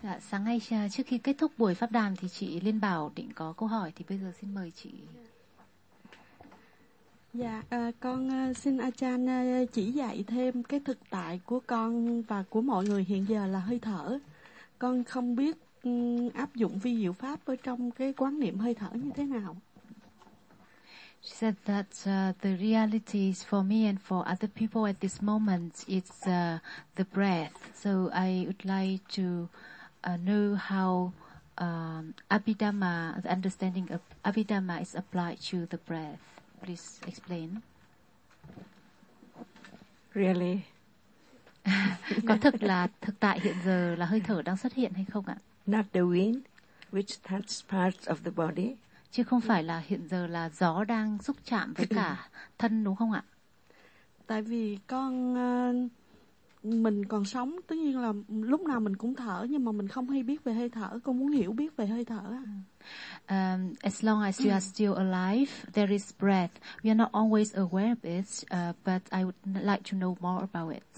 Dạ, sáng nay trước khi kết thúc buổi pháp đàm thì chị Liên Bảo định có câu hỏi, thì bây giờ xin mời chị. Dạ, con xin Achan chỉ dạy thêm cái thực tại của con và của mọi người hiện giờ là hơi thở. Con không biết áp dụng vi diệu pháp ở trong cái quán niệm hơi thở như thế nào. She said that the realities for me and for other people at this moment is the breath. So I would like to know how Abhidhamma, the understanding of Abhidhamma is applied to the breath. Please explain. Really? Có thực là thực tại hiện giờ là hơi thở đang xuất hiện hay không ạ? Not the wind, which touches parts of the body. Chứ không phải là hiện giờ là gió đang xúc chạm với cả thân, đúng không ạ? Tại vì mình còn sống, tất nhiên là lúc nào mình cũng thở, nhưng mà mình không hay biết về hơi thở. Con muốn hiểu biết về hơi thở. As long as you are still alive, there is breath. We are not always aware of it, but I would like to know more about it.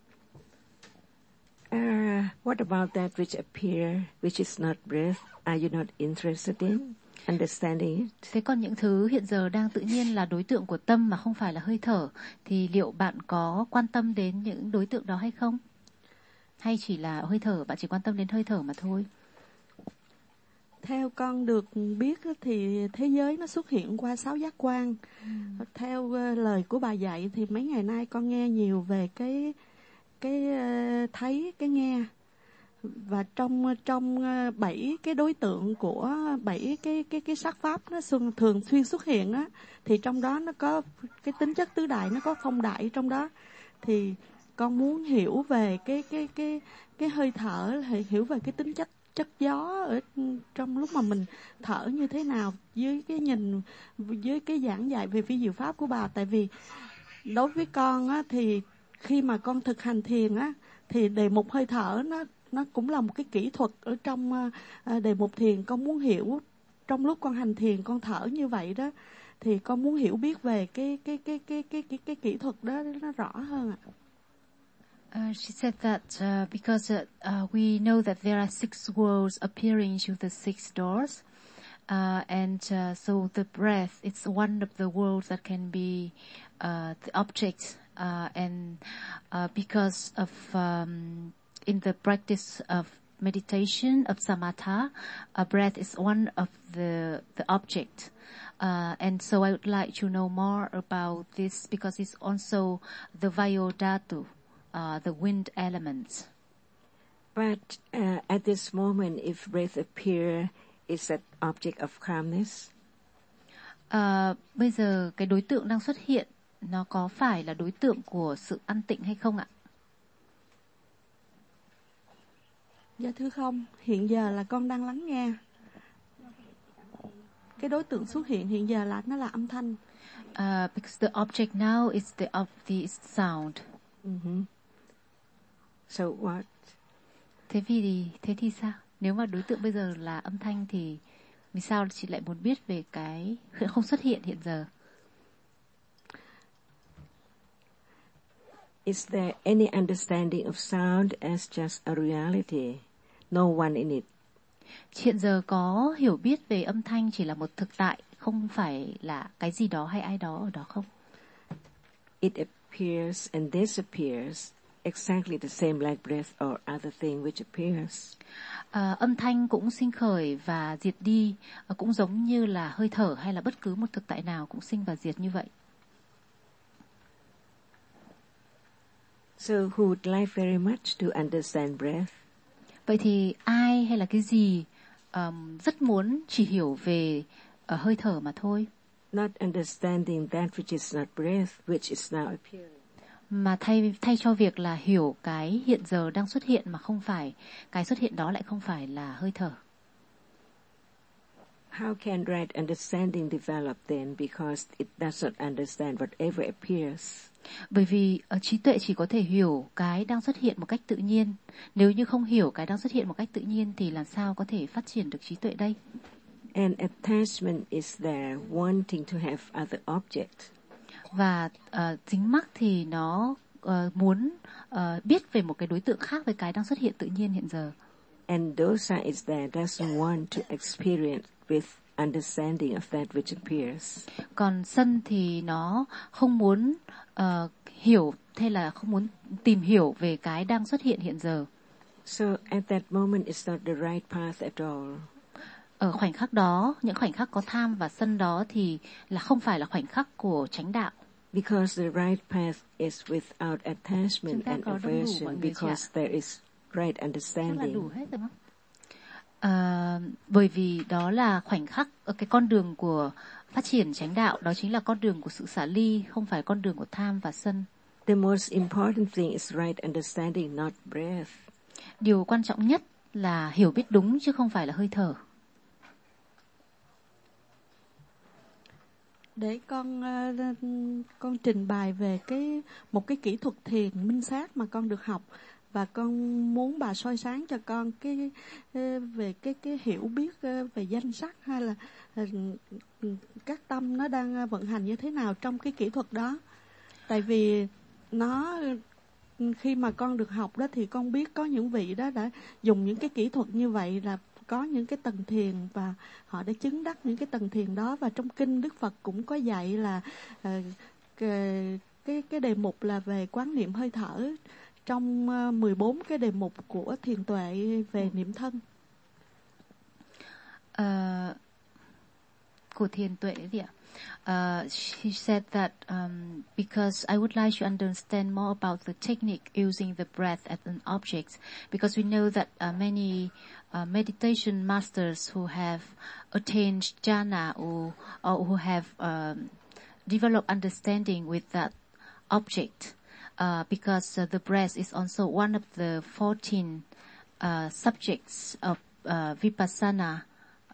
What about that which appear, which is not breath? Are you not interested in understanding it? Thế còn những thứ hiện giờ đang tự nhiên là đối tượng của tâm mà không phải là hơi thở, thì liệu bạn có quan tâm đến những đối tượng đó hay không? Hay chỉ là hơi thở, bạn chỉ quan tâm đến hơi thở mà thôi? Theo con được biết thì thế giới nó xuất hiện qua 6 giác quan. Theo lời của bà dạy thì mấy ngày nay con nghe nhiều về cái thấy, cái nghe. Và trong 7 cái đối tượng của 7 cái sắc pháp nó thường xuyên xuất hiện á, thì trong đó nó có cái tính chất tứ đại, nó có phong đại trong đó. Thì con muốn hiểu về cái hơi thở, hiểu về cái tính chất gió ở trong lúc mà mình thở như thế nào, dưới cái nhìn, dưới cái giảng dạy về vi diệu pháp của bà. Tại vì đối với con á, thì khi mà con thực hành thiền á, thì đề mục hơi thở nó cũng là một cái kỹ thuật ở trong đề mục thiền. Con muốn hiểu trong lúc con hành thiền con thở như vậy đó, thì con muốn hiểu biết về cái kỹ thuật đó nó rõ hơn ạ. She said that because we know that there are 6 worlds appearing through the 6 doors, so the breath is one of the worlds that can be the object, and because of in the practice of meditation of samatha, breath is one of the object. And so I would like to know more about this because it's also the Vayodhatu, the wind element. But at this moment, if breath appear, is that object of calmness? Bây giờ cái đối tượng đang xuất hiện, nó có phải là đối tượng của sự an tịnh hay không ạ? Dạ thưa không, hiện giờ là con đang lắng nghe. Cái đối tượng xuất hiện hiện giờ là nó là âm thanh. Because the object now is the sound. Mm-hmm. So what? Thế thì sao? Nếu mà đối tượng bây giờ là âm thanh thì vì sao chị lại muốn biết về cái không xuất hiện hiện giờ? Is there any understanding of sound as just a reality? No one in it. Hiện giờ có hiểu biết về âm thanh chỉ là một thực tại, không phải là cái gì đó hay ai đó ở đó không? It appears and disappears exactly the same like breath or other thing which appears. Âm thanh cũng sinh khởi và diệt đi, cũng giống như là hơi thở hay là bất cứ một thực tại nào cũng sinh và diệt như vậy. So who would like very much to understand breath? Vậy thì ai hay là cái gì rất muốn chỉ hiểu về hơi thở mà thôi? Not understanding that which is not breath, which is now appearing. Mà thay cho việc là hiểu cái hiện giờ đang xuất hiện mà không phải, cái xuất hiện đó lại không phải là hơi thở. How can right understanding develop then, because it does not understand whatever appears? Bởi vì trí tuệ chỉ có thể hiểu cái đang xuất hiện một cách tự nhiên. Nếu như không hiểu cái đang xuất hiện một cách tự nhiên thì làm sao có thể phát triển được trí tuệ đây? And attachment is there, wanting to have other objects. Và dính mắc thì nó muốn biết về một cái đối tượng khác với cái đang xuất hiện tự nhiên hiện giờ. And dosa is there, doesn't want to experience with understanding of that which appears. Còn sân thì nó không muốn hiểu hay là không muốn tìm hiểu về cái đang xuất hiện hiện giờ. So at that moment it's not the right path at all. Ở khoảnh khắc đó, những khoảnh khắc có tham và sân đó thì là không phải là khoảnh khắc của chánh đạo. Because the right path is without attachment and aversion, because there is right understanding. Bởi vì đó là khoảnh khắc, cái con đường của phát triển chánh đạo, đó chính là con đường của sự xả ly, không phải con đường của tham và sân. The most important thing is right understanding, not breath. Điều quan trọng nhất là hiểu biết đúng chứ không phải là hơi thở. Để con trình bày về một cái kỹ thuật thiền minh sát mà con được học, và con muốn bà soi sáng cho con về cái hiểu biết về danh sắc hay là các tâm nó đang vận hành như thế nào trong cái kỹ thuật đó. Tại vì khi mà con được học đó thì con biết có những vị đó đã dùng những cái kỹ thuật như vậy, là có những cái tầng thiền và họ đã chứng đắc những cái tầng thiền đó. Và trong kinh Đức Phật cũng có dạy là cái đề mục là về quán niệm hơi thở trong 14 cái đề mục của thiền tuệ về niệm thân. Của thiền tuệ gì ạ? She said that because I would like to understand more about the technique using the breath as an object, because we know that many meditation masters who have attained jhana or who have developed understanding with that object, because the breath is also one of the 14 subjects of vipassana.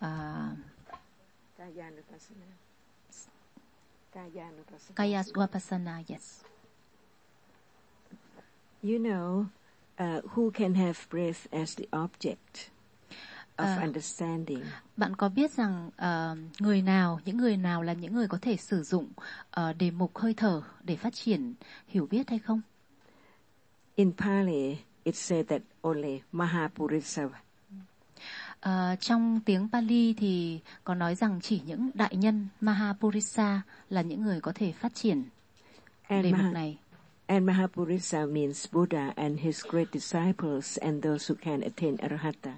Kaya Vipassana, yes. You know, who can have breath as the object of understanding? Bạn có biết rằng những người nào là những người có thể sử dụng đề mục hơi thở để phát triển hiểu biết hay không? In Pali, it said that only Mahapurisa. Trong tiếng Pali thì có nói rằng chỉ những đại nhân Mahapurisa là những người có thể phát triển đề mục này. And Mahapurisa means Buddha and his great disciples and those who can attain Arahata.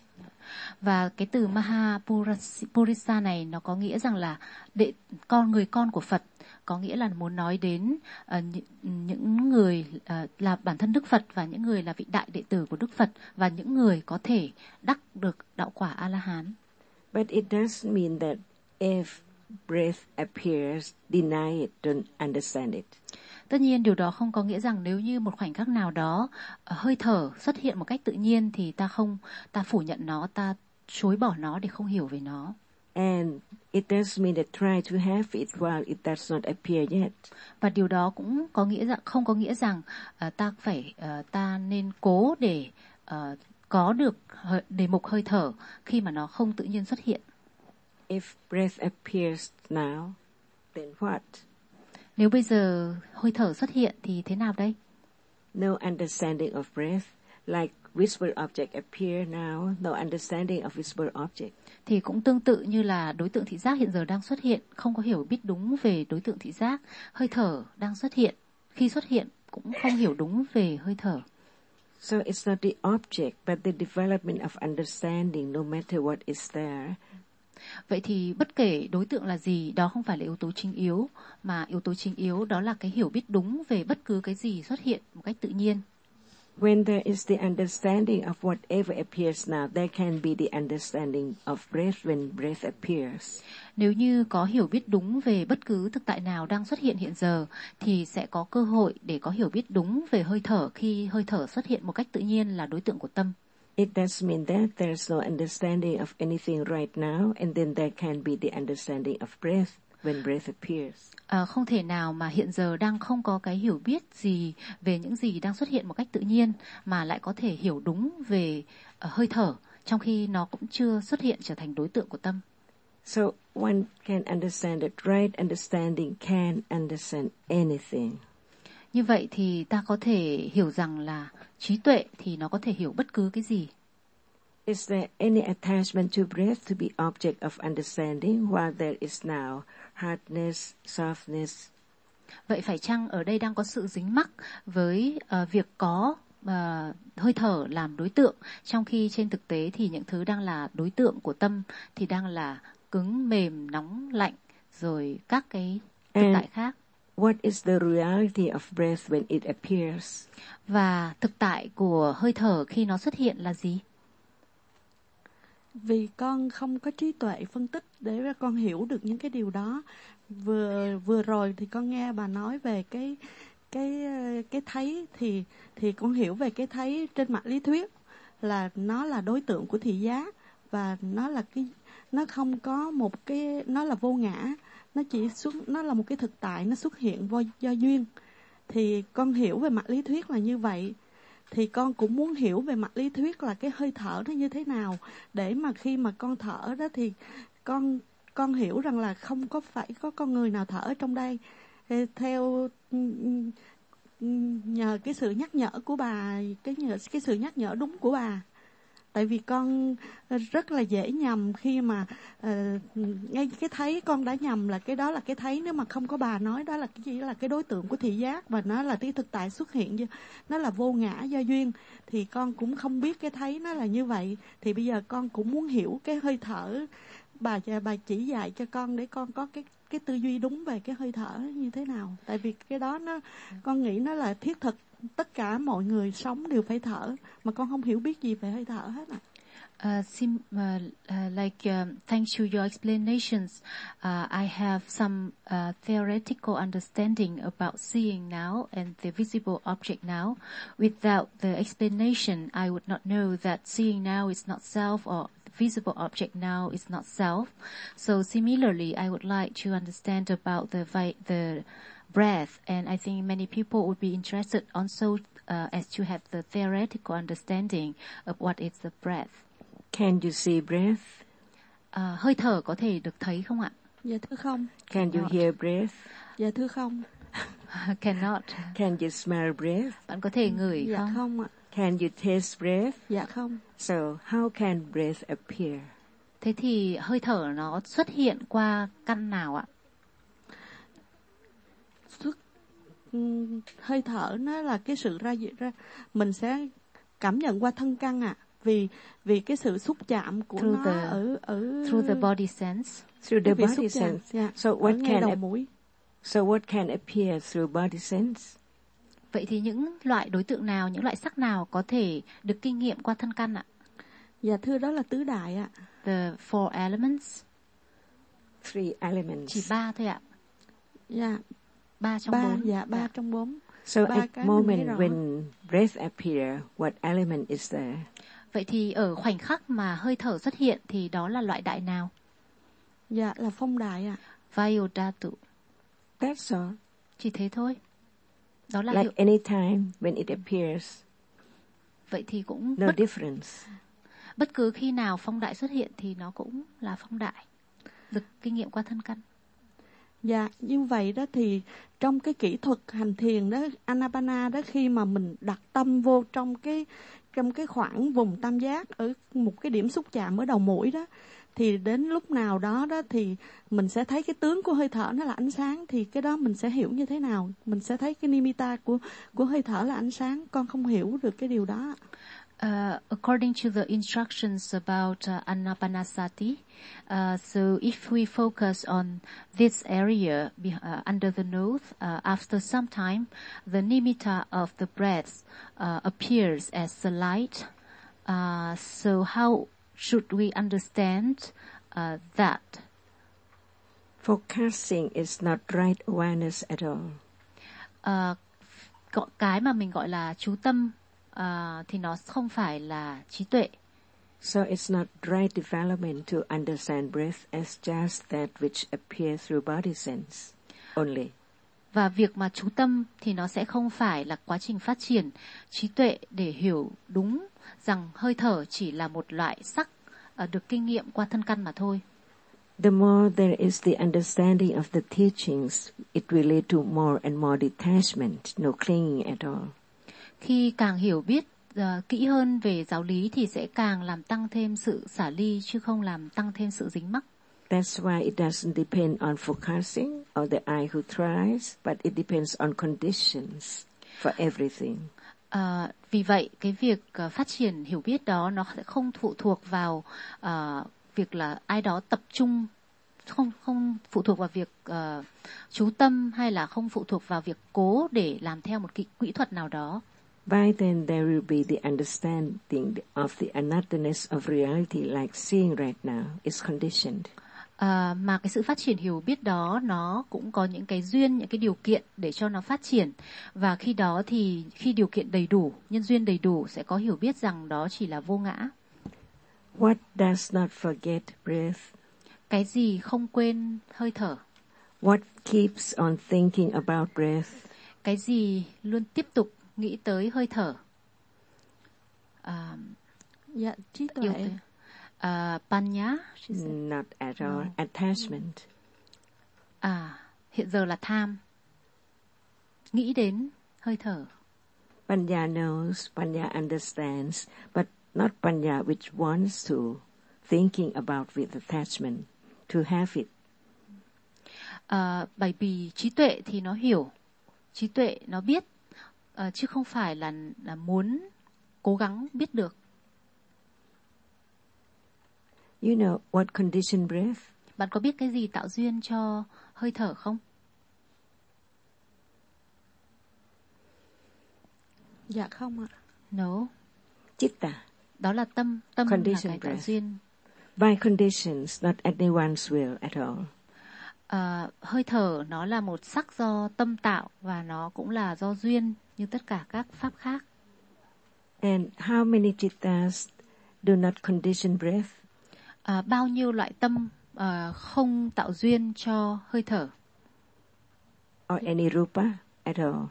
Và cái từ Mahapurisa này nó có nghĩa rằng là người con của Phật, có nghĩa là muốn nói đến những người là bản thân Đức Phật và những người là vị đại đệ tử của Đức Phật và những người có thể đắc được đạo quả A-la-hán. But it doesn't mean that if breath appears, deny it, don't understand it. Tất nhiên điều đó không có nghĩa rằng nếu như một khoảnh khắc nào đó hơi thở xuất hiện một cách tự nhiên thì ta phủ nhận nó, ta chối bỏ nó để không hiểu về nó. And it does mean that try to have it while it does not appear yet. Và điều đó cũng không có nghĩa rằng ta nên cố để có được đề mục hơi thở khi mà nó không tự nhiên xuất hiện. If breath appears now, then what? Nếu bây giờ hơi thở xuất hiện thì thế nào đây? No understanding of breath, like visible object appear now, no understanding of visible object. Thì cũng tương tự như là đối tượng thị giác hiện giờ đang xuất hiện, không có hiểu biết đúng về đối tượng thị giác. Hơi thở đang xuất hiện, khi xuất hiện cũng không hiểu đúng về hơi thở. So it's not the object, but the development of understanding, no matter what is there. Vậy thì bất kể đối tượng là gì, đó không phải là yếu tố chính yếu, mà yếu tố chính yếu đó là cái hiểu biết đúng về bất cứ cái gì xuất hiện một cách tự nhiên. When there is the understanding of whatever appears now, there can be the understanding of breath when breath appears. Nếu như có hiểu biết đúng về bất cứ thực tại nào đang xuất hiện hiện giờ, thì sẽ có cơ hội để có hiểu biết đúng về hơi thở khi hơi thở xuất hiện một cách tự nhiên là đối tượng của tâm. It does mean that there's no understanding of anything right now, and then there can be the understanding of breath when breath appears. Không thể nào mà hiện giờ đang không có cái hiểu biết gì về những gì đang xuất hiện một cách tự nhiên mà lại có thể hiểu đúng về hơi thở trong khi nó cũng chưa xuất hiện trở thành đối tượng của tâm. So one can understand that right understanding can understand anything. Như vậy thì ta có thể hiểu rằng là trí tuệ thì nó có thể hiểu bất cứ cái gì. Is there any attachment to breath to be object of understanding while there is now hardness, softness? Vậy phải chăng ở đây đang có sự dính mắc với việc có hơi thở làm đối tượng, trong khi trên thực tế thì những thứ đang là đối tượng của tâm thì đang là cứng, mềm, nóng, lạnh, rồi các cái thực tại khác. What is the reality of breath when it appears? Và thực tại của hơi thở khi nó xuất hiện là gì? Vì con không có trí tuệ phân tích để con hiểu được những cái điều đó. Vừa rồi thì con nghe bà nói về cái thấy thì con hiểu về cái thấy trên mặt lý thuyết là nó là đối tượng của thị giác, và nó không có một cái, nó là vô ngã, nó là một cái thực tại, nó xuất hiện do duyên. Thì con hiểu về mặt lý thuyết là như vậy, thì con cũng muốn hiểu về mặt lý thuyết là cái hơi thở nó như thế nào, để mà khi mà con thở đó thì con hiểu rằng là không có phải có con người nào thở ở trong đây. Theo nhờ cái sự nhắc nhở của bà, cái sự nhắc nhở đúng của bà. Tại vì con rất là dễ nhầm khi mà ngay cái thấy con đã nhầm là cái đó là cái thấy, nếu mà không có bà nói đó là cái gì, là cái đối tượng của thị giác, và nó là cái thực tại xuất hiện, nó là vô ngã do duyên, thì con cũng không biết cái thấy nó là như vậy. Thì bây giờ con cũng muốn hiểu cái hơi thở, bà chỉ dạy cho con để con có cái tư duy đúng về cái hơi thở như thế nào. Tại vì cái đó con nghĩ nó là thiết thực, tất cả mọi người sống đều phải thở, mà con không hiểu biết gì về hơi thở hết ạ. Thanks to your explanations, I have some theoretical understanding about seeing now and the visible object now. Without the explanation, I would not know that seeing now is not self, or visible object now is not self. So similarly, I would like to understand about the breath, and I think many people would be interested also as to have the theoretical understanding of what is the breath. Can you see breath? Hơi thở có thể được thấy không ạ? Dạ thưa không. Can you hear breath? Dạ thưa không. Cannot. Can you smell breath? Bạn có thể ngửi dạ không? Dạ không ạ. Can you taste breath? Dạ không. So how can breath appear? Thế thì hơi thở nó xuất hiện qua căn nào ạ? Hơi thở nó là cái sự ra mình sẽ cảm nhận qua thân căn ạ. Vì cái sự xúc chạm của through nó ở through the body sense. Through the body sense. Yeah. So what can appear through body sense? Vậy thì những loại đối tượng nào, những loại sắc nào có thể được kinh nghiệm qua thân căn ạ? Dạ thưa, đó là tứ đại ạ. The four elements. 3 elements. Chỉ 3 thôi ạ. Dạ. 3 trong 4. Dạ, 3 trong 4. So at moment when breath appear, what element is there? Vậy thì ở khoảnh khắc mà hơi thở xuất hiện thì đó là loại đại nào? Dạ, là phong đại ạ. Vayodhatu. That's all. Chỉ thế thôi. Đó là like any time when it appears. Vậy thì cũng no difference. Bất cứ khi nào phong đại xuất hiện thì nó cũng là phong đại, được kinh nghiệm qua thân căn. Dạ, như vậy đó thì trong cái kỹ thuật hành thiền đó, Anapana đó, khi mà mình đặt tâm vô trong cái khoảng vùng tam giác ở một cái điểm xúc chạm ở đầu mũi đó, thì đến lúc nào đó thì mình sẽ thấy cái tướng của hơi thở nó là ánh sáng. Thì cái đó mình sẽ hiểu như thế nào? Mình sẽ thấy cái nimitta của hơi thở là ánh sáng. Con không hiểu được cái điều đó. According to the instructions about Anapanasati, so if we focus on this area under the nose, after some time, the nimitta of the breath appears as the light. So how should we understand that? Forecasting is not right awareness at all. Cái mà mình gọi là chú tâm thì nó không phải là trí tuệ. So it's not right development to understand breath as just that which appears through body sense only. Và việc mà chú tâm thì nó sẽ không phải là quá trình phát triển trí tuệ để hiểu đúng rằng hơi thở chỉ là một loại sắc được kinh nghiệm qua thân căn mà thôi. The more there is the understanding of the teachings, it will lead to more and more detachment, no clinging at all. Khi càng hiểu biết kỹ hơn về giáo lý thì sẽ càng làm tăng thêm sự xả ly chứ không làm tăng thêm sự dính mắc. That's why it doesn't depend on focusing or the eye who tries, but it depends on conditions for everything. Vì vậy, cái việc phát triển hiểu biết đó nó sẽ không phụ thuộc vào việc là ai đó tập trung, không phụ thuộc vào việc chú tâm, hay là không phụ thuộc vào việc cố để làm theo một kỹ thuật nào đó. By then there will be the understanding of the unotherness of reality, like seeing right now is conditioned. Mà cái sự phát triển hiểu biết đó nó cũng có những cái duyên, những cái điều kiện để cho nó phát triển. Và khi đó thì khi điều kiện đầy đủ, nhân duyên đầy đủ, sẽ có hiểu biết rằng đó chỉ là vô ngã. What does not forget breath? Cái gì không quên hơi thở? What keeps on thinking about breath? Cái gì luôn tiếp tục nghĩ tới hơi thở? Dạ, trí tuệ. Panya? Not at all. Attachment. Hiện giờ là tham. Nghĩ đến hơi thở. Panya knows, Panya understands, but not Panya which wants to thinking about with attachment, to have it. Bởi vì trí tuệ thì nó hiểu, trí tuệ nó biết, chứ không phải là muốn cố gắng biết được. You know what conditioned breath? Bạn có biết cái gì tạo duyên cho hơi thở không? Dạ không ạ. No. Chitta. Đó là tâm là cái tạo duyên. By conditions, not anyone's will at all. Hơi thở nó là một sắc do tâm tạo và nó cũng là do duyên như tất cả các pháp khác. And how many chittas do not condition breath? Bao nhiêu loại tâm không tạo duyên cho hơi thở? Or any rupa at all?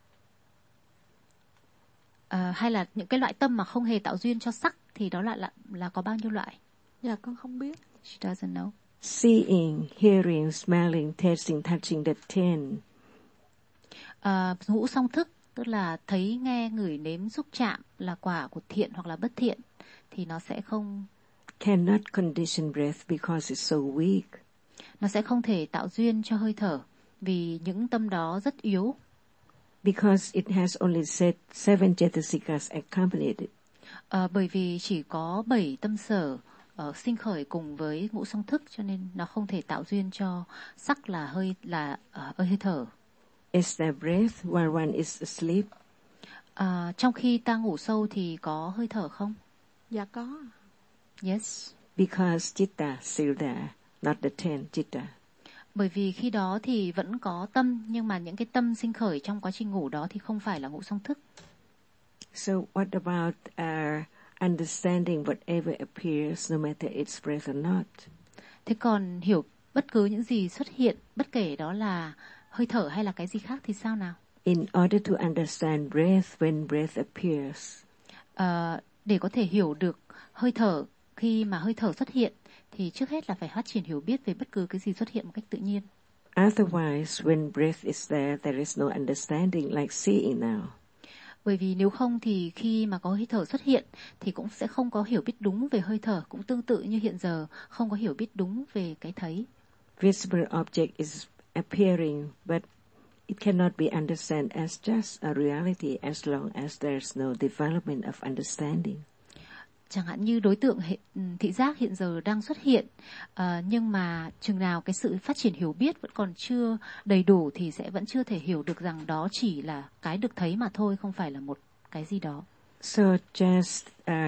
Hay là những cái loại tâm mà không hề tạo duyên cho sắc thì đó là có bao nhiêu loại? Dạ con không biết. She doesn't know. Seeing, hearing, smelling, tasting, touching, the 10. Ngũ song thức, tức là thấy, nghe, ngửi, nếm, xúc chạm là quả của thiện hoặc là bất thiện, thì nó sẽ không cannot condition breath because it's so weak. Nó sẽ không thể tạo duyên cho hơi thở vì những tâm đó rất yếu. Because it has only said 7 Cetasikas accompanied it. Bởi vì chỉ có 7 tâm sở sinh khởi cùng với ngũ song thức, cho nên nó không thể tạo duyên cho sắc là hơi thở. Is there breath while one is asleep? Trong khi ta ngủ sâu thì có hơi thở không? Dạ có. Yes. Because chitta still there, not the 10 chitta. Bởi vì khi đó thì vẫn có tâm, nhưng mà những cái tâm sinh khởi trong quá trình ngủ đó thì không phải là ngũ song thức. So what about understanding whatever appears, no matter its breath or not? Thế còn hiểu bất cứ những gì xuất hiện, bất kể đó là hơi thở hay là cái gì khác thì sao nào? In order to understand breath when breath appears. Để có thể hiểu được hơi thở khi mà hơi thở xuất hiện thì trước hết là phải phát triển hiểu biết về bất cứ cái gì xuất hiện một cách tự nhiên. Otherwise, when breath is there is no understanding like seeing now. Bởi vì nếu không thì khi mà có hơi thở xuất hiện thì cũng sẽ không có hiểu biết đúng về hơi thở, cũng tương tự như hiện giờ không có hiểu biết đúng về cái thấy. Visible object is appearing, but it cannot be understood as just a reality as long as there's no development of understanding. Chẳng hạn như đối tượng thị giác hiện giờ đang xuất hiện, nhưng mà chừng nào cái sự phát triển hiểu biết vẫn còn chưa đầy đủ thì sẽ vẫn chưa thể hiểu được rằng đó chỉ là cái được thấy mà thôi, không phải là một cái gì đó. So just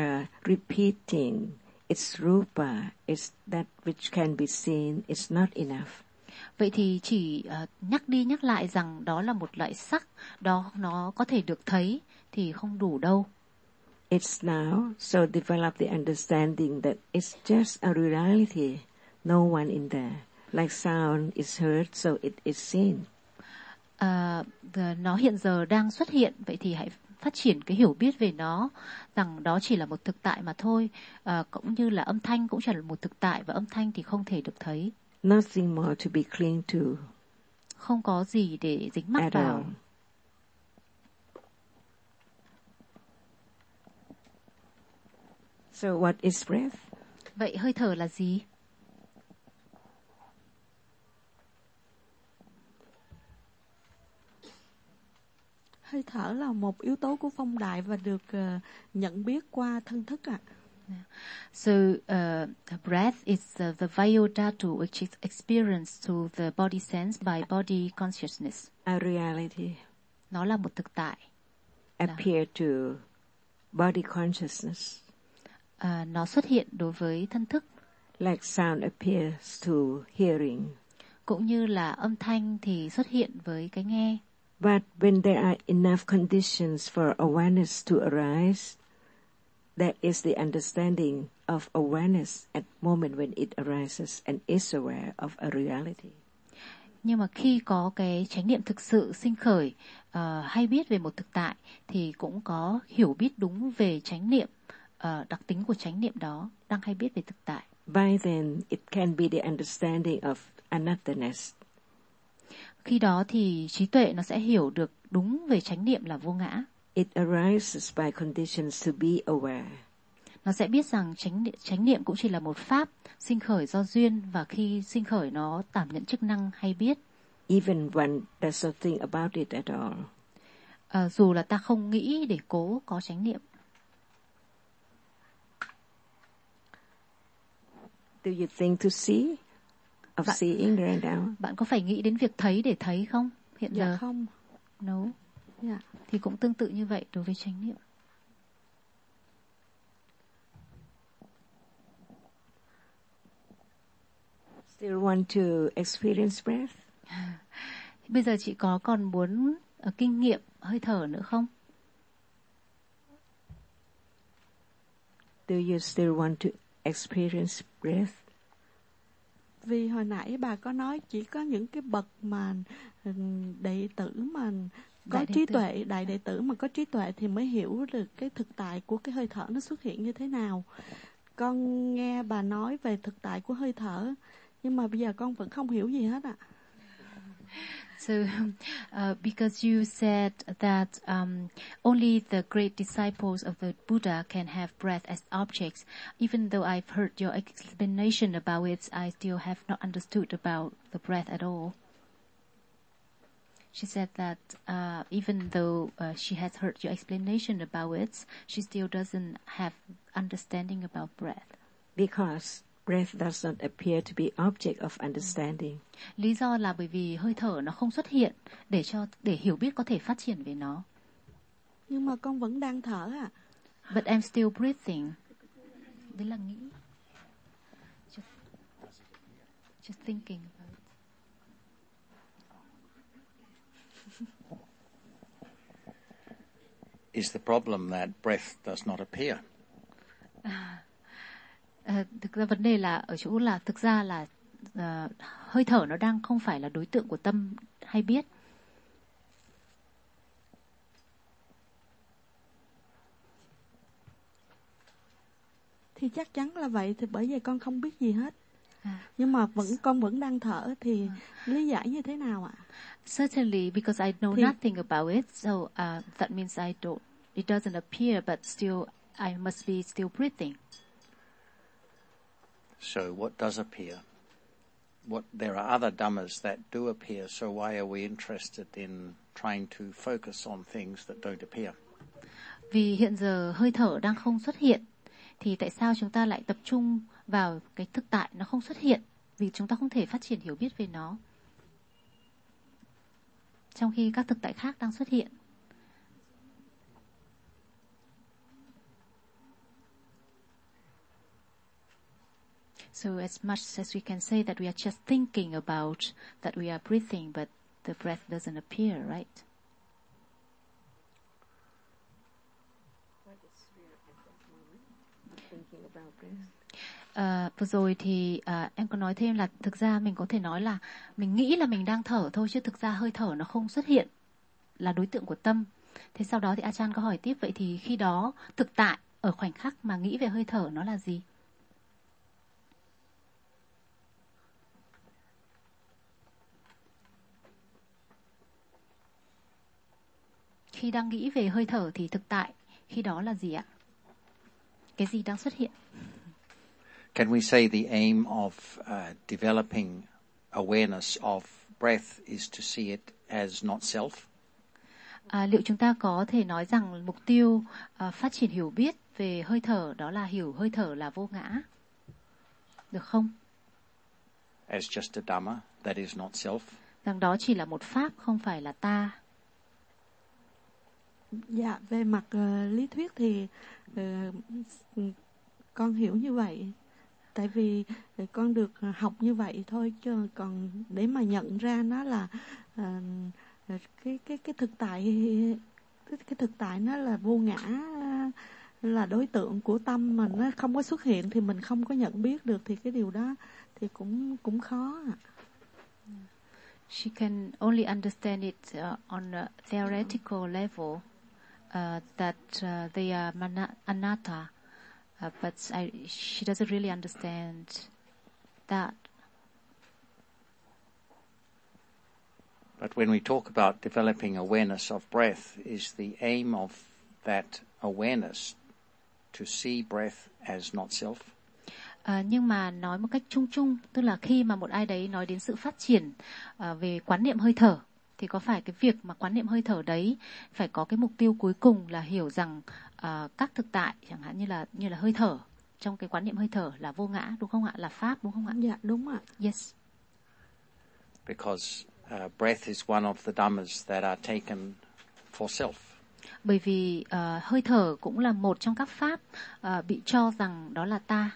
repeating its rupa, is that which can be seen, is not enough. Vậy thì chỉ nhắc đi nhắc lại rằng đó là một loại sắc, đó nó có thể được thấy thì không đủ đâu. It's now, so develop the understanding that it's just a reality, no one in there. Like sound is heard, so it is seen. Nó hiện giờ đang xuất hiện, vậy thì hãy phát triển cái hiểu biết về nó, rằng đó chỉ là một thực tại mà thôi, cũng như là âm thanh cũng chỉ là một thực tại và âm thanh thì không thể được thấy. Nothing more to be cling to. Không có gì để dính mắc vào. So what is breath? Vậy hơi thở là gì? Hơi thở là một yếu tố của phong đại và được nhận biết qua thân thức ạ. So breath is the vital dhatu which is experienced through the body sense by body consciousness. A reality. Nó là một thực tại. Appear to body consciousness. Nó xuất hiện đối với thân thức. Like sound appears to hearing. Cũng như là âm thanh thì xuất hiện với cái nghe. But when there are enough conditions for awareness to arise, that is the understanding of awareness at moment when it arises and is aware of a reality. Nhưng mà khi có cái chánh niệm thực sự sinh khởi, hay biết về một thực tại, thì cũng có hiểu biết đúng về chánh niệm, đặc tính của chánh niệm đó, đang hay biết về thực tại. By then, it can be the understanding of anothernness. Khi đó thì trí tuệ nó sẽ hiểu được đúng về chánh niệm là vô ngã. It arises by conditions to be aware. Nó sẽ biết rằng chánh niệm cũng chỉ là một pháp sinh khởi do duyên, và khi sinh khởi nó đảm nhận chức năng hay biết. Even one does not think about it at all. Dù là ta không nghĩ để cố có chánh niệm. Do you think to see? Of seeing right now? Bạn có phải nghĩ đến việc thấy để thấy không? Hiện giờ? Dạ không. No. Dạ. Thì cũng tương tự như vậy đối với chánh niệm. Still want to experience breath? Bây giờ chị còn muốn kinh nghiệm hơi thở nữa không? Do you still want to experience breath? Vì hồi nãy bà có nói chỉ có những cái bậc mà đệ tử mà có trí tuệ, đại đệ tử mà có trí tuệ thì mới hiểu được cái thực tại của cái hơi thở nó xuất hiện như thế nào. Con nghe bà nói về thực tại của hơi thở, nhưng mà bây giờ con vẫn không hiểu gì hết ạ. So, because you said that only the great disciples of the Buddha can have breath as objects, even though I've heard your explanation about it, I still have not understood about the breath at all. She said that even though she has heard your explanation about it, she still doesn't have understanding about breath. Because breath does not appear to be object of understanding. Lý do là bởi vì hơi thở nó không xuất hiện để hiểu biết có thể phát triển về nó. Nhưng mà con vẫn đang thở ạ. But I'm still breathing. Đấy là nghĩ. Just thinking about it. Is the problem that breath does not appear? Thực ra vấn đề là ở chỗ là thực ra là hơi thở nó đang không phải là đối tượng của tâm hay biết. Thì chắc chắn là vậy, thì bởi vì con không biết gì hết. Nhưng mà con vẫn đang thở thì lý giải như thế nào ạ? Certainly, because I know nothing about it, so that means it doesn't appear, but still I must be still breathing. So what does appear? There are other dhammas that do appear, so why are we interested in trying to focus on things that don't appear? Vì hiện giờ hơi thở đang không xuất hiện, thì tại sao chúng ta lại tập trung vào cái thực tại nó không xuất hiện? Vì chúng ta không thể phát triển hiểu biết về nó, trong khi các thực tại khác đang xuất hiện. So as much as we can say that we are just thinking about that we are breathing, but the breath doesn't appear, right? Vừa rồi thì em có nói thêm là thực ra mình có thể nói là mình nghĩ là mình đang thở thôi, chứ thực ra hơi thở nó không xuất hiện là đối tượng của tâm. Thế sau đó thì Achan có hỏi tiếp, vậy thì khi đó thực tại ở khoảnh khắc mà nghĩ về hơi thở nó là gì? Khi đang nghĩ về hơi thở thì thực tại khi đó là gì ạ? cái gì đang xuất hiện. Can we say the aim of developing awareness of breath is to see it as not self? Liệu chúng ta có thể nói rằng mục tiêu phát triển hiểu biết về hơi thở đó là hiểu hơi thở là vô ngã, được không? As just a Dhamma that is not self? Rằng đó chỉ là một pháp, không phải là ta. Dạ, về mặt lý thuyết thì con hiểu như vậy. Tại vì con được học như vậy thôi, chứ còn để mà nhận ra nó là cái thực tại nó là vô ngã, là đối tượng của tâm mà nó không có xuất hiện thì mình không có nhận biết được, thì cái điều đó thì cũng khó ạ. She can only understand it on a theoretical level, that they are anatta, but she doesn't really understand that. But when we talk about developing awareness of breath, is the aim of that awareness to see breath as not self? Nhưng mà nói một cách chung chung, tức là khi mà một ai đấy nói đến sự phát triển về quán niệm hơi thở, thì có phải cái việc mà quán niệm hơi thở đấy phải có cái mục tiêu cuối cùng là hiểu rằng các thực tại, chẳng hạn như là hơi thở, trong cái quán niệm hơi thở là vô ngã, đúng không ạ? Là pháp, đúng không ạ? Dạ, đúng ạ. Yes. Because breath is one of the dhammas that are taken for self. Bởi vì hơi thở cũng là một trong các pháp bị cho rằng đó là ta.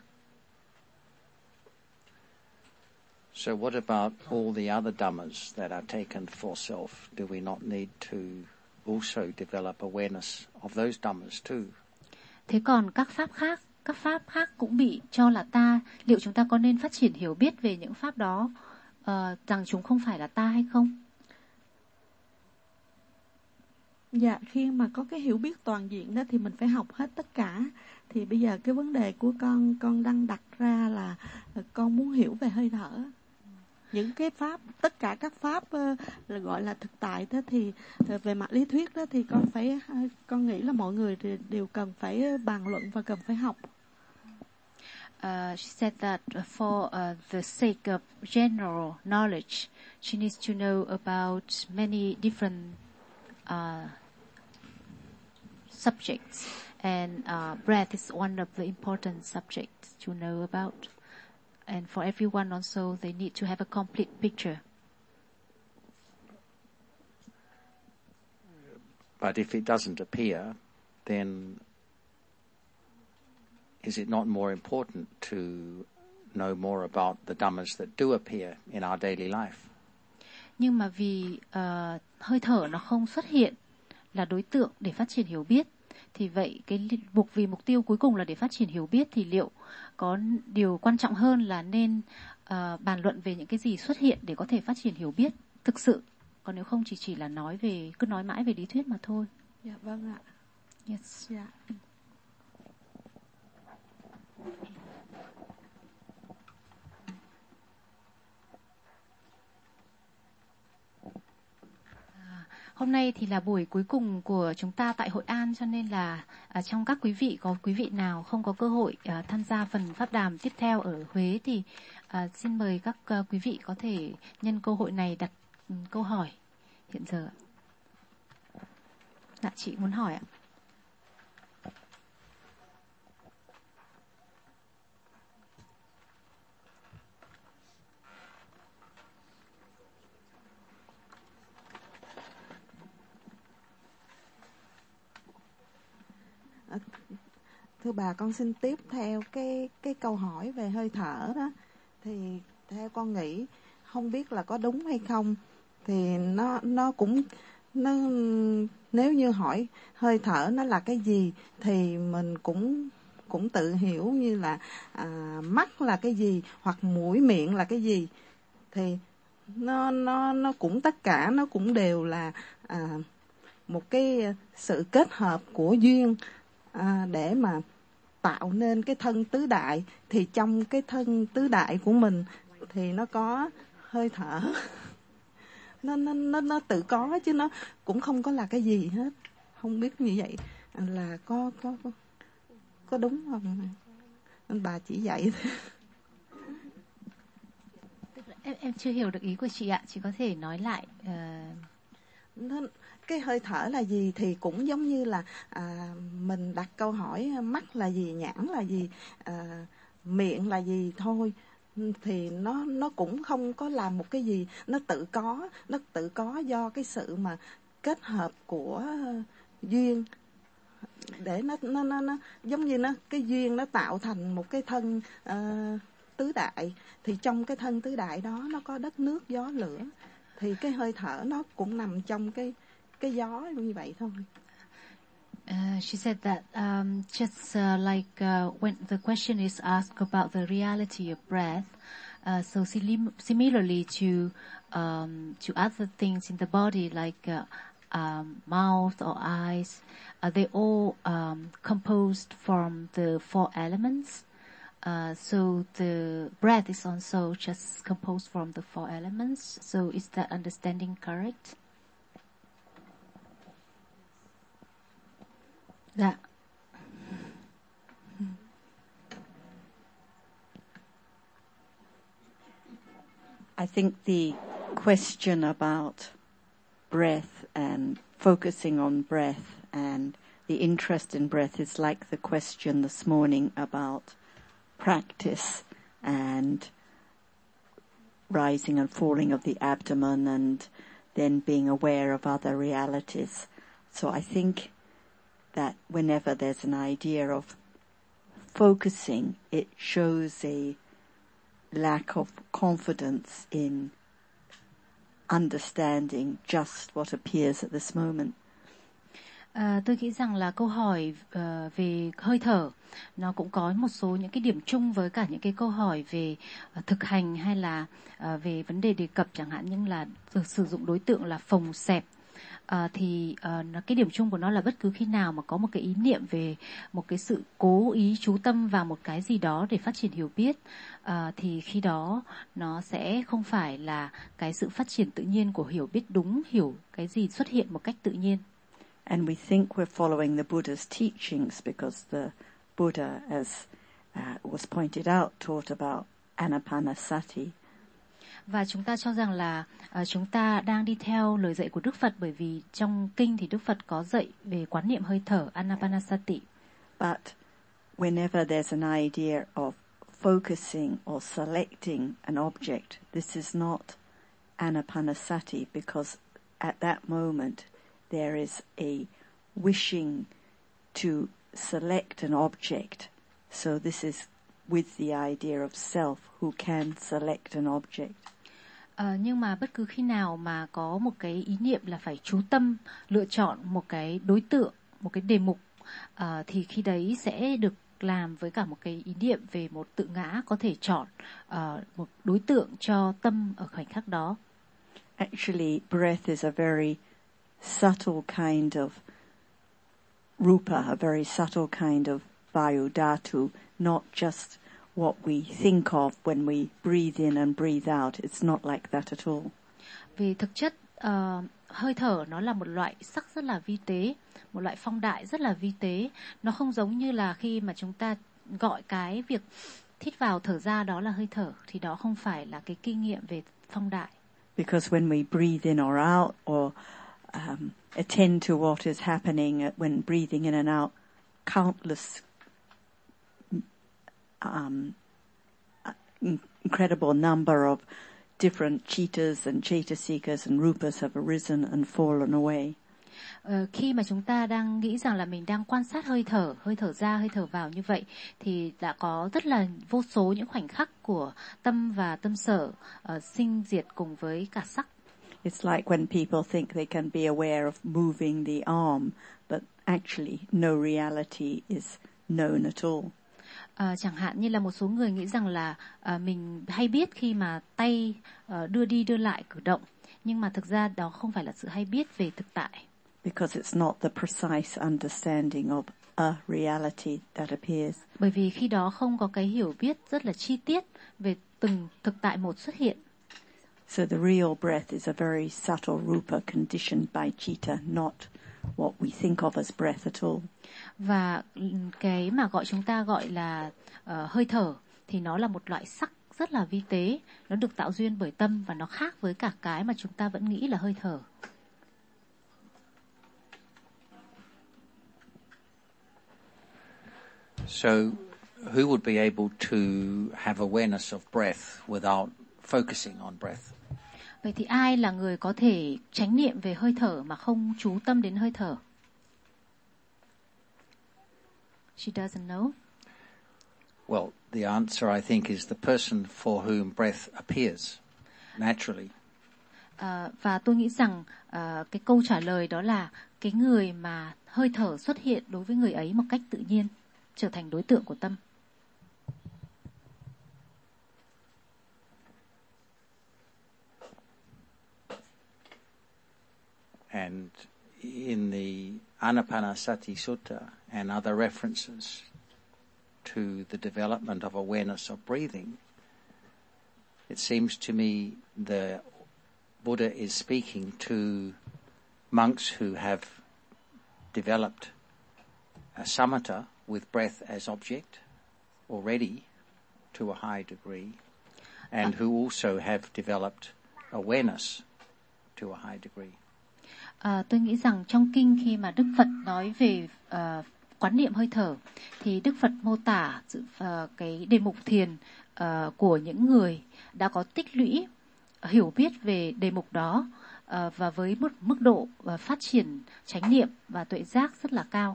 So what about all the other dhammas that are taken for self? Do we not need to also develop awareness of those dhammas too? Thế còn các pháp khác cũng bị cho là ta, liệu chúng ta có nên phát triển hiểu biết về những pháp đó rằng chúng không phải là ta hay không? Dạ, khi mà có cái hiểu biết toàn diện đó thì mình phải học hết tất cả. Thì bây giờ cái vấn đề của con đang đặt ra là con muốn hiểu về hơi thở. Những cái pháp, tất cả các pháp là gọi là thực tại đó, thì về mặt lý thuyết đó thì con nghĩ là mọi người đều cần phải bàn luận và cần phải học. She said that for the sake of general knowledge, she needs to know about many different subjects, and breath is one of the important subjects to know about. And for everyone also, they need to have a complete picture. But if it doesn't appear, then is it not more important to know more about the dhammas that do appear in our daily life? Nhưng mà vì hơi thở nó không xuất hiện là đối tượng để phát triển hiểu biết, thì vậy vì mục tiêu cuối cùng là để phát triển hiểu biết, thì liệu có điều quan trọng hơn là nên bàn luận về những cái gì xuất hiện để có thể phát triển hiểu biết thực sự, còn nếu không chỉ là cứ nói mãi về lý thuyết mà thôi. Dạ vâng ạ. Yes. Dạ. Hôm nay thì là buổi cuối cùng của chúng ta tại Hội An, cho nên là trong các quý vị, có quý vị nào không có cơ hội tham gia phần pháp đàm tiếp theo ở Huế thì xin mời các quý vị có thể nhân cơ hội này đặt câu hỏi hiện giờ. Dạ, chị muốn hỏi ạ. Thưa bà, con xin tiếp theo cái câu hỏi về hơi thở đó. Thì theo con nghĩ, không biết là có đúng hay không, thì nó cũng nếu như hỏi hơi thở nó là cái gì thì mình cũng tự hiểu như là mắt là cái gì hoặc mũi miệng là cái gì, thì nó cũng tất cả nó cũng đều là một cái sự kết hợp của duyên để mà tạo nên cái thân tứ đại. Thì trong cái thân tứ đại của mình thì nó có hơi thở. Nó tự có chứ nó cũng không có là cái gì hết. Không biết như vậy là có đúng không? Nên bà chỉ dạy thôi. Em chưa hiểu được ý của chị ạ. Chị có thể nói lại. Cái hơi thở là gì thì cũng giống như là mình đặt câu hỏi mắt là gì, nhãn là gì, miệng là gì thôi, thì nó cũng không có làm một cái gì, nó tự có do cái sự mà kết hợp của duyên, để nó giống như cái duyên nó tạo thành một cái thân tứ đại, thì trong cái thân tứ đại đó nó có đất nước gió lửa, thì cái hơi thở nó cũng nằm trong cái gió như vậy thôi. She said that just like when the question is asked about the reality of breath, so similarly to other things in the body like mouth or eyes, they all composed from the four elements. So the breath is also just composed from the four elements. So is that understanding correct? Dạ. I think the question about breath and focusing on breath and the interest in breath is like the question this morning about practice and rising and falling of the abdomen and then being aware of other realities. So I think that whenever there's an idea of focusing, it shows a lack of confidence in understanding just what appears at this moment. Tôi nghĩ rằng là câu hỏi về hơi thở nó cũng có một số những cái điểm chung với cả những cái câu hỏi về thực hành hay là về vấn đề đề cập, chẳng hạn như là sử dụng đối tượng là phồng xẹp. Thì cái điểm chung của nó là bất cứ khi nào mà có một cái ý niệm về một cái sự cố ý chú tâm vào một cái gì đó để phát triển hiểu biết, thì khi đó nó sẽ không phải là cái sự phát triển tự nhiên của hiểu biết đúng, hiểu cái gì xuất hiện một cách tự nhiên. And we think we're following the Buddha's teachings because the Buddha, as was pointed out, taught about Anapanasati. Và chúng ta cho rằng là chúng ta đang đi theo lời dạy của Đức Phật, bởi vì trong kinh thì Đức Phật có dạy về quán niệm hơi thở Anapanasati. But whenever there's an idea of focusing or selecting an object, this is not Anapanasati, because at that moment there is a wishing to select an object. So this is with the idea of self who can select an object. Nhưng mà bất cứ khi nào mà có một cái ý niệm là phải chú tâm lựa chọn một cái đối tượng, một cái đề mục, thì khi đấy sẽ được làm với cả một cái ý niệm về một tự ngã có thể chọn một đối tượng cho tâm ở khoảnh khắc đó. Actually, breath is a very subtle kind of rupa, a very subtle kind of vayudhatu, not just what we think of when we breathe in and breathe out. It's not like that at all. Về thực chất, hơi thở nó là một loại sắc rất là vi tế, một loại phong đại rất là vi tế. Nó không giống như là khi mà chúng ta gọi cái việc hít vào thở ra đó là hơi thở, thì đó không phải là cái kinh nghiệm về phong đại. Because when we breathe in or out, or attend to what is happening when breathing in and out, countless incredible number of different chitas and chaitasikas and rupas have arisen and fallen away. Khi mà chúng ta đang nghĩ rằng là mình đang quan sát hơi thở ra, hơi thở vào như vậy, thì đã có rất là vô số những khoảnh khắc của tâm và tâm sở sinh diệt cùng với cả sắc. It's like when people think they can be aware of moving the arm, but actually no reality is known at all. Chẳng hạn như là một số người nghĩ rằng là mình hay biết khi mà tay đưa đi đưa lại cử động, nhưng mà thực ra đó không phải là sự hay biết về thực tại. Because it's not the precise understanding of a reality that appears. Bởi vì khi đó không có cái hiểu biết rất là chi tiết về từng thực tại một xuất hiện. So the real breath is a very subtle rupa conditioned by chitta, not what we think of as breath at all. Và cái mà chúng ta gọi là hơi thở thì nó là một loại sắc rất là vi tế, nó được tạo duyên bởi tâm và nó khác với cả cái mà chúng ta vẫn nghĩ là hơi thở. So, who would be able to have awareness of breath without focusing on breath? Vậy thì ai là người có thể chánh niệm về hơi thở mà không chú tâm đến hơi thở? She doesn't know. Well, the answer, I think, is the person for whom breath appears naturally. Và tôi nghĩ rằng cái câu trả lời đó là cái người mà hơi thở xuất hiện đối với người ấy một cách tự nhiên, trở thành đối tượng của tâm. And in the Anapanasati Sutta and other references to the development of awareness of breathing, it seems to me the Buddha is speaking to monks who have developed a samatha with breath as object already to a high degree, and who also have developed awareness to a high degree. Tôi nghĩ rằng trong kinh khi mà Đức Phật nói về quán niệm hơi thở thì Đức Phật mô tả cái đề mục thiền của những người đã có tích lũy hiểu biết về đề mục đó và với một mức độ phát triển chánh niệm và tuệ giác rất là cao.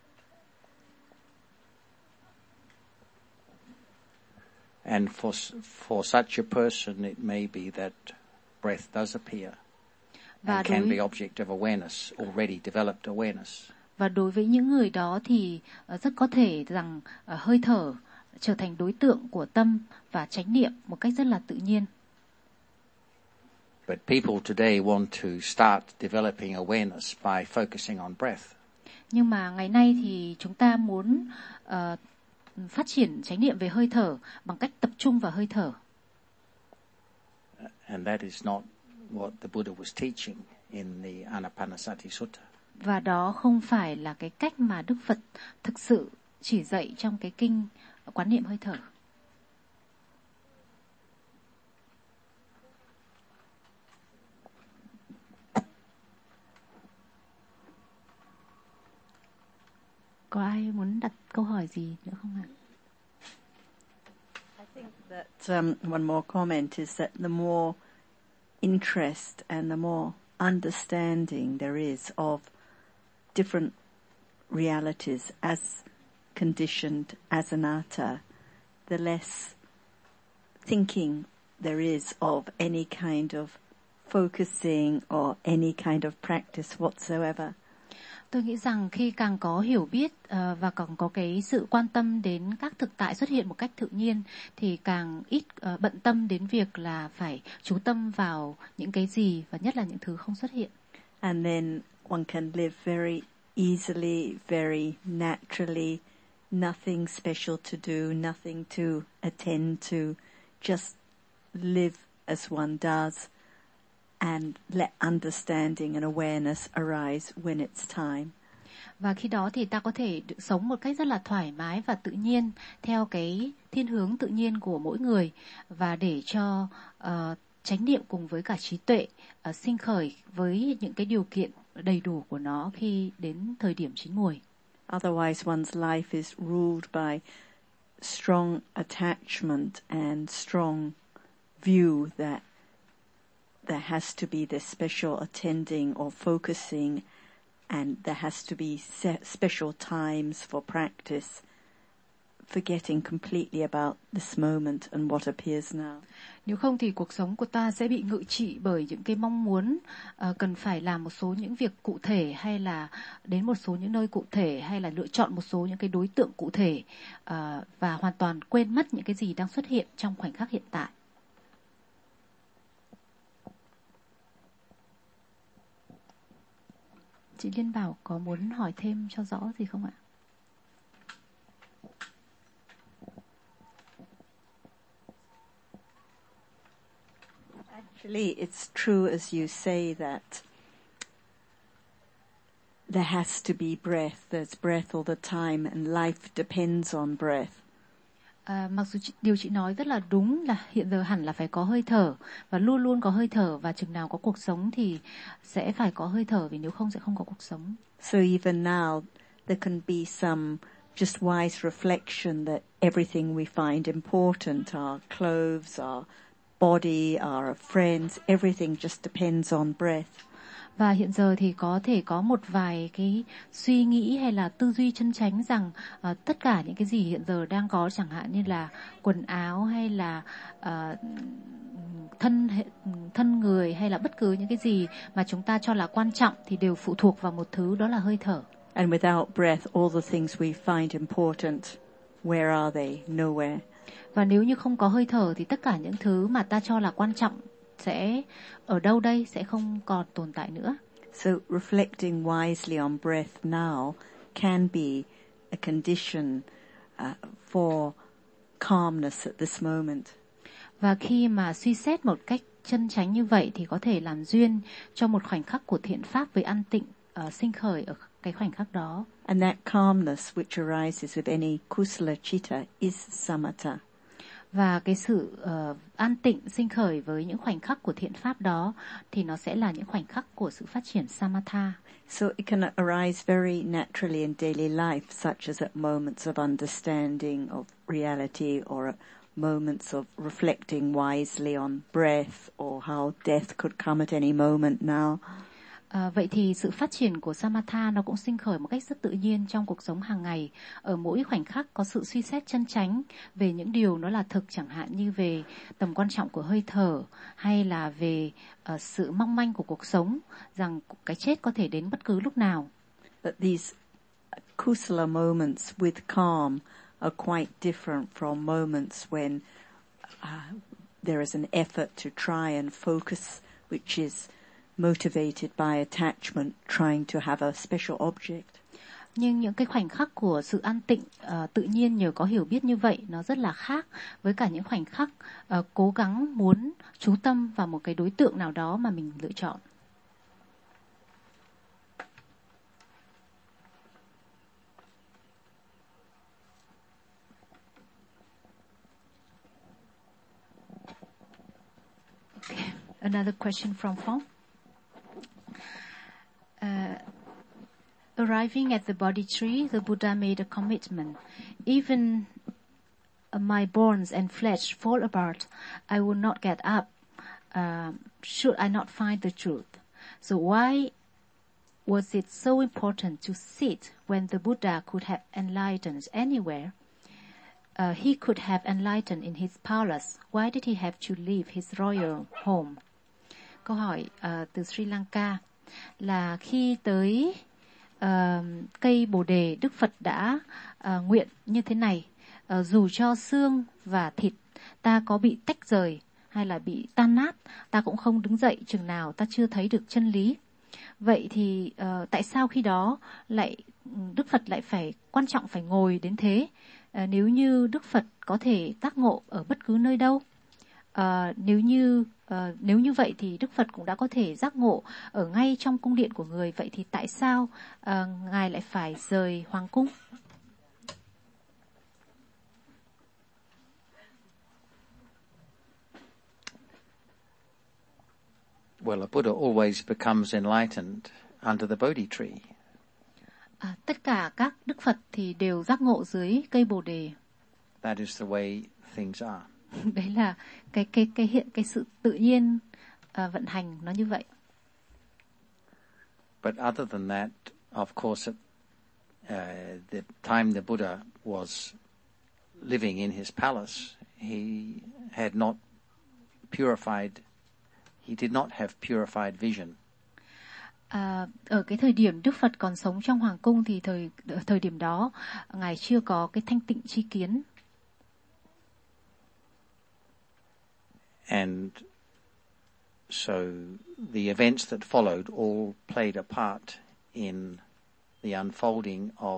And for such a person, it may be that breath does appear and can be object of awareness, already developed awareness. Và đối với những người đó thì rất có thể rằng hơi thở trở thành đối tượng của tâm và chánh niệm một cách rất là tự nhiên. But people today want to start developing awareness by focusing on breath. Nhưng mà ngày nay thì chúng ta muốn phát triển chánh niệm về hơi thở bằng cách tập trung vào hơi thở. And that is not what the Buddha was teaching in the Anapanasati Sutta. Và đó không phải là cái cách mà Đức Phật thực sự chỉ dạy trong cái kinh quán niệm hơi thở. Có ai muốn đặt câu hỏi gì nữa không ạ? I think that one more comment is that the more interest and the more understanding there is of different realities as conditioned, as anatta, the less thinking there is of any kind of focusing or any kind of practice whatsoever. Tôi nghĩ rằng khi càng có hiểu biết và càng có cái sự quan tâm đến các thực tại xuất hiện một cách tự nhiên thì càng ít bận tâm đến việc là phải chú tâm vào những cái gì và nhất là những thứ không xuất hiện. And then one can live very easily, very naturally, nothing special to do, nothing to attend to, just live as one does. And let understanding and awareness arise when it's time. Và khi đó thì ta có thể sống một cách rất là thoải mái và tự nhiên theo cái thiên hướng tự nhiên của mỗi người và để cho chánh niệm cùng với cả trí tuệ sinh khởi với những cái điều kiện đầy đủ của nó khi đến thời điểm chín muồi. Otherwise one's life is ruled by strong attachment and strong view that there has to be this special attending or focusing, and there has to be special times for practice, forgetting completely about this moment and what appears now. Nếu không thì cuộc sống của ta sẽ bị ngự trị bởi những cái mong muốn cần phải làm một số những việc cụ thể hay là đến một số những nơi cụ thể hay là lựa chọn một số những cái đối tượng cụ thể và hoàn toàn quên mất những cái gì đang xuất hiện trong khoảnh khắc hiện tại. Chị Liên Bảo có muốn hỏi thêm cho rõ gì không ạ? Actually, it's true as you say that there has to be breath. There's breath all the time, and life depends on breath. Mặc dù điều chị nói rất là đúng, là hiện giờ hẳn là phải có hơi thở và luôn luôn có hơi thở, và chừng nào có cuộc sống thì sẽ phải có hơi thở, vì nếu không sẽ không có cuộc sống. So even now there can be some just wise reflection that everything we find important, our clothes, our body, our friends, everything just depends on breath. Và hiện giờ thì có thể có một vài cái suy nghĩ hay là tư duy chân chánh rằng tất cả những cái gì hiện giờ đang có, chẳng hạn như là quần áo hay là thân người hay là bất cứ những cái gì mà chúng ta cho là quan trọng thì đều phụ thuộc vào một thứ, đó là hơi thở. And without breath, all the things we find important, where are they? Nowhere. Và nếu như không có hơi thở thì tất cả những thứ mà ta cho là quan trọng sẽ ở đâu đây, sẽ không còn tồn tại nữa. So reflecting wisely on breath now can be a condition for calmness at this moment. Và khi mà suy xét một cách chân chánh như vậy thì có thể làm duyên cho một khoảnh khắc của thiện pháp với an tịnh sinh khởi ở cái khoảnh khắc đó. And that calmness which arises with any kusala chitta is samatha. Và cái sự an tịnh sinh khởi với những khoảnh khắc của thiện pháp đó thì nó sẽ là những khoảnh khắc của sự phát triển samatha. So it can arise very naturally in daily life, such as at moments of understanding of reality, or at moments of reflecting wisely on breath, or how death could come at any moment now. Vậy thì sự phát triển của samatha nó cũng sinh khởi một cách rất tự nhiên trong cuộc sống hàng ngày. Ở mỗi khoảnh khắc có sự suy xét chân chánh về những điều nó là thực, chẳng hạn như về tầm quan trọng của hơi thở, hay là về sự mong manh của cuộc sống, rằng cái chết có thể đến bất cứ lúc nào. But these kusala moments with calm are quite different from moments when there is an effort to try and focus, which is motivated by attachment, trying to have a special object. Nhưng những cái khoảnh khắc của sự an tịnh tự nhiên nhờ có hiểu biết như vậy, nó rất là khác với cả những khoảnh khắc cố gắng muốn chú tâm vào một cái đối tượng nào đó mà mình lựa chọn. Okay. Another question from Phong. Arriving at the body tree, the Buddha made a commitment. Even my bones and flesh fall apart, I will not get up, should I not find the truth. So why was it so important to sit when the Buddha could have enlightened anywhere? He could have enlightened in his palace. Why did he have to leave his royal home? Câu hỏi từ Sri Lanka là khi tới cây Bồ Đề, Đức Phật đã nguyện như thế này: dù cho xương và thịt ta có bị tách rời hay là bị tan nát, ta cũng không đứng dậy chừng nào ta chưa thấy được chân lý. Vậy thì tại sao khi đó lại Đức Phật lại phải quan trọng phải ngồi đến thế, nếu như Đức Phật có thể giác ngộ ở bất cứ nơi đâu? Nếu như vậy thì Đức Phật cũng đã có thể giác ngộ ở ngay trong cung điện của người. Vậy thì tại sao Ngài lại phải rời hoàng cung? Well, a Buddha always becomes enlightened under the Bodhi tree. Tất cả các Đức Phật thì đều giác ngộ dưới cây Bồ Đề. That is the way things are. Đấy là cái sự tự nhiên vận hành nó như vậy. But other than that, of course, at the time the Buddha was living in his palace, he had not purified. He did not have purified vision. Ở cái thời điểm Đức Phật còn sống trong hoàng cung thì thời điểm đó Ngài chưa có cái thanh tịnh tri kiến. And so the events that followed all played a part in the unfolding of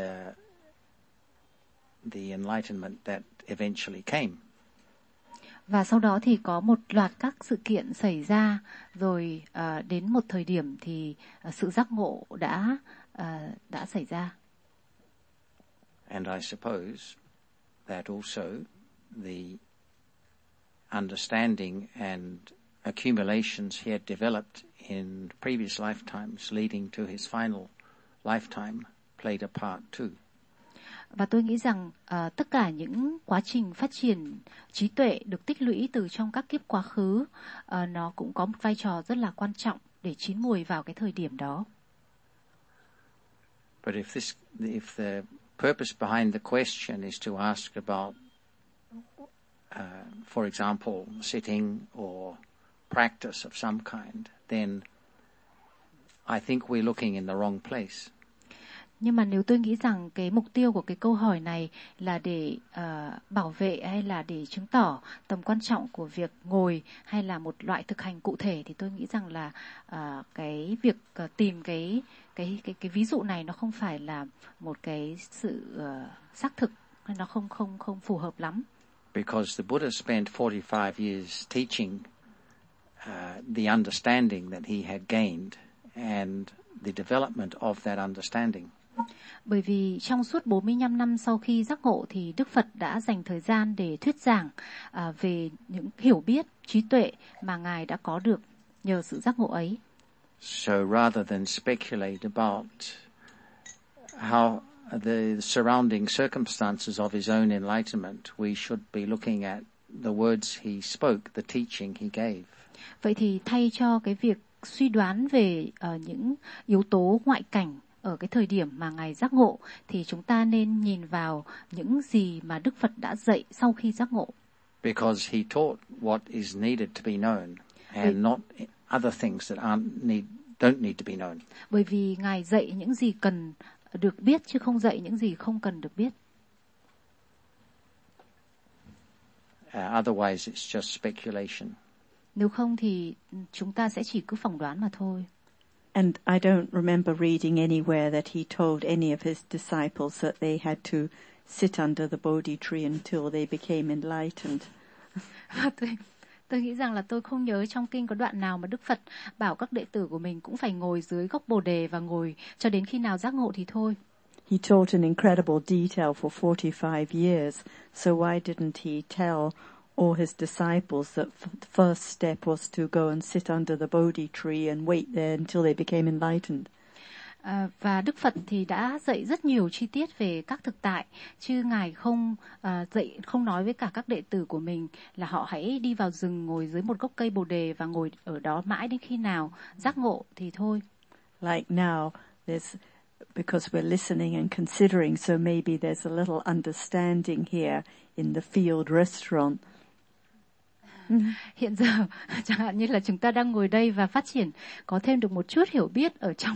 the enlightenment that eventually came. Và sau đó thì có một loạt các sự kiện xảy ra, rồi đến một thời điểm thì sự giác ngộ đã xảy ra. And I suppose that also the understanding and accumulations he had developed in previous lifetimes leading to his final lifetime played a part too. Và tôi nghĩ rằng tất cả những quá trình phát triển trí tuệ được tích lũy từ trong các kiếp quá khứ, nó cũng có một vai trò rất là quan trọng để chín mùi vào cái thời điểm đó. But if the purpose behind the question is to ask about, for example, sitting or practice of some kind, then I think we're looking in the wrong place. Nhưng mà nếu tôi nghĩ rằng cái mục tiêu của cái câu hỏi này là để bảo vệ hay là để chứng tỏ tầm quan trọng của việc ngồi hay là một loại thực hành cụ thể, thì tôi nghĩ rằng là cái việc tìm cái ví dụ này nó không phải là một cái sự xác thực, hay nó không phù hợp lắm. Because the Buddha spent 45 years teaching the understanding that he had gained and the development of that understanding. Bởi vì trong suốt 45 năm sau khi giác ngộ thì Đức Phật đã dành thời gian để thuyết giảng về những hiểu biết, trí tuệ mà Ngài đã có được nhờ sự giác ngộ ấy. So rather than speculate about how the surrounding circumstances of his own enlightenment, we should be looking at the words he spoke, the teaching he gave. Vậy thì thay cho cái việc suy đoán về những yếu tố ngoại cảnh ở cái thời điểm mà Ngài giác ngộ, thì chúng ta nên nhìn vào những gì mà Đức Phật đã dạy sau khi giác ngộ. Because he taught what is needed to be known and not other things that don't need to be known. Bởi vì Ngài dạy những gì cần được biết chứ không dạy những gì không cần được biết. Otherwise it's just speculation. Nếu không thì chúng ta sẽ chỉ cứ phỏng đoán mà thôi. And I don't remember reading anywhere that he told any of his disciples that they had to sit under the Bodhi tree until they became enlightened. Tôi nghĩ rằng là tôi không nhớ trong kinh có đoạn nào mà Đức Phật bảo các đệ tử của mình cũng phải ngồi dưới gốc Bồ đề và ngồi cho đến khi nào giác ngộ thì thôi. He taught in incredible detail for 45 years, so why didn't he tell all his disciples that the first step was to go and sit under the Bodhi tree and wait there until they became enlightened? Và Đức Phật thì đã dạy rất nhiều chi tiết về các thực tại, chứ Ngài không nói với cả các đệ tử của mình là họ hãy đi vào rừng ngồi dưới một gốc cây Bồ đề và ngồi ở đó mãi đến khi nào giác ngộ thì thôi. Like now, because we're listening and considering, so maybe there's a little understanding here in the field restaurant. Hiện giờ chẳng hạn như là chúng ta đang ngồi đây và phát triển có thêm được một chút hiểu biết ở trong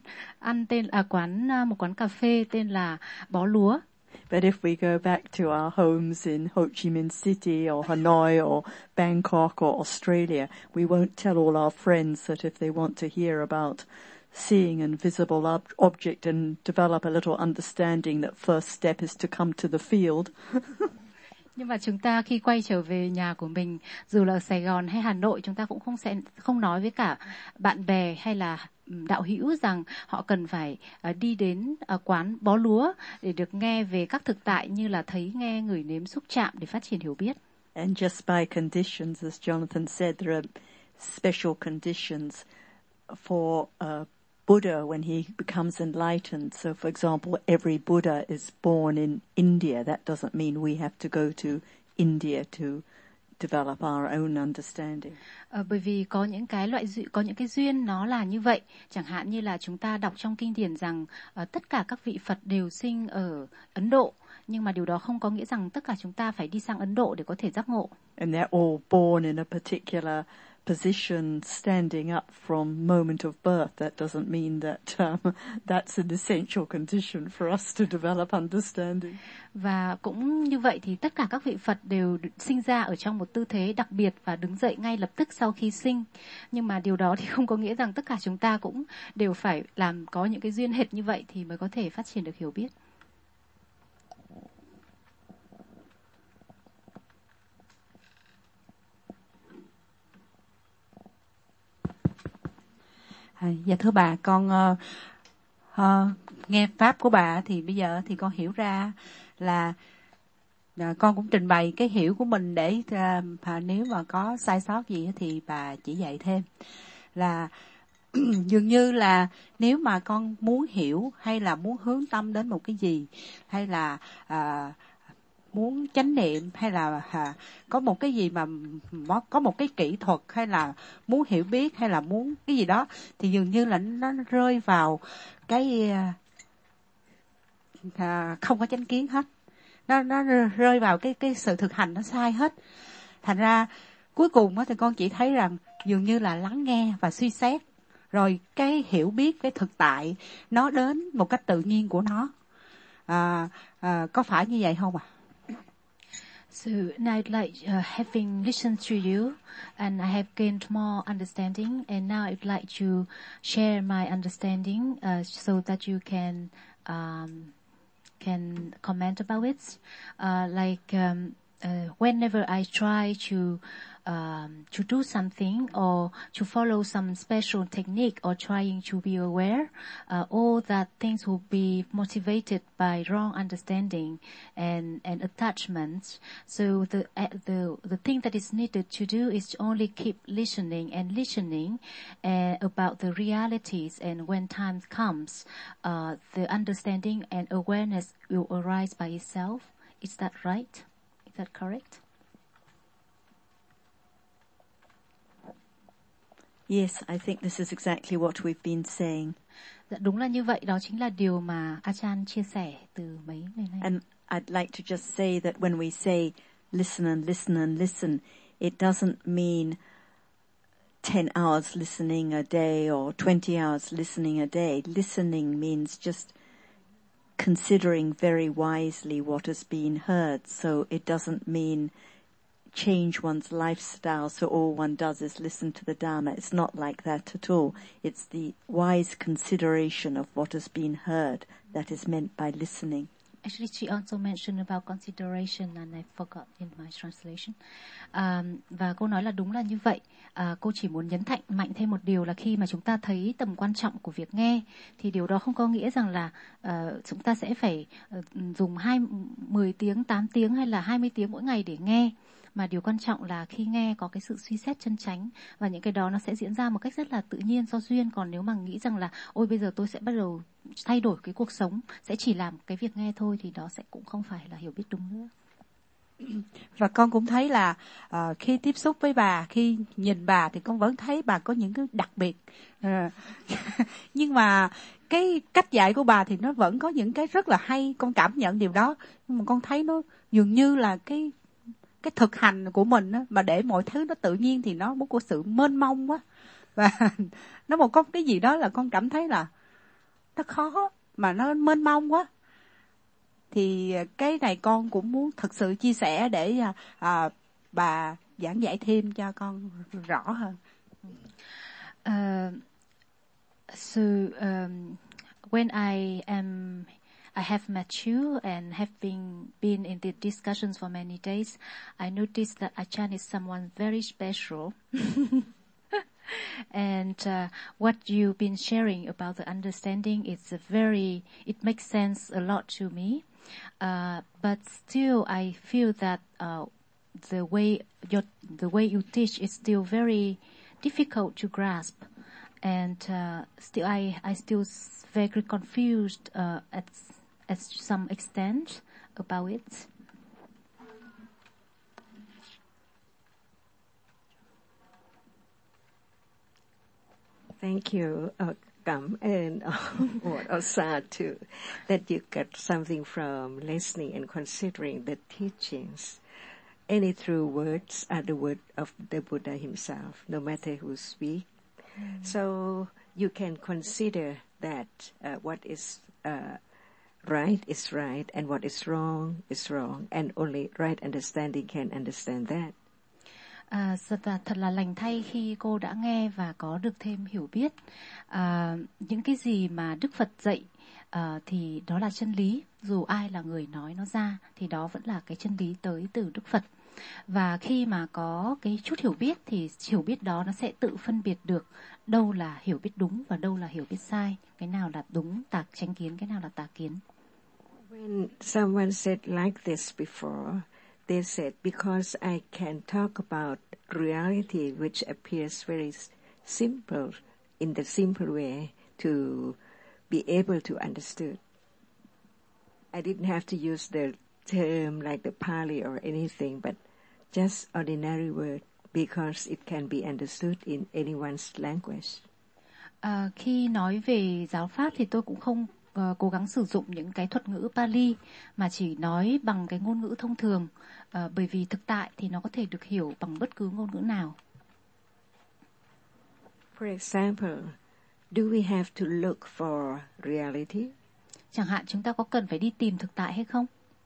một quán cà phê tên là Bó Lúa. But if we go back to our homes in Ho Chi Minh City or Hanoi or Bangkok or Australia, we won't tell all our friends that if they want to hear about seeing an invisible object and develop a little understanding, that first step is to come to the field. Nhưng mà chúng ta khi quay trở về nhà của mình, dù là ở Sài Gòn hay Hà Nội, chúng ta cũng không nói với cả bạn bè hay là đạo hữu rằng họ cần phải đi đến quán Bó Lúa để được nghe về các thực tại như là thấy, nghe, ngửi, nếm, xúc chạm để phát triển hiểu biết. And just by conditions, as Jonathan said, there are special conditions for Buddha when he becomes enlightened. So, for example, every Buddha is born in India. That doesn't mean we have to go to India to develop our own understanding. Bởi vì có những cái duyên nó là như vậy. Chẳng hạn như là chúng ta đọc trong kinh điển rằng tất cả các vị Phật đều sinh ở Ấn Độ. Nhưng mà điều đó không có nghĩa rằng tất cả chúng ta phải đi sang Ấn Độ để có thể giác ngộ. And they're all born in a particular position, standing up from moment of birth. That doesn't mean that that's an essential condition for us to develop understanding. Và cũng như vậy thì tất cả các vị Phật đều sinh ra ở trong một tư thế đặc biệt và đứng dậy ngay lập tức sau khi sinh. Nhưng mà điều đó thì không có nghĩa rằng tất cả chúng ta cũng đều phải có những cái duyên hệt như vậy thì mới có thể phát triển được hiểu biết. Dạ thưa bà, con nghe pháp của bà thì bây giờ thì con hiểu ra là con cũng trình bày cái hiểu của mình để nếu mà có sai sót gì thì bà chỉ dạy thêm. Là dường như là nếu mà con muốn hiểu hay là muốn hướng tâm đến một cái gì, hay là muốn chánh niệm, hay là có một cái gì mà có một cái kỹ thuật, hay là muốn hiểu biết, hay là muốn cái gì đó, thì dường như là nó rơi vào cái không có chánh kiến hết. Nó rơi vào cái sự thực hành nó sai hết. Thành ra cuối cùng thì con chỉ thấy rằng dường như là lắng nghe và suy xét, rồi cái hiểu biết, cái thực tại nó đến một cách tự nhiên của nó. Có phải như vậy không ạ? So now I'd like, having listened to you, and I have gained more understanding, and now I'd like to share my understanding so that you can comment about it. Whenever I try to do something or to follow some special technique or trying to be aware, all that things will be motivated by wrong understanding and attachments. So the thing that is needed to do is to only keep listening about the realities, and when time comes, the understanding and awareness will arise by itself. Is that right? Is that correct? Yes, I think this is exactly what we've been saying. Dạ, đúng là như vậy, đó chính là điều mà Ajahn chia sẻ từ mấy ngày nay. And I'd like to just say that when we say listen and listen and listen, it doesn't mean 10 hours listening a day or 20 hours listening a day. Listening means just considering very wisely what has been heard. So it doesn't mean change one's lifestyle so all one does is listen to the Dharma. It's not like that at all. It's the wise consideration of what has been heard that is meant by listening. Actually, she also mentioned about consideration, and I forgot in my translation. Và cô nói là đúng là như vậy. Cô chỉ muốn nhấn mạnh thêm một điều là khi mà chúng ta thấy tầm quan trọng của việc nghe, thì điều đó không có nghĩa rằng là chúng ta sẽ phải dùng 10 tiếng, 8 tiếng hay là 20 tiếng mỗi ngày để nghe. Mà điều quan trọng là khi nghe có cái sự suy xét chân chánh, và những cái đó nó sẽ diễn ra một cách rất là tự nhiên do duyên. Còn nếu mà nghĩ rằng là ôi bây giờ tôi sẽ bắt đầu thay đổi cái cuộc sống, sẽ chỉ làm cái việc nghe thôi, thì đó sẽ cũng không phải là hiểu biết đúng nữa. Và con cũng thấy là khi tiếp xúc với bà, khi nhìn bà thì con vẫn thấy bà có những cái đặc biệt. Nhưng mà cái cách dạy của bà thì nó vẫn có những cái rất là hay, con cảm nhận điều đó. Nhưng mà con thấy nó dường như là cái thực hành của mình á, mà để mọi thứ nó tự nhiên thì nó có sự mênh mông quá. Và nó có cái gì đó là con cảm thấy là nó khó mà nó mênh mông quá. Thì cái này con cũng muốn thực sự chia sẻ để bà giảng giải thêm cho con rõ hơn. When I have met you and have been in the discussions for many days, I noticed that Ajahn is someone very special. And what you've been sharing about the understanding, it makes sense a lot to me. But still, I feel that the way you teach is still very difficult to grasp, and still I still very confused at some extent about it. Thank you, Kam, and also too, that you got something from listening and considering the teachings. Any true words are the word of the Buddha himself, no matter who speaks. So you can consider that what is right is right, and what is wrong, and only right understanding can understand that. Và thật là lành thay khi cô đã nghe và có được thêm hiểu biết. Những cái gì mà Đức Phật dạy thì đó là chân lý. Dù ai là người nói nó ra thì đó vẫn là cái chân lý tới từ Đức Phật. Và khi mà có cái chút hiểu biết thì hiểu biết đó nó sẽ tự phân biệt được đâu là hiểu biết đúng và đâu là hiểu biết sai, cái nào là đúng chánh kiến, cái nào là tà kiến. When someone said like this before, they said, because I can talk about reality which appears very simple, in the simple way to be able to understand. I didn't have to use the term like the Pali or anything, but just ordinary word, because it can be understood in anyone's language. Khi nói về giáo pháp thì tôi cũng không cố gắng sử dụng những cái thuật ngữ Pali, mà chỉ nói bằng cái ngôn ngữ thông thường, bởi vì thực tại thì nó có thể được hiểu bằng bất cứ ngôn ngữ nào. For example, do we have to look for reality? Chẳng hạn chúng ta có cần phải đi tìm thực tại hay không?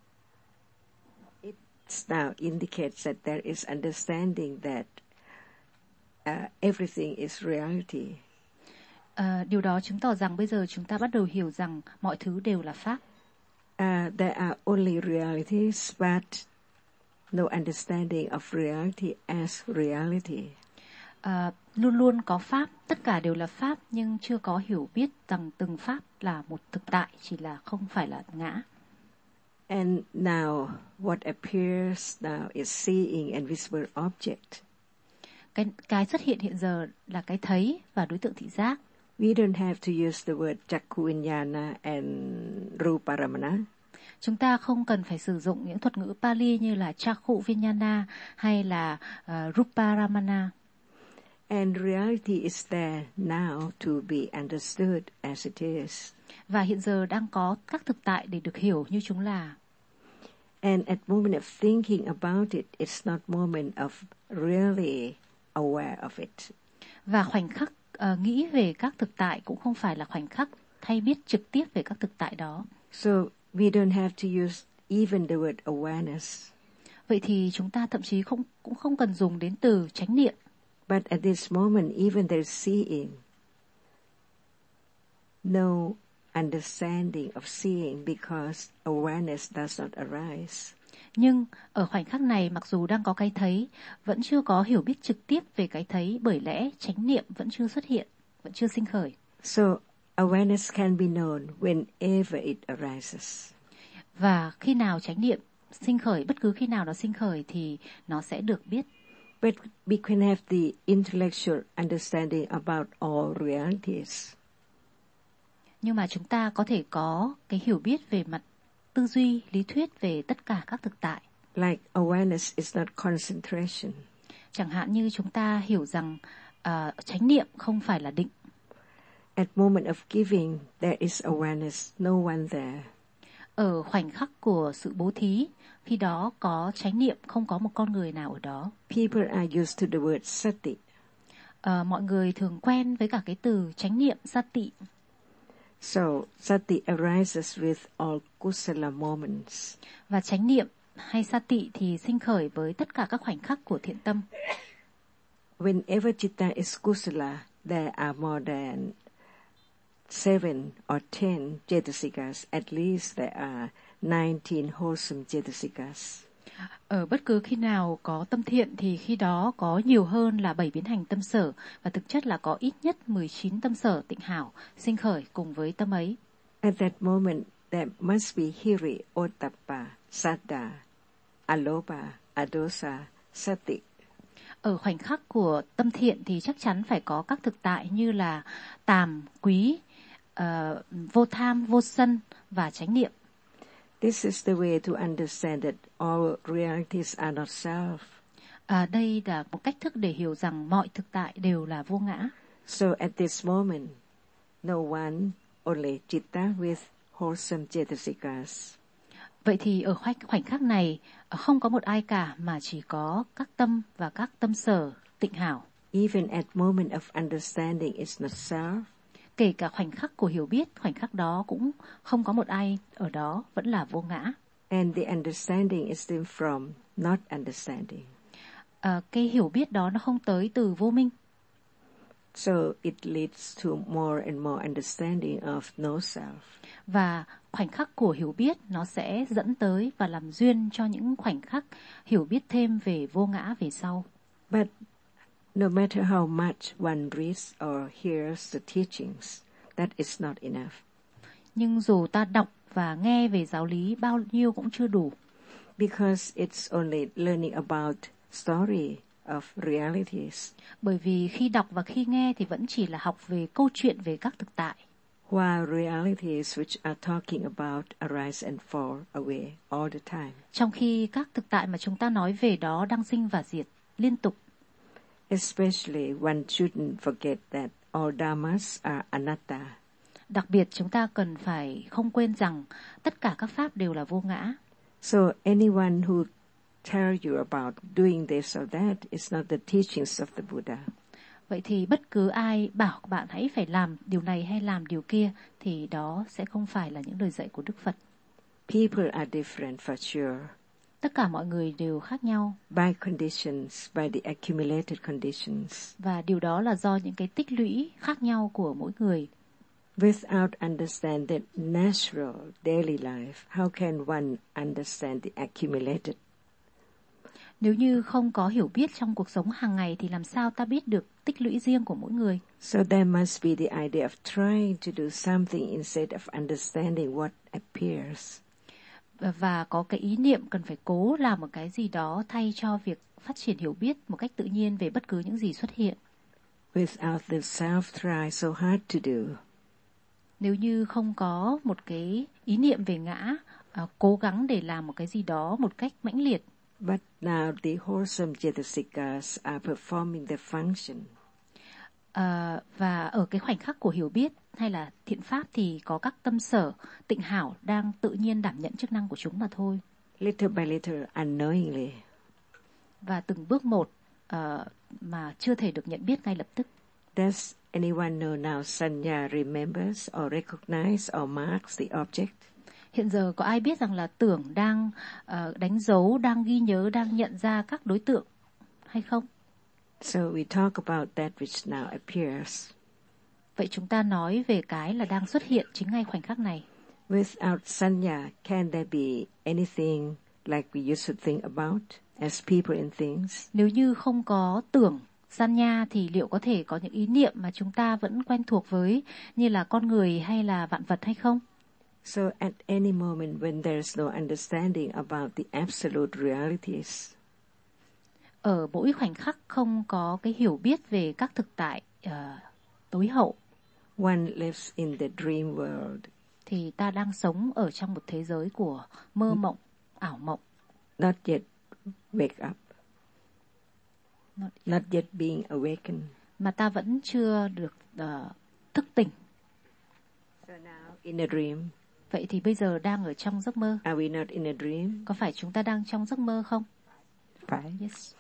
It now indicates that there is understanding that everything is reality. Điều đó chứng tỏ rằng bây giờ chúng ta bắt đầu hiểu rằng mọi thứ đều là pháp. There are only realities, but no understanding of reality as reality. Luôn luôn có pháp, tất cả đều là pháp, nhưng chưa có hiểu biết rằng từng pháp là một thực tại, chỉ là không phải là ngã. And now what appears now is seeing and visible object. Cái xuất hiện giờ là cái thấy và đối tượng thị giác. We don't have to use the word Chakku Viññāṇa and Ruparamana. Chúng ta không cần phải sử dụng những thuật ngữ Pali như là Chakku Viññāṇa hay là Ruparamana. And reality is there now to be understood as it is. Và hiện giờ đang có các thực tại để được hiểu như chúng là. And at moment of thinking about it, it's not moment of really aware of it. Và khoảnh khắc nghĩ về các thực tại cũng không phải là khoảnh khắc hay biết trực tiếp về các thực tại đó. So we don't have to use even the word awareness. Vậy thì chúng ta thậm chí cũng không cần dùng đến từ chánh niệm. But at this moment, even there's seeing, no understanding of seeing because awareness does not arise. Nhưng ở khoảnh khắc này, mặc dù đang có cái thấy, vẫn chưa có hiểu biết trực tiếp về cái thấy, bởi lẽ chánh niệm vẫn chưa xuất hiện, vẫn chưa sinh khởi. So awareness can be known whenever it arises. Và khi nào chánh niệm sinh khởi, bất cứ khi nào nó sinh khởi thì nó sẽ được biết. But we can have the intellectual understanding about all realities. Nhưng mà chúng ta có thể có cái hiểu biết về mặt tư duy, lý thuyết về tất cả các thực tại. Like awareness is not concentration. Chẳng hạn như chúng ta hiểu rằng chánh niệm không phải là định. At moment of giving, there is awareness, no one there. Ở khoảnh khắc của sự bố thí, khi đó có chánh niệm, không có một con người nào ở đó. People are used to the word sati. Mọi người thường quen với cả cái từ chánh niệm, sati. So sati arises with all kusala moments. Và chánh niệm hay sati thì sinh khởi với tất cả các khoảnh khắc của thiện tâm. Whenever citta is kusala, there are more than 7 or 10 cetasikas. At least there are 19 wholesome cetasikas. Ở bất cứ khi nào có tâm thiện thì khi đó có nhiều hơn là 7 biến hành tâm sở, và thực chất là có ít nhất 19 tâm sở tịnh hảo sinh khởi cùng với tâm ấy. At that moment, there must be hiri, ottappa, saddha, alopa, adosa, sati. Ở khoảnh khắc của tâm thiện thì chắc chắn phải có các thực tại như là tàm, quý, vô tham, vô sân và chánh niệm. This is the way to understand that all realities are not self. Đây là một cách thức để hiểu rằng mọi thực tại đều là vô ngã. So at this moment, no one, only citta with wholesome cetasikas. Vậy thì ở khoảnh khắc này không có một ai cả, mà chỉ có các tâm và các tâm sở tịnh hảo. Even at moment of understanding, it's not self. Kể cả khoảnh khắc của hiểu biết, khoảnh khắc đó cũng không có một ai ở đó, vẫn là vô ngã. And the understanding is stem from not understanding. Cái hiểu biết đó nó không tới từ vô minh. So it leads to more and more understanding of no self. Và khoảnh khắc của hiểu biết nó sẽ dẫn tới và làm duyên cho những khoảnh khắc hiểu biết thêm về vô ngã về sau. But no matter how much one reads or hears the teachings, that is not enough. Nhưng dù ta đọc và nghe về giáo lý bao nhiêu cũng chưa đủ. Because it's only learning about story of realities. Bởi vì khi đọc và khi nghe thì vẫn chỉ là học về câu chuyện về các thực tại. While realities which are talking about arise and fall away all the time. Trong khi các thực tại mà chúng ta nói về đó đang sinh và diệt liên tục. Especially one shouldn't forget that all dhammas are anatta. Đặc biệt chúng ta cần phải không quên rằng tất cả các pháp đều là vô ngã. So anyone who tell you about doing this or that is not the teachings of the Buddha. Vậy thì bất cứ ai bảo bạn hãy phải làm điều này hay làm điều kia thì đó sẽ không phải là những lời dạy của Đức Phật. People are different for sure. Tất cả mọi người đều khác nhau. By conditions, by the accumulated conditions. Và điều đó là do những cái tích lũy khác nhau của mỗi người. Without understanding the natural daily life, how can one understand the accumulated? Nếu như không có hiểu biết trong cuộc sống hàng ngày thì làm sao ta biết được tích lũy riêng của mỗi người? So there must be the idea of trying to do something instead of understanding what appears. Và có cái ý niệm cần phải cố làm một cái gì đó thay cho việc phát triển hiểu biết một cách tự nhiên về bất cứ những gì xuất hiện. Without the self try so hard to do. Nếu như không có một cái ý niệm về ngã, cố gắng để làm một cái gì đó một cách mãnh liệt. But now the wholesome Cetasikas are performing the function. Và ở cái khoảnh khắc của hiểu biết hay là thiện pháp thì có các tâm sở tịnh hảo đang tự nhiên đảm nhận chức năng của chúng mà thôi. Little by little, unknowingly. Và từng bước một mà chưa thể được nhận biết ngay lập tức. Does anyone know now Sanya remembers or recognize or marks the object? Hiện giờ có ai biết rằng là tưởng đang đánh dấu, đang ghi nhớ, đang nhận ra các đối tượng hay không? So we talk about that which now appears. Vậy chúng ta nói về cái là đang xuất hiện chính ngay khoảnh khắc này. Without sanya, can there be anything like we used to think about as people and things? Nếu như không có tưởng sanya thì liệu có thể có những ý niệm mà chúng ta vẫn quen thuộc với như là con người hay là vạn vật hay không? So at any moment when there is no understanding about the absolute realities, ở mỗi khoảnh khắc không có cái hiểu biết về các thực tại tối hậu, one lives in the dream world. Thì ta đang sống ở trong một thế giới của mơ mộng, ảo mộng. Not yet wake up. Not yet being awakened. Mà ta vẫn chưa được thức tỉnh. So now in a dream. Vậy thì bây giờ đang ở trong giấc mơ. Are we not in a dream? Có phải chúng ta đang trong giấc mơ không? Phải. Yes.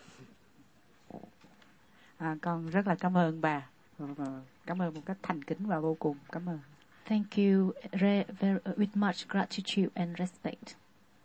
Con rất là cảm ơn bà. Cảm ơn một cách thành kính và vô cùng. Cảm ơn. Thank you with much gratitude and respect.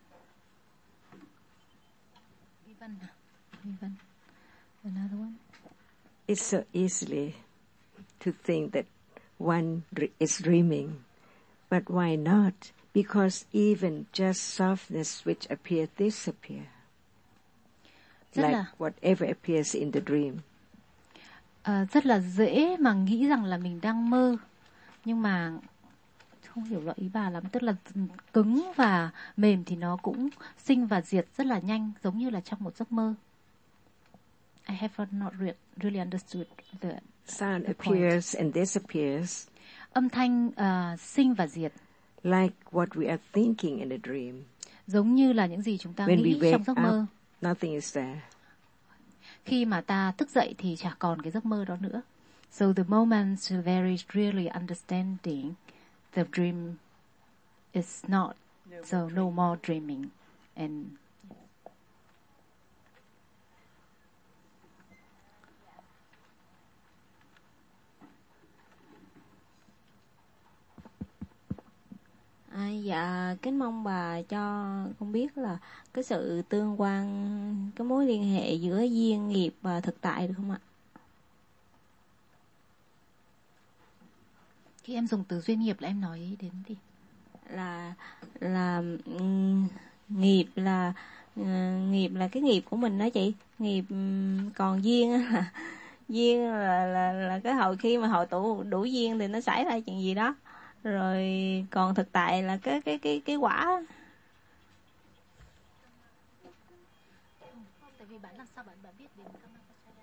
Vivan. Another one. It's so easily to think that one is dreaming. But why not? Because even just softness which appear disappear. Like whatever appears in the dream. Rất là dễ mà nghĩ rằng là mình đang mơ. Nhưng mà không hiểu rõ ý bà lắm. Tức là cứng và mềm thì nó cũng sinh và diệt rất là nhanh, giống như là trong một giấc mơ. I have not really understood the sound appears and disappears. Âm thanh sinh và diệt. Like what we are thinking in a dream. Giống như là những gì chúng ta When nghĩ trong giấc mơ. Nothing is there. Khi mà ta thức dậy thì chả còn cái giấc mơ đó nữa. So the moment very really understanding the dream is not, so no more dreaming. And dạ kính mong bà cho con biết là cái sự tương quan, cái mối liên hệ giữa duyên nghiệp và thực tại được không ạ? Khi em dùng từ duyên nghiệp là em nói đến gì? Là nghiệp là nghiệp là cái nghiệp của mình đó chị. Nghiệp còn duyên là duyên là cái hồi khi mà hội tụ đủ duyên thì nó xảy ra chuyện gì đó. Rồi còn thực tại là cái quả. Tại vì bạn làm sao bạn biết đến karma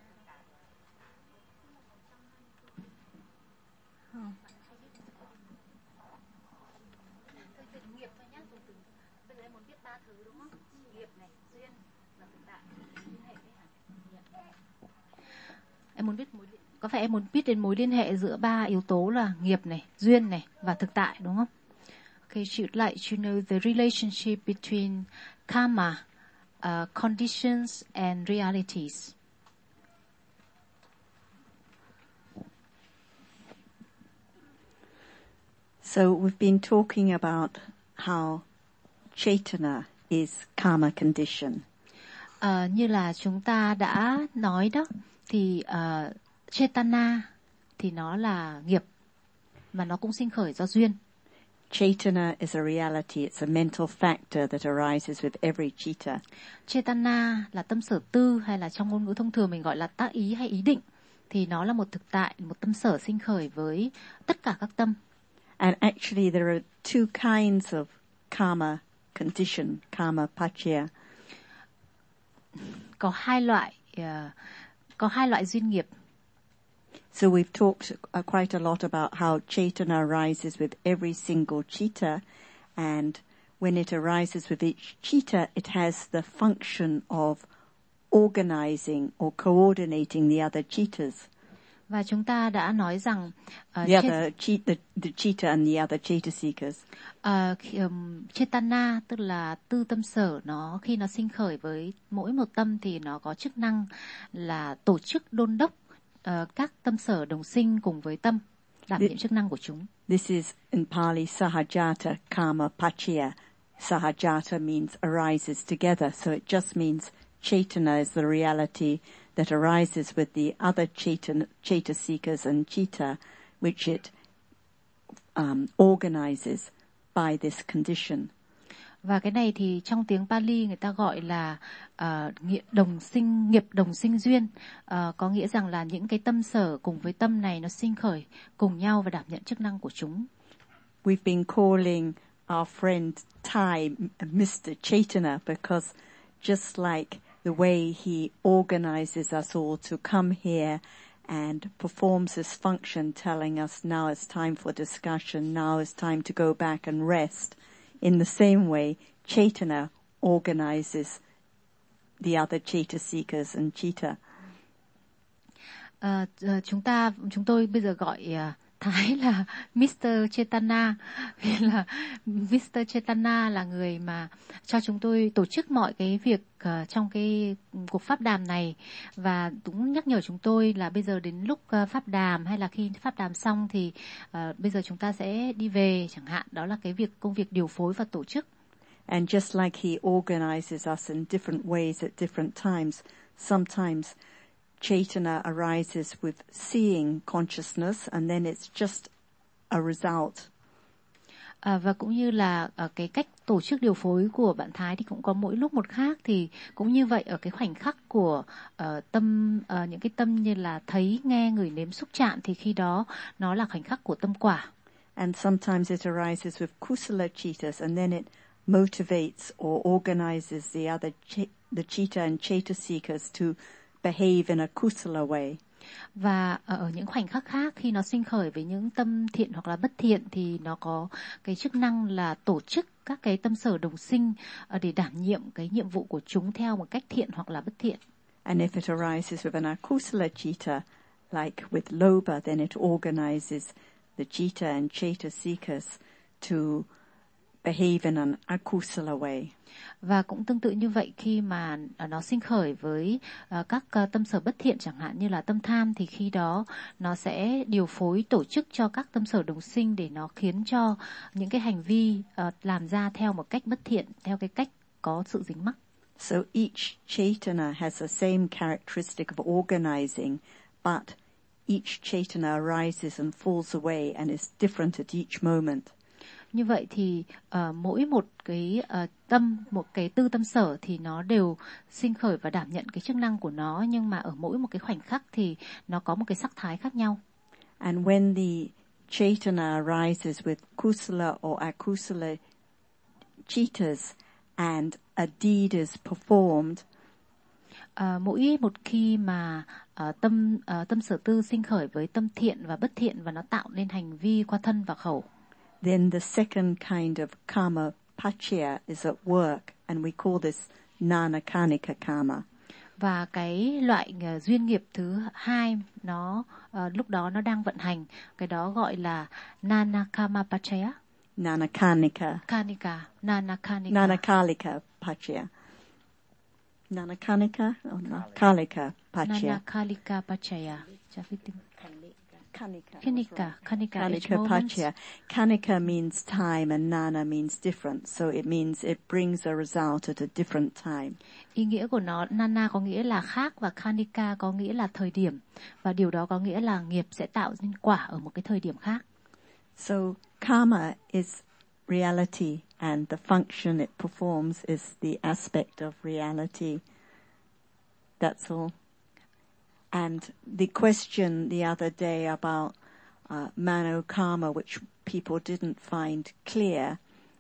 nghiệp thôi nhá, từ từ. Bây giờ em muốn biết ba thứ đúng không? Nghiệp này, duyên và thực tại. Liên hệ với hả? Em muốn biết có phải em muốn biết đến mối liên hệ giữa ba yếu tố là nghiệp này, duyên này và thực tại đúng không? Okay, she'd like to know the relationship between karma, conditions and realities. So we've been talking about how Chaitana is karma condition. Như là chúng ta đã nói đó, thì Chaitana thì nó là nghiệp và nó cũng sinh khởi do duyên. Chaitana is a reality, it's a mental factor that arises with every chitta. Chaitana là tâm sở tư, hay là trong ngôn ngữ thông thường mình gọi là tác ý hay ý định, thì nó là một thực tại, một tâm sở sinh khởi với tất cả các tâm. And actually there are two kinds of karma condition, karma pachya. Có hai loại duyên nghiệp. So we've talked quite a lot about how Chaitana arises with every single chitta, and when it arises with each chitta, it has the function of organizing or coordinating the other chittas. Và chúng ta đã nói rằng The chitta and the other chaitasikas. Chaitana tức là tư tâm sở, nó khi nó sinh khởi với mỗi một tâm thì nó có chức năng là tổ chức đôn đốc các tâm sở đồng sinh cùng với tâm, đảm nhiệm chức năng của chúng. This is in Pali Sahajata Karma Pachya. Sahajata means arises together, so it just means Chaitana is the reality that arises with the other chaitasikas and chitta, which it organizes by this condition. Và cái này thì trong tiếng Pali người ta gọi là nghiệp đồng sinh duyên, có nghĩa rằng là những cái tâm sở cùng với tâm này nó sinh khởi cùng nhau và đảm nhận chức năng của chúng. We've been calling our friend Thai Mr. Chaitana because just like the way he organizes us all to come here and performs this function telling us now it's time for discussion, now it's time to go back and rest. In the same way, Chaitana organizes the other chaitasikas and chitta. Chúng tôi bây giờ gọi Thái là Mr. Chaitana, vì là Mr. Chaitana là người mà cho chúng tôi tổ chức mọi cái việc trong cái cuộc pháp đàm này, và cũng nhắc nhở chúng tôi là bây giờ đến lúc pháp đàm hay là khi pháp đàm xong thì bây giờ chúng ta sẽ đi về chẳng hạn, đó là cái công việc điều phối và tổ chức. And just like he organizes us in different ways at different times, sometimes Chaitana arises with seeing consciousness, and then it's just a result. Và cũng như là cái cách tổ chức điều phối của bạn Thái thì cũng có mỗi lúc một khác, thì cũng như vậy ở cái khoảnh khắc của tâm, những cái tâm như là thấy, nghe, ngửi, nếm, xúc chạm, thì khi đó nó là khoảnh khắc của tâm quả. And sometimes it arises with kusala chittas, and then it motivates or organizes the chitta and chaitasikas to behave in a kusala way. Và ở những khoảnh khắc khác khi nó sinh khởi với những tâm thiện hoặc là bất thiện thì nó có cái chức năng là tổ chức các cái tâm sở đồng sinh để đảm nhiệm cái nhiệm vụ của chúng theo một cách thiện hoặc là bất thiện. And if it arises with an akusala chitta, like with lobha, then it organizes the chitta and chaitasikas to behave in an akusala way. Và cũng tương tự như vậy, khi mà nó sinh khởi với các tâm sở bất thiện chẳng hạn như là tâm tham, thì khi đó nó sẽ điều phối tổ chức cho các tâm sở đồng sinh để nó khiến cho những cái hành vi làm ra theo một cách bất thiện, theo cái cách có sự dính mắc. So each chaitana has the same characteristic of organizing, but each Chaitana arises and falls away and is different at each moment. Như vậy thì mỗi một cái một cái tư tâm sở thì nó đều sinh khởi và đảm nhận cái chức năng của nó, nhưng mà ở mỗi một cái khoảnh khắc thì nó có một cái sắc thái khác nhau. And when the Chaitana arises with kusala or akusala chittas and a deed is performed, mỗi một khi mà tâm sở tư sinh khởi với tâm thiện và bất thiện và nó tạo nên hành vi qua thân và khẩu, then the second kind of karma pachya is at work, and we call this nanakanika karma. Và cái loại duyên nghiệp thứ hai nó lúc đó nó đang vận hành, cái đó gọi là nanakama pachaya. Nanakanika. Nanakalika pachya. Nanakanika or Kalika pachya. Nanakalika pachaya. Kanika pachya. Kanika means time and nana means different, so it means it brings a result at a different time. Ý nghĩa của nó, nana có nghĩa là khác và kanika có nghĩa là thời điểm, và điều đó có nghĩa là nghiệp sẽ tạo nên quả ở một cái thời điểm khác. So karma is reality and the function it performs is the aspect of reality. That's all. And the question the other day about mano karma, which people didn't find clear.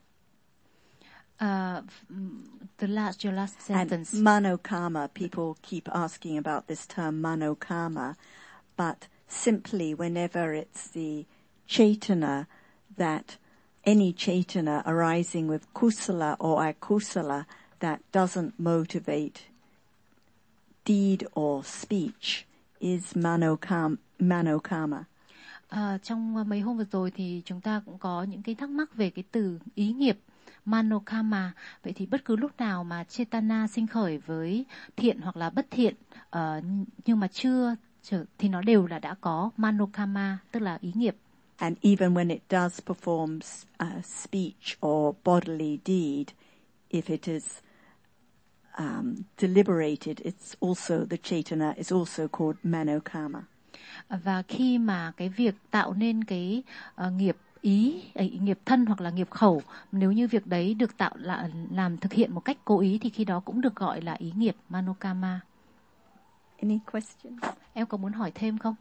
Your last sentence. And mano karma, people keep asking about this term mano karma, but simply whenever it's the Chaitana, that any Chaitana arising with kusala or akusala that doesn't motivate deed or speech is mano karma. Trong mấy hôm vừa rồi thì chúng ta cũng có những cái thắc mắc về cái từ ý nghiệp mano karma. Vậy thì bất cứ lúc nào mà Chaitana sinh khởi với thiện hoặc là bất thiện nhưng mà chưa thì nó đều là đã có mano karma, tức là ý nghiệp. And even when it does perform speech or bodily deed, if it is deliberated, it's also the Chaitana is also called mano karma. Và khi mà cái việc tạo nên cái nghiệp nghiệp thân hoặc là nghiệp khẩu, nếu như việc đấy được tạo làm thực hiện một cách cố ý thì khi đó cũng được gọi là ý nghiệp mano karma. Any questions? Em có muốn hỏi thêm không?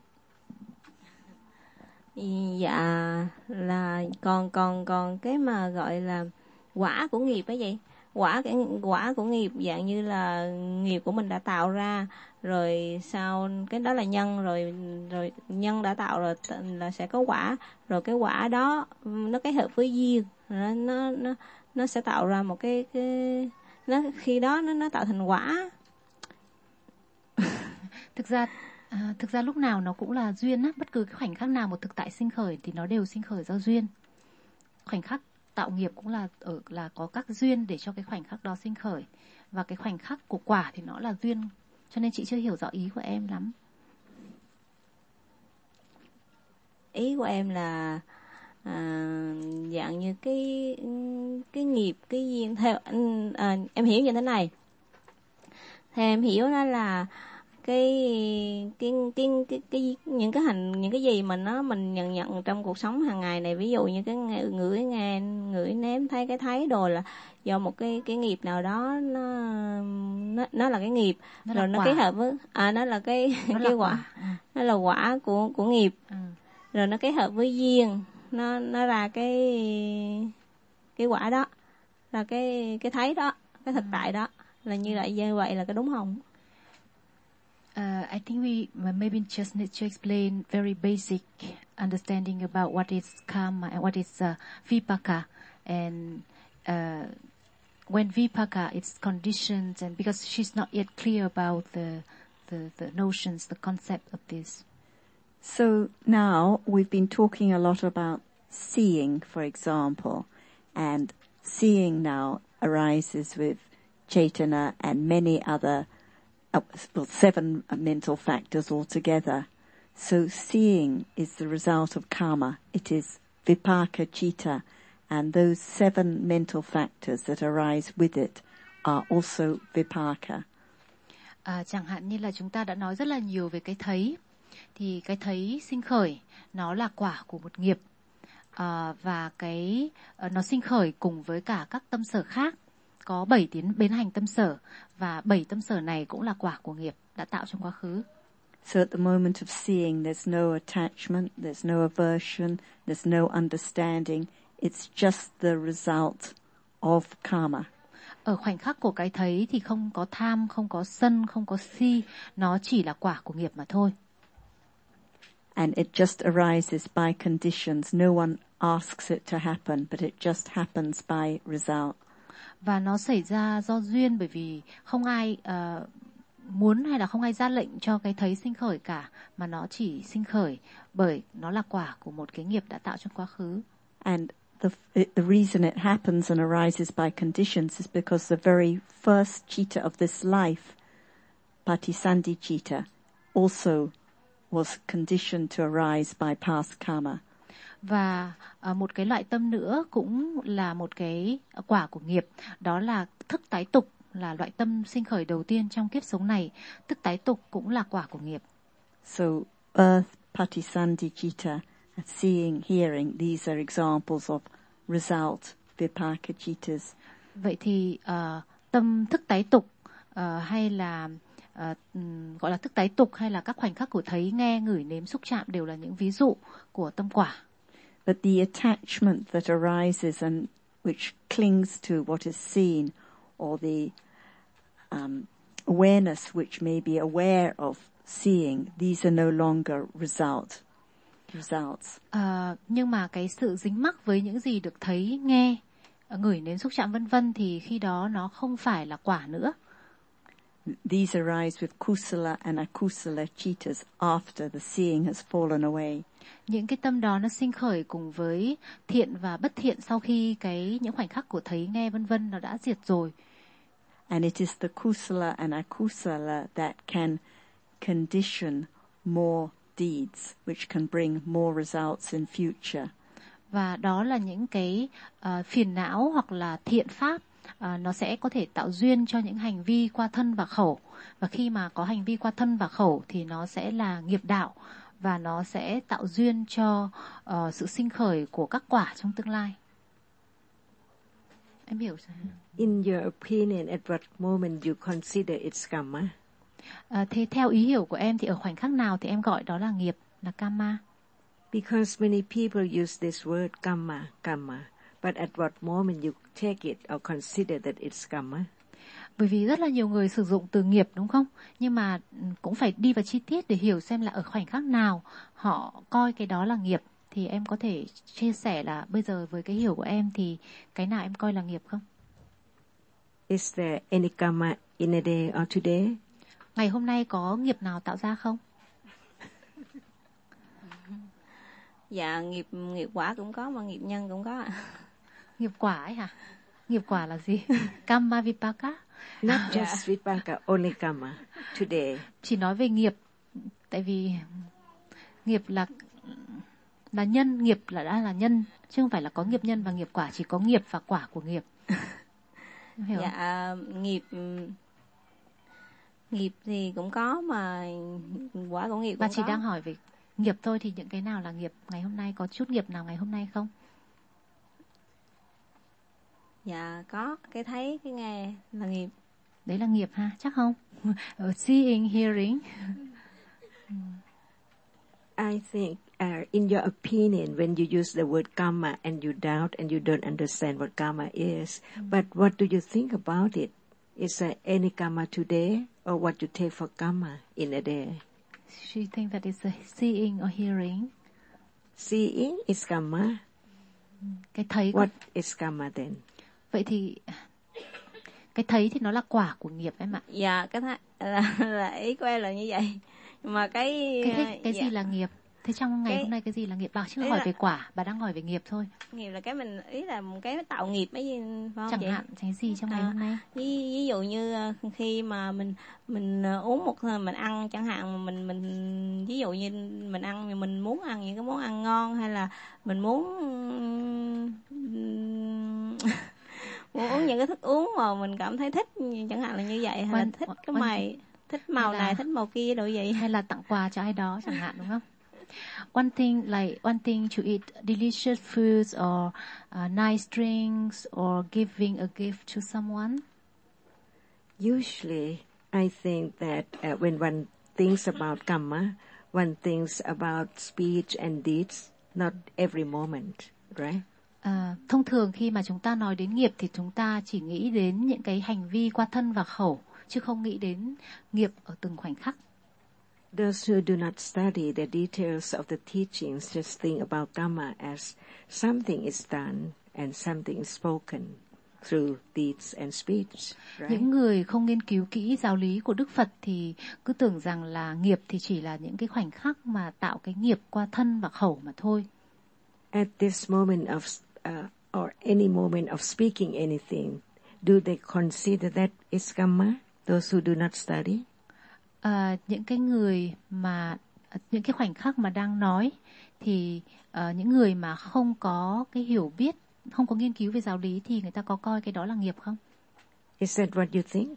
Dạ là còn cái mà gọi là quả của nghiệp ấy vậy. Quả của nghiệp dạng như là nghiệp của mình đã tạo ra rồi, sau cái đó là nhân, rồi nhân đã tạo rồi là sẽ có quả, rồi cái quả đó nó kết hợp với duyên, nó sẽ tạo ra một cái nó khi đó nó tạo thành quả. Thực ra lúc nào nó cũng là duyên á, bất cứ cái khoảnh khắc nào một thực tại sinh khởi thì nó đều sinh khởi do duyên. Khoảnh khắc tạo nghiệp cũng là có các duyên để cho cái khoảnh khắc đó sinh khởi, và cái khoảnh khắc của quả thì nó là duyên, cho nên chị chưa hiểu rõ ý của em lắm. Ý của em là dạng như cái nghiệp, cái duyên theo em hiểu như thế này. Theo em hiểu đó là những cái gì mà mình nhận trong cuộc sống hàng ngày này, ví dụ như cái ngửi nghe, ngửi nếm, thấy cái đồ là do một cái nghiệp nào đó, nó là cái nghiệp, nó rồi nó kết hợp với nó là cái quả. Nó là quả của nghiệp. Rồi nó kết hợp với duyên, nó ra cái quả đó, là cái thấy đó, cái thực tại đó, là như vậy là cái đúng không? I think we maybe just need to explain very basic understanding about what is karma and what is vipaka, and when vipaka it's conditions, and because she's not yet clear about the notions, the concept of this. So now we've been talking a lot about seeing, for example, and seeing now arises with Chaitana and many other 7 mental factors altogether. So seeing is the result of karma. It is vipaka citta, and those 7 mental factors that arise with it are also vipaka. Chẳng hạn như là chúng ta đã nói rất là nhiều về cái thấy, thì cái thấy sinh khởi nó là quả của một nghiệp, và cái nó sinh khởi cùng với cả các tâm sở khác. Có 7 biến hành tâm sở, và 7 tâm sở này cũng là quả của nghiệp đã tạo trong quá khứ. So at the moment of seeing, there's no attachment, there's no aversion, there's no understanding. It's just the result of karma. Ở khoảnh khắc của cái thấy thì không có tham, không có sân, không có si, nó chỉ là quả của nghiệp mà thôi. And it just arises by conditions. No one asks it to happen, but it just happens by result. Và nó xảy ra do duyên, bởi vì không ai muốn hay là không ai ra lệnh cho cái thấy sinh khởi cả, mà nó chỉ sinh khởi bởi nó là quả của một cái nghiệp đã tạo trong quá khứ. And the reason it happens and arises by conditions is because the very first citta of this life, Patisandhi citta, also was conditioned to arise by past karma. Và một cái loại tâm nữa cũng là một cái quả của nghiệp, đó là thức tái tục, là loại tâm sinh khởi đầu tiên trong kiếp sống này. Thức tái tục cũng là quả của nghiệp. So earth, Patisandhi citta, seeing, hearing, these are examples of result vipaka cittas. Vậy thì tâm thức tái tục hay là gọi là thức tái tục, hay là các khoảnh khắc của thấy, nghe, ngửi, nếm, xúc chạm đều là những ví dụ của tâm quả. But the attachment that arises and which clings to what is seen, or the awareness which may be aware of seeing, these are no longer results. Nhưng mà cái sự dính mắc với những gì được thấy, nghe, ngửi, nếm, xúc chạm vân vân thì khi đó nó không phải là quả nữa. These arise with kusala and akusala cittas after the seeing has fallen away. Những cái tâm đó nó sinh khởi cùng với thiện và bất thiện sau khi những khoảnh khắc của thấy, nghe vân vân nó đã diệt rồi. And it is the kusala and akusala that can condition more deeds, which can bring more results in future. Và đó là những cái phiền não hoặc là thiện pháp, nó sẽ có thể tạo duyên cho những hành vi qua thân và khẩu. Và khi mà có hành vi qua thân và khẩu thì nó sẽ là nghiệp đạo, và nó sẽ tạo duyên cho sự sinh khởi của các quả trong tương lai. Em hiểu sao? In your opinion, at what moment you consider it's karma? Thế theo ý hiểu của em thì ở khoảnh khắc nào thì em gọi đó là nghiệp, là karma? Because many people use this word karma, but at what moment you take it or consider that it's karma? Bởi vì rất là nhiều người sử dụng từ nghiệp, đúng không? Nhưng mà cũng phải đi vào chi tiết để hiểu xem là ở khoảnh khắc nào họ coi cái đó là nghiệp. Thì em có thể chia sẻ là bây giờ với cái hiểu của em thì cái nào em coi là nghiệp không? Is there any karma in a day or today? Ngày hôm nay có nghiệp nào tạo ra không? Dạ, nghiệp quả cũng có mà nghiệp nhân cũng có ạ. Nghiệp quả ấy hả? Nghiệp quả là gì? Kamma vipaka? Not just vipaka, only karma today. Chỉ nói về nghiệp, tại vì nghiệp là nhân, nghiệp đã là nhân, chứ không phải là có nghiệp nhân và nghiệp quả, chỉ có nghiệp và quả của nghiệp. Hiểu dạ, nghiệp thì cũng có mà quả của nghiệp cũng và có. chỉ đang hỏi về nghiệp thôi, thì những cái nào là nghiệp ngày hôm nay, có chút nghiệp nào ngày hôm nay không? Dạ có, cái thấy, cái nghe là nghiệp. Đấy là nghiệp ha, chắc không? Seeing, hearing. I think, in your opinion, when you use the word karma and you doubt and you don't understand what karma is, but what do you think about it? Is there any karma today, or what you take for karma in a day? She thinks that it's seeing or hearing. Seeing is karma. Cái thấy. What is karma then? Vậy thì cái thấy thì nó là quả của nghiệp em ạ. Dạ, cái là ý của em là như vậy. Mà cái dạ. Gì là nghiệp? Thế trong ngày hôm nay cái gì là nghiệp? Bà chưa hỏi về quả, bà đang hỏi về nghiệp thôi. Nghiệp là cái mình, ý là một cái tạo nghiệp mấy gì phải không? Chẳng hạn cái gì trong ngày hôm nay? Ví dụ như khi mà mình uống mình ăn chẳng hạn, mình ví dụ như mình ăn, mình muốn ăn những cái món ăn ngon, hay là mình muốn uống những cái thức uống mà mình cảm thấy thích, chẳng hạn là như vậy, hay là thích thích màu này, thích màu kia đồ gì, hay là tặng quà cho ai đó chẳng hạn, đúng không? Wanting to eat delicious foods or nice drinks or giving a gift to someone. Usually, I think that when one thinks about karma, one thinks about speech and deeds, not every moment, right? Thông thường khi mà chúng ta nói đến nghiệp thì chúng ta chỉ nghĩ đến những cái hành vi qua thân và khẩu, chứ không nghĩ đến nghiệp ở từng khoảnh khắc. Those who do not study the details of the teachings just think about karma as something is done and something is spoken through deeds and speech, right? Những người không nghiên cứu kỹ giáo lý của Đức Phật thì cứ tưởng rằng là nghiệp thì chỉ là những cái khoảnh khắc mà tạo cái nghiệp qua thân và khẩu mà thôi. At this moment of or any moment of speaking anything, do they consider that is karma? Those who do not study. Những cái người mà những cái khoảnh khắc mà đang nói thì những người mà không có cái hiểu biết, không có nghiên cứu về giáo lý thì người ta có coi cái đó là nghiệp không? Is that what you think?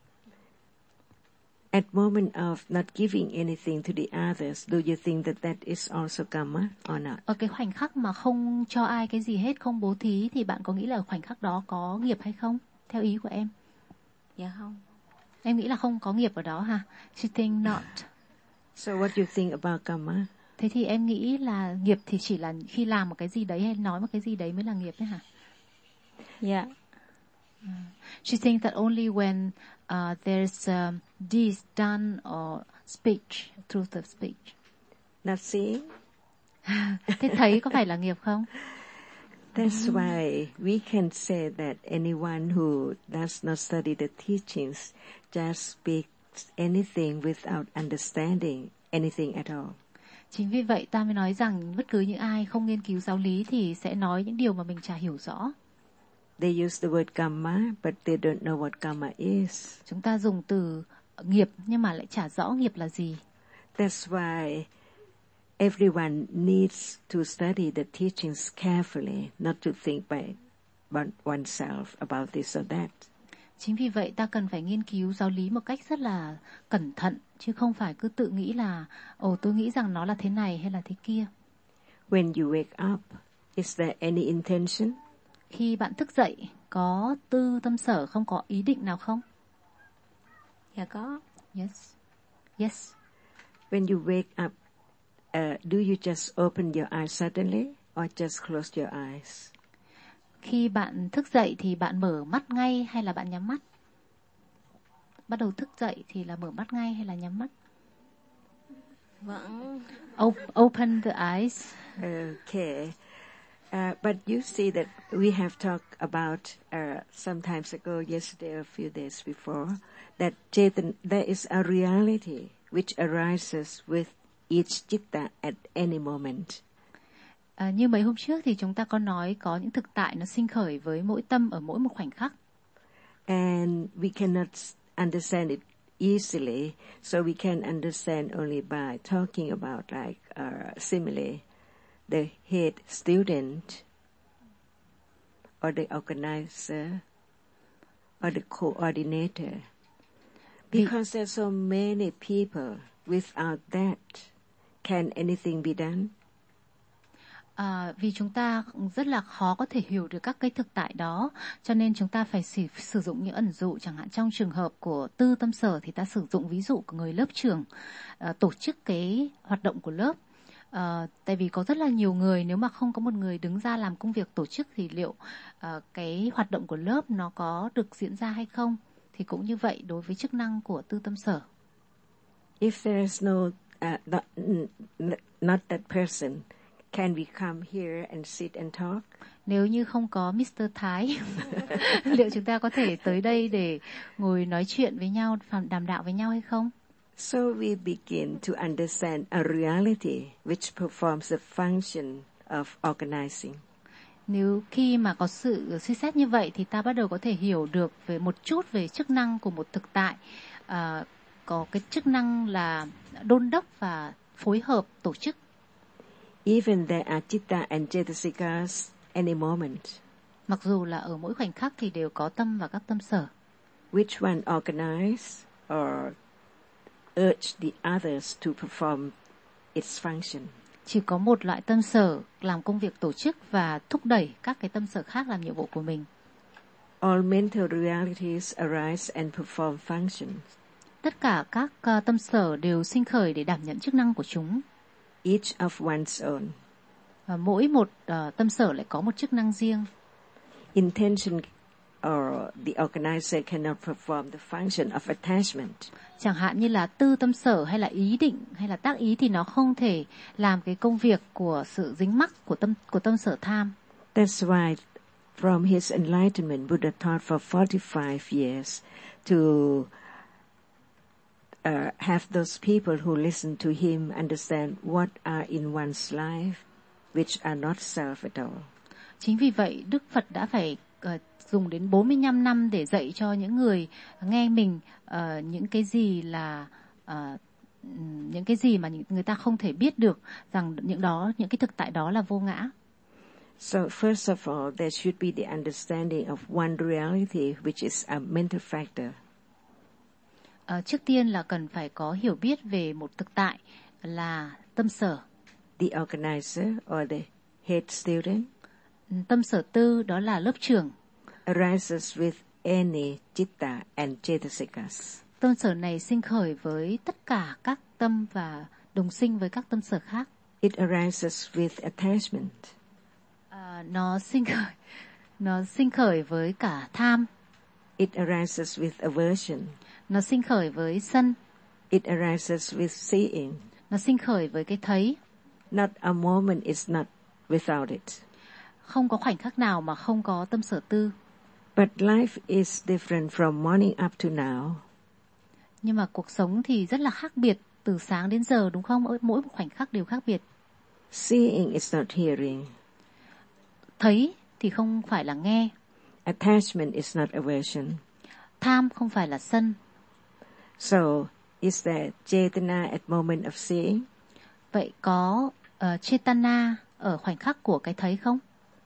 At moment of not giving anything to the others, do you think that that is also karma or not? Ở cái khoảnh khắc mà không cho ai cái gì hết, không bố thí thì bạn có nghĩ là khoảnh khắc đó có nghiệp hay không? Theo ý của em? Dạ không. Em nghĩ là không có nghiệp ở đó ha? She think not. So what do you think about karma? Thế thì em nghĩ là nghiệp thì chỉ là khi làm một cái gì đấy hay nói một cái gì đấy mới là nghiệp đấy hả? Dạ. She thinks that only when there's deeds done or speech, truth of speech. Not seeing? Thế thấy có phải là nghiệp không? That's why we can say that anyone who does not study the teachings just speaks anything without understanding anything at all. Chính vì vậy ta mới nói rằng bất cứ những ai không nghiên cứu giáo lý thì sẽ nói những điều mà mình chả hiểu rõ. They use the word karma, but they don't know what karma is. Chúng ta dùng từ nghiệp nhưng mà lại chả rõ nghiệp là gì. That's why everyone needs to study the teachings carefully, not to think by oneself about this or that. Chính vì vậy ta cần phải nghiên cứu giáo lý một cách rất là cẩn thận, chứ không phải cứ tự nghĩ là tôi nghĩ rằng nó là thế này hay là thế kia. When you wake up, is there any intention? Khi bạn thức dậy, có tư tâm sở không, có ý định nào không? Dạ có. Yes. Yes. When you wake up, do you just open your eyes suddenly or just close your eyes? Khi bạn thức dậy thì bạn mở mắt ngay hay là bạn nhắm mắt? Bắt đầu thức dậy thì là mở mắt ngay hay là nhắm mắt? Vẫn. Open the eyes. Okay. But you see that we have talked about some times ago, yesterday or a few days before, that there is a reality which arises with each chitta at any moment. Như mấy hôm trước thì chúng ta có nói có những thực tại nó sinh khởi với mỗi tâm ở mỗi một khoảnh khắc. And we cannot understand it easily, so we can understand only by talking about like simile, the head student or the organizer or the coordinator. Because there's so many people, without that, can anything be done? Vì chúng ta rất là khó có thể hiểu được các cái thực tại đó, cho nên chúng ta phải sử dụng những ẩn dụ. Chẳng hạn trong trường hợp của tư tâm sở thì ta sử dụng ví dụ của người lớp trưởng tổ chức cái hoạt động của lớp. Tại vì có rất là nhiều người, nếu mà không có một người đứng ra làm công việc tổ chức thì liệu cái hoạt động của lớp nó có được diễn ra hay không? Thì cũng như vậy đối với chức năng của tư tâm sở. If there is not that person, can we come here and sit and talk? Nếu như không có Mr. Thái, liệu chúng ta có thể tới đây để ngồi nói chuyện với nhau, đàm đạo với nhau hay không? So we begin to understand a reality which performs the function of organizing. Nếu khi mà có sự suy xét như vậy thì ta bắt đầu có thể hiểu được về một chút về chức năng của một thực tại, có cái chức năng là đôn đốc và phối hợp tổ chức. Even there are chitta and cetasikas any moment. Mặc dù là ở mỗi khoảnh khắc thì đều có tâm và các tâm sở. Which one organize or urge the others to perform its function. Chỉ có một loại tâm sở làm công việc tổ chức và thúc đẩy các cái tâm sở khác làm nhiệm vụ của mình. All mental realities arise and perform functions. Tất cả các tâm sở đều sinh khởi để đảm nhận chức năng của chúng. Each of one's own. Và mỗi một tâm sở lại có một chức năng riêng. Intention or the organizer cannot perform the function of attachment. Chẳng hạn như là tư tâm sở hay là ý định hay là tác ý thì nó không thể làm cái công việc của sự dính mắc của tâm sở tham. That's why from his enlightenment, Buddha taught for 45 years to have those people who listen to him understand what are in one's life, which are not self at all. Chính vì vậy, Đức Phật đã phải dùng đến 45 năm để dạy cho những người nghe mình những cái gì mà người ta không thể biết được, rằng những cái thực tại đó là vô ngã. So first of all, there should be the understanding of one reality, which is a mental factor. Trước tiên là cần phải có hiểu biết về một thực tại là tâm sở. The organizer or the head student. Tâm sở tư đó là lớp trưởng. Arises with any citta and cetasikas. Tâm sở này sinh khởi với tất cả các tâm và đồng sinh với các tâm sở khác. It arises with attachment. Nó sinh khởi với cả tham. It arises with aversion. Nó sinh khởi với sân. It arises with seeing. Nó sinh khởi với cái thấy. Not a moment is not without it. Không có khoảnh khắc nào mà không có tâm sở tư. But life is different from morning up to now. Nhưng mà cuộc sống thì rất là khác biệt từ sáng đến giờ, đúng không? Mỗi một khoảnh khắc đều khác biệt. Seeing is not hearing. Thấy thì không phải là nghe. Attachment is not aversion. Tham không phải là sân. So, is there cetana at moment of seeing? Vậy có cetana ở khoảnh khắc của cái thấy không?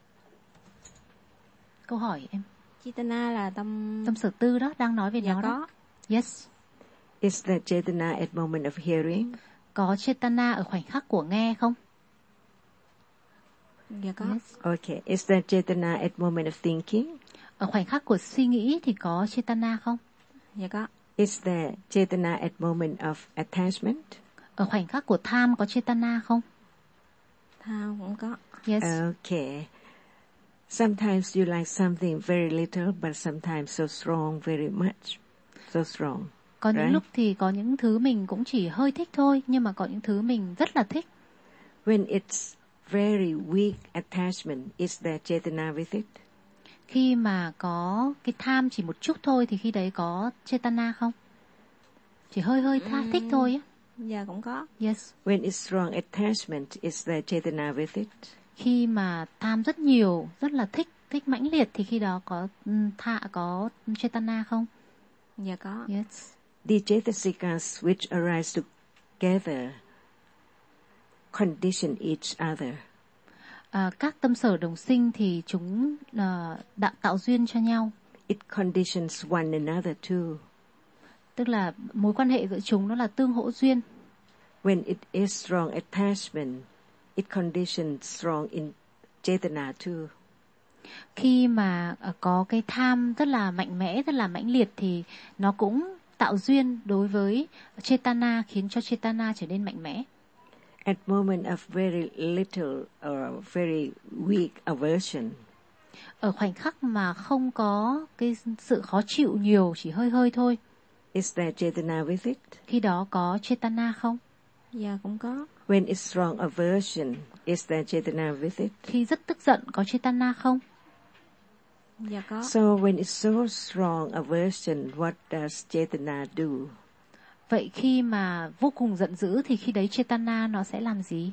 Câu hỏi em. Cetana là tâm sở tư đó, đang nói về dạ nó có. đó. Yes. Is there cetana at moment of hearing? Có cetana ở khoảnh khắc của nghe không? Dạ có. Yes. Okay. Is there cetana at moment of thinking? Ở khoảnh khắc của suy nghĩ thì có cetana không? Dạ có. Is there cetana at moment of attachment? Ở khoảnh khắc của tham có cetana không? Tham cũng có. Yes. Okay. Sometimes you like something very little, but sometimes so strong, very much. So strong. Có những right? lúc thì có những thứ mình cũng chỉ hơi thích thôi, nhưng mà có những thứ mình rất là thích. When it's very weak attachment, is there cetana with it? Khi mà có cái tham chỉ một chút thôi thì khi đấy có cetana không? Chỉ hơi thích thôi á. Dạ cũng có. Yes. When it's strong attachment, is there cetana with it? Khi mà tham rất nhiều, rất là thích mãnh liệt thì khi đó có cetana không? Dạ có. Yes. The cetasikas which arise together condition each other. Các tâm sở đồng sinh thì chúng tạo duyên cho nhau. It conditions one another too. Tức là mối quan hệ giữa chúng nó là tương hỗ duyên. When it is strong attachment, it conditions strong in cetana too. Khi mà có cái tham rất là mạnh mẽ, rất là mãnh liệt thì nó cũng tạo duyên đối với cetana, khiến cho cetana trở nên mạnh mẽ. At moment of very little or very weak aversion, ở khoảnh khắc mà không có cái sự khó chịu nhiều, chỉ hơi thôi, is there cetana with it? khi đó có cetana không? Dạ cũng có. When it's strong aversion, is there cetana with it? Khi rất tức giận có cetana không? Dạ có. So when it's so strong aversion, what does cetana do? Vậy khi mà vô cùng giận dữ thì khi đấy cetana nó sẽ làm gì?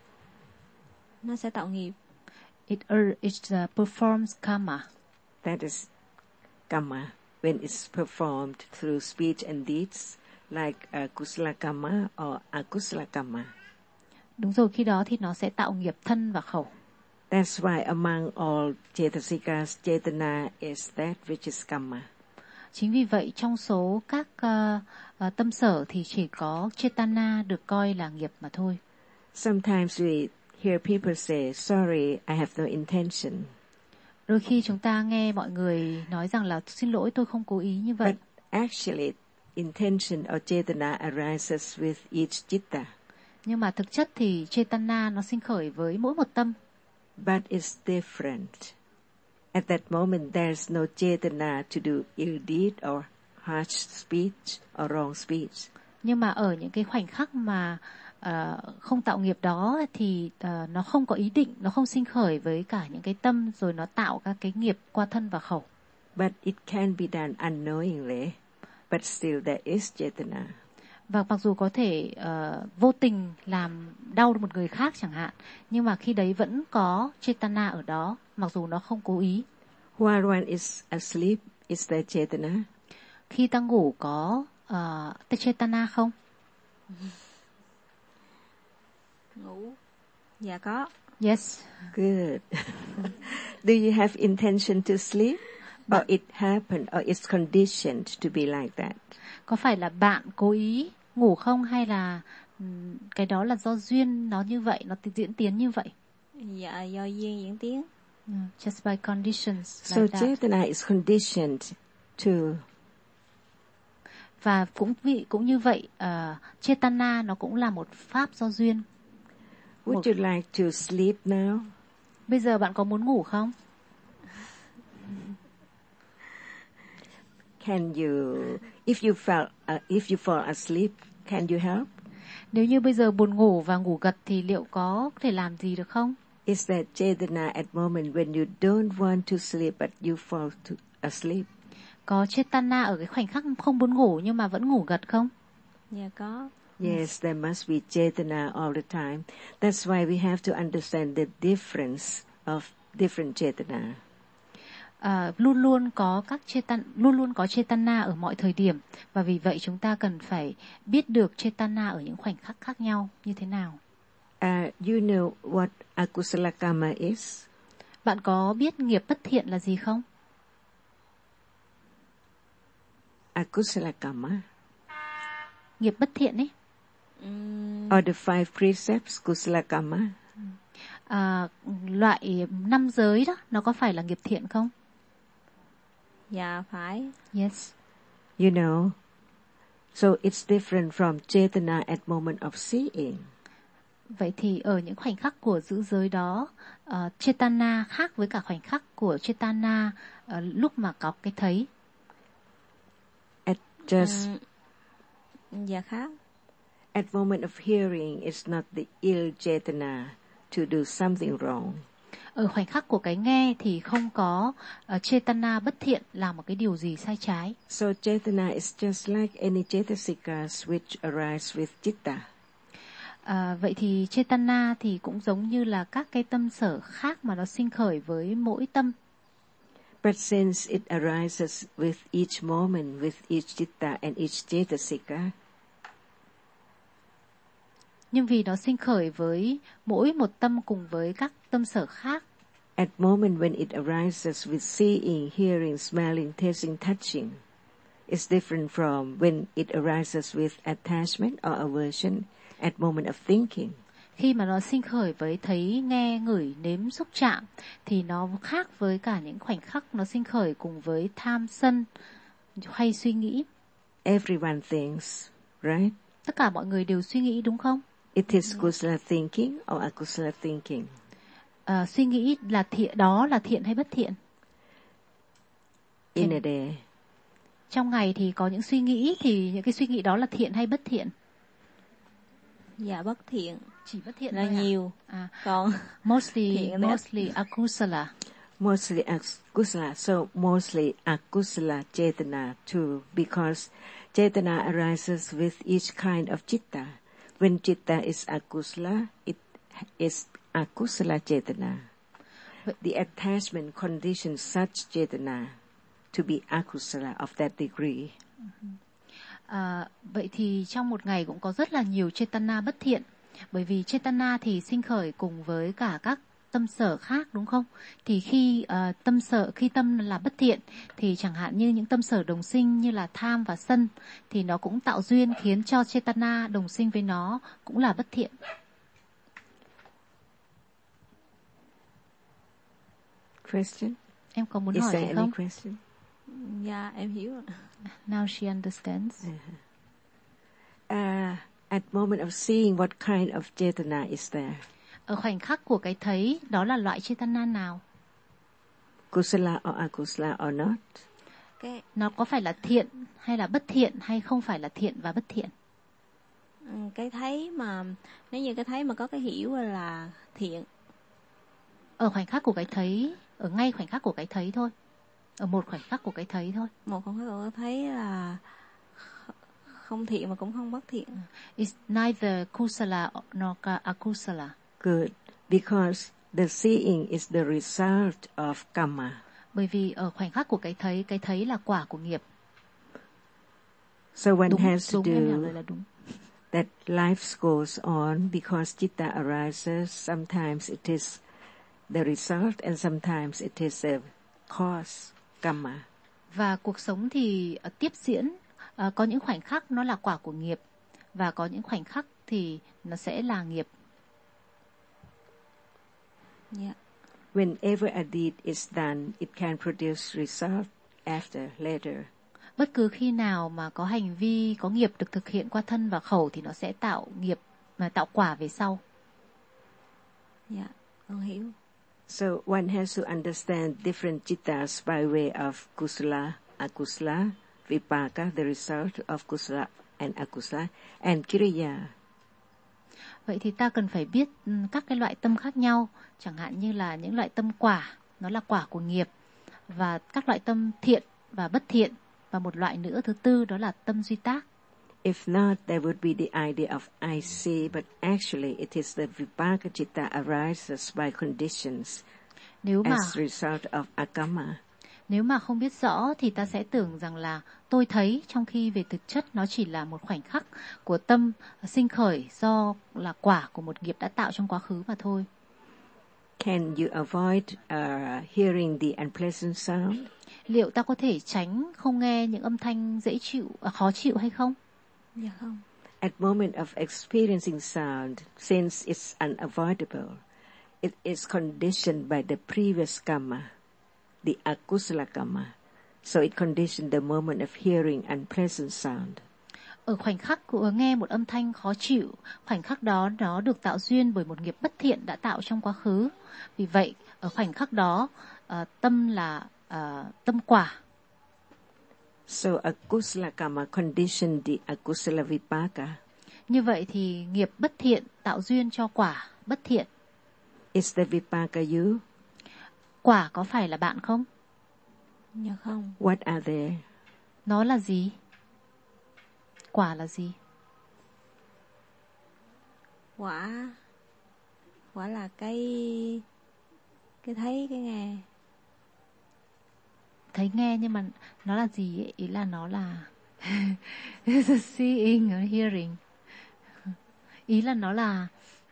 Nó sẽ tạo nghiệp. It performs karma. That is karma. When it's performed through speech and deeds, like kusala karma or akusala karma. Đúng rồi, khi đó thì nó sẽ tạo nghiệp thân và khẩu. That's why among all cetasikas, cetana is that which is karma. Chính vì vậy trong số các tâm sở thì chỉ có Chetana được coi là nghiệp mà thôi. Sometimes we hear people say, sorry, I have no intention. Đôi khi chúng ta nghe mọi người nói rằng là xin lỗi, tôi không cố ý như vậy. But actually, intention or Chetana arises with each citta. Nhưng mà thực chất thì Chetana nó sinh khởi với mỗi một tâm. But it's different. At that moment, there's no Chetana to do ill deed or harsh speech or wrong speech. Nhưng mà ở những cái khoảnh khắc mà không tạo nghiệp đó thì nó không có ý định, nó không sinh khởi với cả những cái tâm rồi nó tạo các cái nghiệp qua thân và khẩu. But it can be done unknowingly, but still there is Chetana. Và mặc dù có thể vô tình làm đau một người khác chẳng hạn, nhưng mà khi đấy vẫn có Chetana ở đó, mặc dù nó không cố ý. While one is asleep, is there Chetana? Khi ta ngủ có Chetana không? Ngủ. Dạ có. Yes. Good. Do you have intention to sleep? Or it happened, or it's conditioned to be like that? Có phải là bạn cố ý ngủ không, hay là cái đó là do duyên nó như vậy, nó diễn tiến như vậy? Dạ, do duyên diễn tiến. Just by conditions. So Like Chetana is conditioned to. Và cũng như vậy, Chetana nó cũng là một pháp do duyên. Would you like to sleep now? Bây giờ bạn có muốn ngủ không? Can you, if you fall asleep, can you help? Nếu như bây giờ buồn ngủ và ngủ gật thì liệu có thể làm gì được không? Is that Chetana at moment when you don't want to sleep but you fall asleep? Có Chetana ở cái khoảnh khắc không muốn ngủ nhưng mà vẫn ngủ gật không? Dạ có. Yes, there must be Chetana all the time. That's why we have to understand the difference of different Chetana. Luôn luôn có Chetana ở mọi thời điểm, và vì vậy chúng ta cần phải biết được Chetana ở những khoảnh khắc khác nhau như thế nào. You know what akusala karma is? Bạn có biết nghiệp bất thiện là gì không? Akusala karma. Nghiệp bất thiện ấy. Or the 5 precepts kusala karma. Loại 5 giới đó, nó có phải là nghiệp thiện không? Dạ phải. Yes. You know, so it's different from Chetana at moment of seeing. Vậy thì ở những khoảnh khắc của giữ giới đó, Chetana khác với cả khoảnh khắc của Chetana lúc mà có cái thấy. At just dạ khác. At moment of hearing, it's not the ill Chetana to do something wrong. Ở khoảnh khắc của cái nghe thì không có Chetana bất thiện làm một cái điều gì sai trái. So Chetana is just like any Cetasikas which arise with Chitta. Vậy thì Chetana thì cũng giống như là các cái tâm sở khác mà nó sinh khởi với mỗi tâm. But since it arises with each moment, with each Chitta and each Cetasika, nhưng vì nó sinh khởi với mỗi một tâm cùng với các tâm sở khác. At moment when it arises with seeing, hearing, smelling, tasting, touching, it's different from when it arises with attachment or aversion at moment of thinking. Khi mà nó sinh khởi với thấy, nghe, ngửi, nếm, xúc chạm thì nó khác với cả những khoảnh khắc nó sinh khởi cùng với tham sân hay suy nghĩ. Everyone thinks, right? Tất cả mọi người đều suy nghĩ đúng không? It is kusala thinking or akusala thinking. Suy nghĩ là đó là thiện hay bất thiện? In a day. Trong ngày thì có những suy nghĩ, thì những cái suy nghĩ đó là thiện hay bất thiện? Dạ bất thiện. Chỉ bất thiện là thôi nhiều. Còn mostly akusala. Mostly akusala. So mostly akusala Chetana too, because Chetana arises with each kind of Chitta. When Chitta is akusala, it is akusala Chetana. The attachment conditions such Chetana to be akusala of that degree. Vậy thì trong một ngày cũng có rất là nhiều Chetana bất thiện. Bởi vì Chetana thì sinh khởi cùng với cả các tâm sở khác, đúng không? Thì khi tâm là bất thiện thì chẳng hạn như những tâm sở đồng sinh như là tham và sân thì nó cũng tạo duyên khiến cho Chetana đồng sinh với nó cũng là bất thiện. Question? Em có muốn Is hỏi there gì any không? question? Dạ em hiểu rồi. Now she understands. At moment of seeing, what kind of Chetana is there? Ở khoảnh khắc của cái thấy, đó là loại Chetana nào? Kusala or akusala or not? Nó có phải là thiện hay là bất thiện hay không phải là thiện và bất thiện? Cái thấy mà, nếu như cái thấy mà có cái hiểu là thiện. Ở khoảnh khắc của cái thấy, ở ngay khoảnh khắc của cái thấy thôi. Ở một khoảnh khắc của cái thấy thôi. Một khoảnh khắc của cái thấy là không thiện mà cũng không bất thiện. It's neither kusala nor akusala. Good. Because the seeing is the result of karma. Bởi vì ở khoảnh khắc của cái thấy là quả của nghiệp. So one Đúng, has to đúng, em làm do vậy là đúng. that life goes on because citta arises. Sometimes it is the result and sometimes it is the cause, karma. Và cuộc sống thì tiếp diễn, có những khoảnh khắc nó là quả của nghiệp và có những khoảnh khắc thì nó sẽ là nghiệp. Yeah. Whenever a deed is done, it can produce result after, later. Bất cứ khi nào mà có hành vi, có nghiệp được thực hiện qua thân và khẩu thì nó sẽ tạo nghiệp, tạo quả về sau. Dạ, con hiểu. So one has to understand different chittas by way of kusala, akusala, vipaka, the result of kusala and akusala, and kriya. Vậy thì ta cần phải biết các cái loại tâm khác nhau, chẳng hạn như là những loại tâm quả, nó là quả của nghiệp, và các loại tâm thiện và bất thiện, và một loại nữa thứ tư đó là tâm duy tác. If not, there would be the idea of I see, but actually it is the vipaka chitta arises by conditions as result of akama. Nếu mà không biết rõ thì ta sẽ tưởng rằng là tôi thấy, trong khi về thực chất nó chỉ là một khoảnh khắc của tâm sinh khởi do là quả của một nghiệp đã tạo trong quá khứ mà thôi. Can you avoid hearing the unpleasant sound? Liệu ta có thể tránh không nghe những âm thanh dễ chịu, khó chịu hay không? Dạ không. At moment of experiencing sound, since it's unavoidable, it is conditioned by the previous karma, the akusala karma. So it conditioned the moment of hearing unpleasant sound. Ở khoảnh khắc của nghe một âm thanh khó chịu, khoảnh khắc đó nó được tạo duyên bởi một nghiệp bất thiện đã tạo trong quá khứ. Vì vậy, ở khoảnh khắc đó, tâm là tâm quả. So akusala karma conditioned the akusala vipaka. Như vậy thì nghiệp bất thiện tạo duyên cho quả bất thiện. Is the vipaka you? Quả có phải là bạn không? Dạ không. What are they? Nó là gì? Quả là gì? Quả là cái thấy, cái nghe. Thấy nghe, nhưng mà nó là gì ấy? Ý là nó là seeing or hearing. Ý là nó là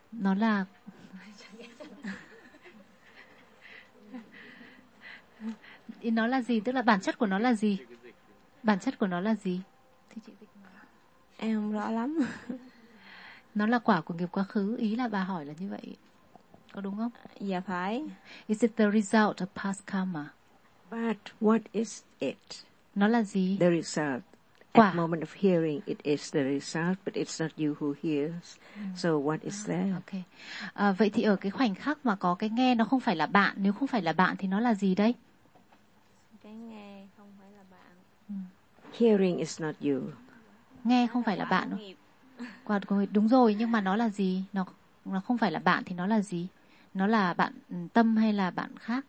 nó là gì, tức là bản chất của nó là gì? Bản chất của nó là gì? Em không rõ lắm. Nó là quả của nghiệp quá khứ, ý là bà hỏi là như vậy. Có đúng không? Dạ phải. Is it the result of past karma? But what is it? Nó là gì? The result. Quả. At moment of hearing, it is the result, but it's not you who hears. So what is that? Okay. Vậy thì ở cái khoảnh khắc mà có cái nghe nó không phải là bạn, nếu không phải là bạn thì nó là gì đây? Cái nghe không phải là bạn. Hearing is not you. Nghe không phải là bạn đâu. Quả của nghiệp, đúng rồi, nhưng mà nó là gì? Nó không phải là bạn thì nó là gì? Nó là bạn tâm hay là bạn khác?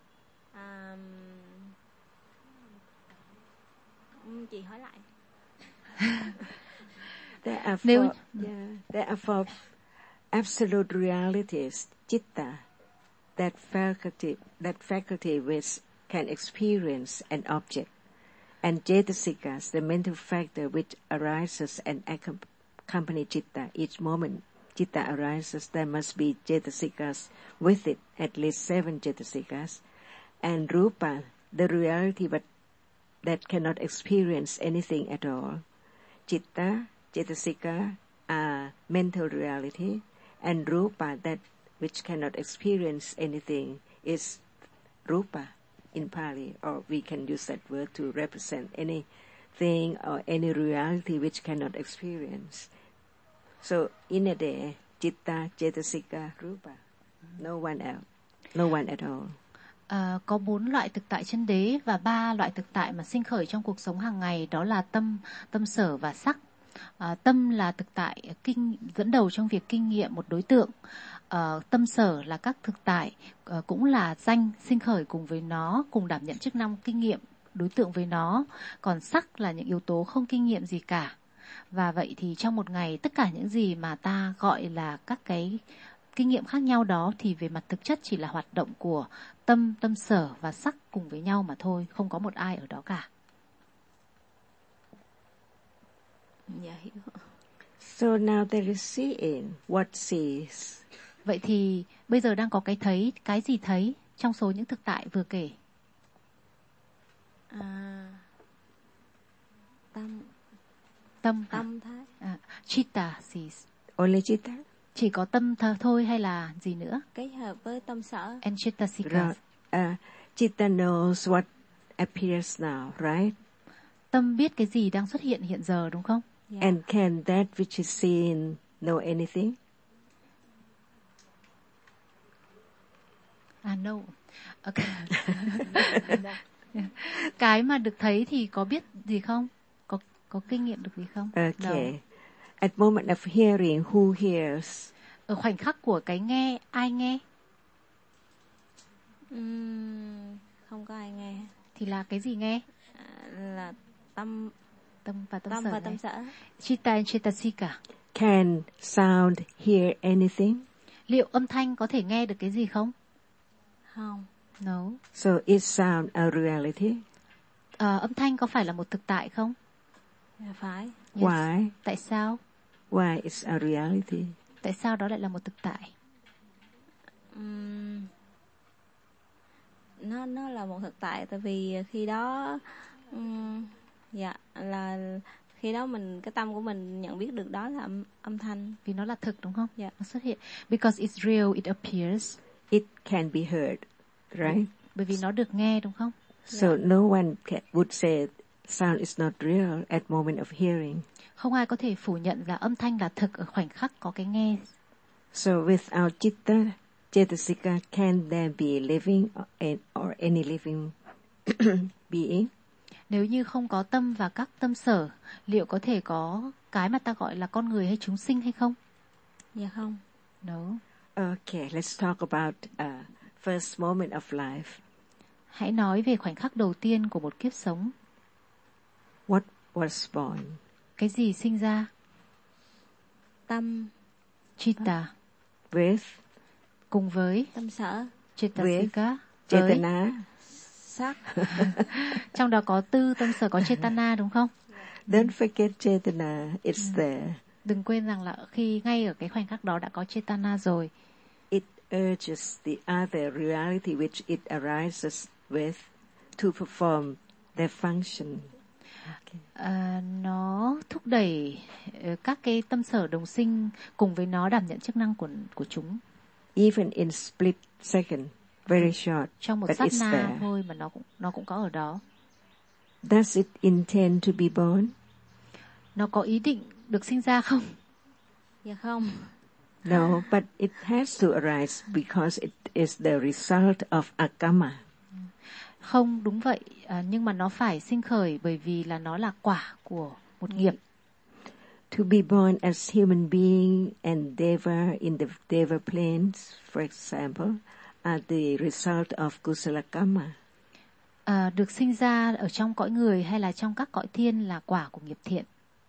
Chị hỏi lại. There are four absolute realities, chitta, that faculty which can experience an object, and jetasikas, the mental factor which arises and accompany chitta each moment. chitta arises, there must be Cetasikas with it, at least 7 Cetasikas. And Rupa, the reality but that cannot experience anything at all. Chitta, Cetasika are mental reality, and Rupa, that which cannot experience anything, is Rupa in Pali, or we can use that word to represent anything or any reality which cannot experience. So in a day, Chitta, Cetasika, Rupa, no one else, no one at all. Có 4 loại thực tại chân đế và 3 loại thực tại mà sinh khởi trong cuộc sống hàng ngày, đó là tâm sở và sắc. Tâm là thực tại dẫn đầu trong việc kinh nghiệm một đối tượng. Tâm sở là các thực tại cũng là danh sinh khởi cùng với nó, cùng đảm nhận chức năng kinh nghiệm đối tượng với nó. Còn sắc là những yếu tố không kinh nghiệm gì cả. Và vậy thì trong một ngày, tất cả những gì mà ta gọi là các cái kinh nghiệm khác nhau đó thì về mặt thực chất chỉ là hoạt động của tâm sở và sắc cùng với nhau mà thôi, không có một ai ở đó cả. Dạ hiểu. So now there is seeing. What sees? Vậy thì bây giờ đang có cái thấy, cái gì thấy trong số những thực tại vừa kể? Tâm thái. Chitta sees. Only chitta? Chỉ có tâm thôi hay là gì nữa? Kết hợp với tâm sở. And Cettasika. Chitta knows what appears now, right? Tâm biết cái gì đang xuất hiện hiện giờ, đúng không? Yeah. And can that which is seen know anything? No. Okay. Cái mà được thấy thì có biết gì không? Có kinh nghiệm được gì không? Okay. No. At moment of hearing, who hears? Ở khoảnh khắc của cái nghe, ai nghe? Không có ai nghe. Thì là cái gì nghe? Là tâm và tâm sở. Chitta and Cettasika. Can sound hear anything? Liệu âm thanh có thể nghe được cái gì không? Không. No. So is sound a reality? Âm thanh có phải là một thực tại không? Phải. Yes. Why? Tại sao? Why is a reality? Tại sao đó lại là một thực tại? Nó là một thực tại tại vì khi đó là khi đó cái tâm của mình nhận biết được đó là âm thanh, vì nó là thực, đúng không? Dạ. Nó xuất hiện because it's real, it appears. It can be heard, right? Bởi vì nó được nghe, đúng không? So no one would say sound is not real at moment of hearing. Không ai có thể phủ nhận là âm thanh là thực ở khoảnh khắc có cái nghe. So without chitta, Cetasika, can there be living or any living being? Nếu như không có tâm và các tâm sở, liệu có thể có cái mà ta gọi là con người hay chúng sinh hay không? Dạ không. No. Okay, let's talk about first moment of life. Hãy nói về khoảnh khắc đầu tiên của một kiếp sống. What was born? Cái gì sinh ra? Tâm. Chitta. With? Cùng với. Tâm sở. Cettasika. Chetana. Sắc. Trong đó có tư, tâm sở, có Chetana, đúng không? Don't forget Chetana, it's there. Đừng quên rằng là khi ngay ở cái khoảnh khắc đó đã có Chetana rồi. It urges the other reality which it arises with to perform their function. Nó thúc đẩy các cái tâm sở đồng sinh cùng với nó đảm nhận chức năng của chúng. Even in split second, very short, trong một but sát it's na there. thôi mà nó cũng có ở đó. Does it intend to be born? Nó có ý định được sinh ra không? Dạ không. No, but it has to arise because it is the result of akama. Không, đúng vậy, nhưng mà nó phải sinh khởi bởi vì là nó là quả của một nghiệp. To be born as human being and deva in the deva planes, for example, are the result of kusala karma. Được sinh ra ở trong cõi người hay là trong các cõi thiên là quả của nghiệp thiện.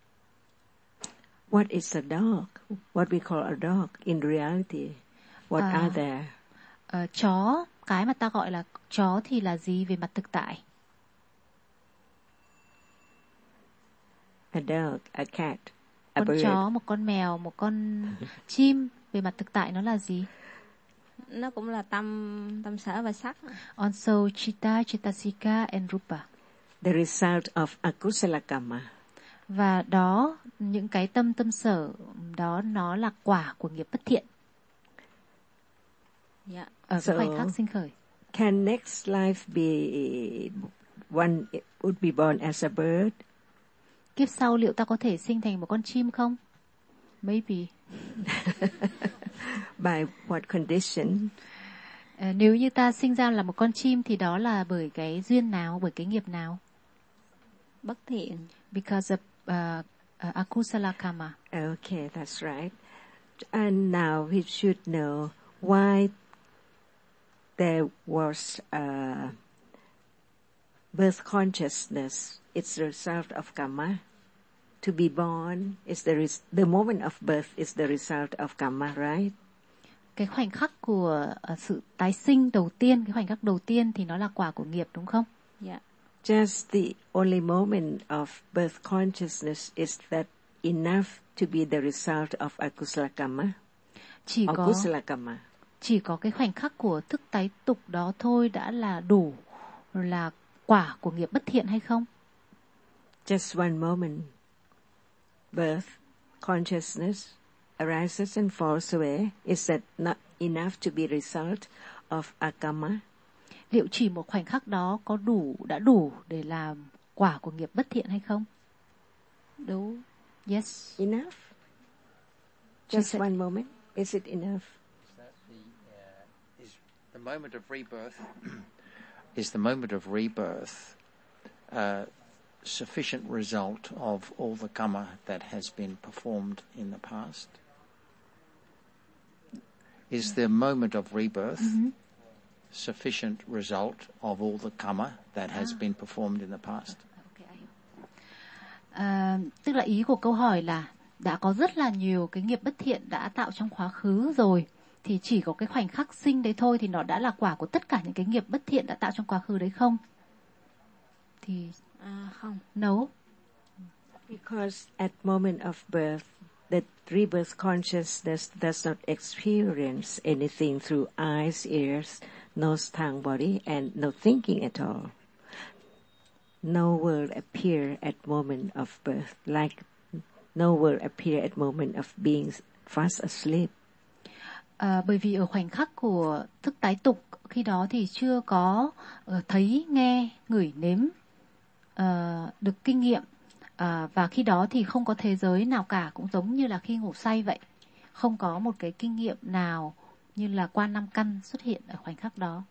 What is a dog? What we call a dog in reality? What are there? Chó, cái mà ta gọi là chó thì là gì về mặt thực tại? A dog, a cat. A con bird. chó, một con mèo, một con chim, về mặt thực tại nó là gì? Nó cũng là tâm sở và sắc. Also chitta, chittasika and rupa. The result of akusala karma. Và đó, những cái tâm sở đó nó là quả của nghiệp bất thiện. Dạ. Ở cái khoảnh khắc sinh khởi. Can next life be one would be born as a bird? Kiếp sau liệu ta có thể sinh thành một con chim không? Maybe. By what condition? Nếu như ta sinh ra là một con chim thì đó là bởi cái duyên nào, bởi cái nghiệp nào? Bất thiện. Because of akusala karma. Okay, that's right. And now we should know why there was birth consciousness. It's the result of karma. To be born is the moment of birth is the result of karma, right? Cái khoảnh khắc của sự tái sinh đầu tiên, cái khoảnh khắc đầu tiên thì nó là quả của nghiệp, đúng không? Dạ. Just the only moment of birth consciousness is that enough to be the result of akusala karma? Chỉ có cái khoảnh khắc của thức tái tục đó thôi đã là đủ là quả của nghiệp bất thiện hay không? Just one moment. Birth consciousness arises and falls away. Is that not enough to be result of akama? Liệu chỉ một khoảnh khắc đó đã đủ để làm quả của nghiệp bất thiện hay không? Đủ. Yes. Enough? Just one moment. Is it enough? Is the moment of rebirth is the moment of rebirth sufficient result of all the karma that has been performed in the past? Is the moment of rebirth sufficient result of all the karma that has been performed in the past? Tức là ý của câu hỏi là đã có rất là nhiều cái nghiệp bất thiện đã tạo trong quá khứ rồi, thì chỉ có cái khoảnh khắc sinh đấy thôi thì nó đã là quả của tất cả những cái nghiệp bất thiện đã tạo trong quá khứ đấy không? Thì không. No. Because at moment of birth, the rebirth consciousness does not experience anything through eyes, ears, nose, tongue, body, and no thinking at all. No world appear at moment of birth, like no world appear at moment of being fast asleep. Bởi vì ở khoảnh khắc của thức tái tục, khi đó thì chưa có thấy, nghe, ngửi, nếm được kinh nghiệm, và khi đó thì không có thế giới nào cả, cũng giống như là khi ngủ say vậy. Không có một cái kinh nghiệm nào như là qua năm căn xuất hiện ở khoảnh khắc đó.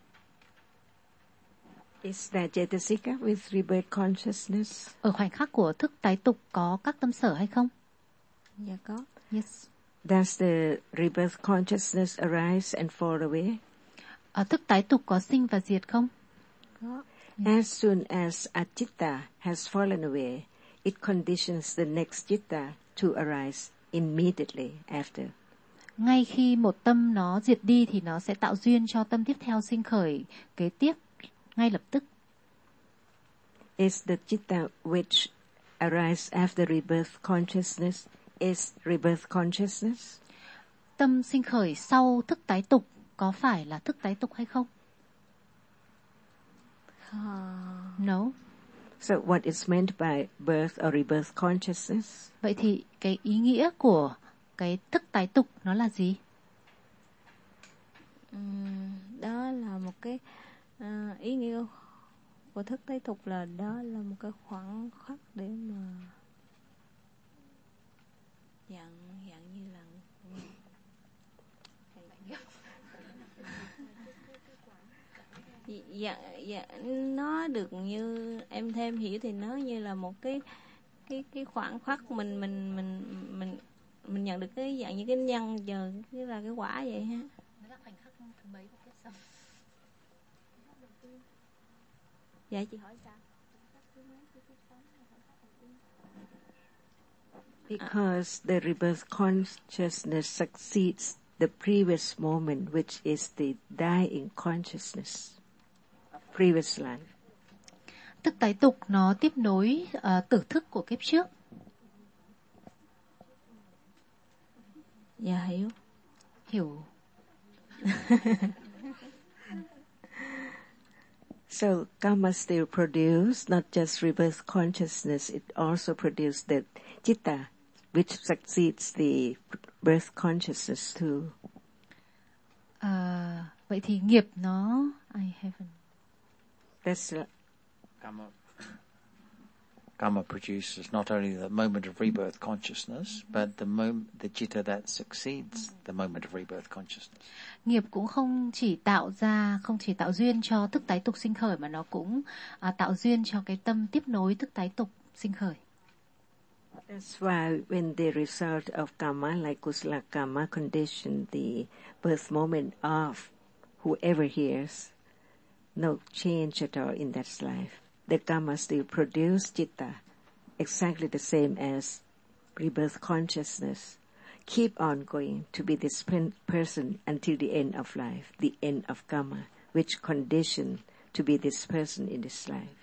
Is that Jaitasika with rebirth consciousness? Ở khoảnh khắc của thức tái tục có các tâm sở hay không? Dạ có. Yes. Does the rebirth consciousness arise and fall away? Thức tái tục có sinh và diệt không? Có. As soon as a chitta has fallen away, it conditions the next chitta to arise immediately after. Ngay khi một tâm nó diệt đi thì nó sẽ tạo duyên cho tâm tiếp theo sinh khởi kế tiếp ngay lập tức. Is the chitta which arises after rebirth consciousness is rebirth consciousness? Tâm sinh khởi sau thức tái tục có phải là thức tái tục hay không? No. So what is meant by birth or rebirth consciousness? Vậy thì cái ý nghĩa của cái thức tái tục nó là gì? Đó là một cái ý nghĩa của thức tái tục là đó là một cái khoảng khắc để mà dạng như là dạ nó được như em thêm hiểu thì nó như là một cái khoảng khắc mình nhận được cái dạng như cái nhân giờ cái là cái quả vậy ha. Nó là khoảnh khắc thứ mấy của kiếp sống. Dạ chị hỏi sao? Because the rebirth consciousness succeeds the previous moment, which is the dying consciousness, previous life. Thức tái tục nó tiếp nối tử thức của kiếp trước. Dạ hiểu. So karma still produce not just rebirth consciousness, it also produces the citta, which succeeds the birth consciousness too. Vậy thì nghiệp nó That's Karma produces not only the moment of rebirth consciousness, but the citta that succeeds the moment of rebirth consciousness. Nghiệp cũng không chỉ tạo duyên cho thức tái tục sinh khởi, mà nó cũng tạo duyên cho cái tâm tiếp nối thức tái tục sinh khởi. That's why when the result of karma, like kusala karma, condition the birth moment of whoever hears, no change at all in that life. The karma still produce citta, exactly the same as rebirth consciousness. Keep on going to be this person until the end of life, the end of karma, which condition to be this person in this life.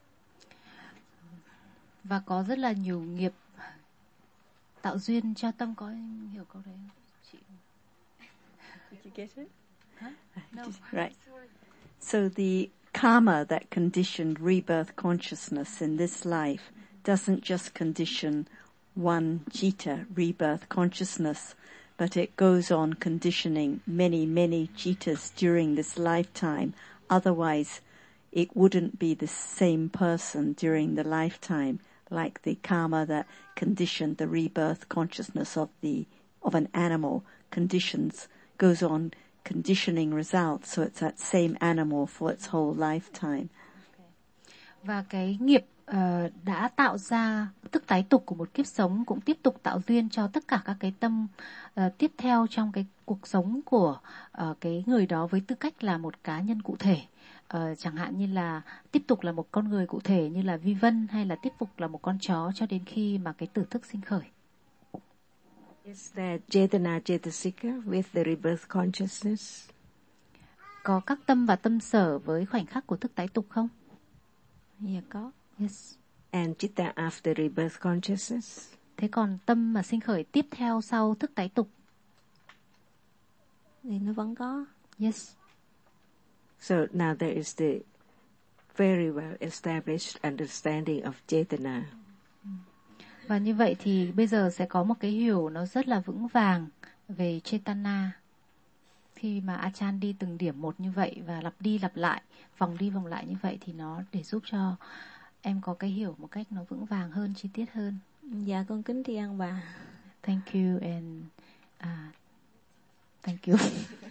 Và có rất là nhiều nghiệp tạo duyên cho tâm, có hiểu câu đấy không? Chị... Did you get it? Huh? No. Right. So the karma that conditioned rebirth consciousness in this life doesn't just condition one citta, rebirth consciousness, but it goes on conditioning many cittas during this lifetime. Otherwise, it wouldn't be the same person during the lifetime, like the karma that conditioned the rebirth consciousness of an animal goes on conditioning results, so it's that same animal for its whole lifetime. Và cái nghiệp đã tạo ra thức tái tục của một kiếp sống cũng tiếp tục tạo duyên cho tất cả các cái tâm tiếp theo trong cái cuộc sống của cái người đó với tư cách là một cá nhân cụ thể. Chẳng hạn như là tiếp tục là một con người cụ thể như là Vi Vân, hay là tiếp tục là một con chó cho đến khi mà cái tử thức sinh khởi. Is there Cetana Cetasika with the rebirth consciousness? Có các tâm và tâm sở với khoảnh khắc của thức tái tục không? Dạ có. Yes. And citta after rebirth consciousness? Thế còn tâm mà sinh khởi tiếp theo sau thức tái tục? Thì nó vẫn có. Yes. So now there is the very well established understanding of Cetana. Và như vậy thì bây giờ sẽ có một cái hiểu nó rất là vững vàng về Cetana. Khi mà Achan đi từng điểm một như vậy và lặp đi lặp lại, vòng đi vòng lại như vậy thì nó để giúp cho em có cái hiểu một cách nó vững vàng hơn, chi tiết hơn. Dạ con kính tri ân bà. Thank you and thank you.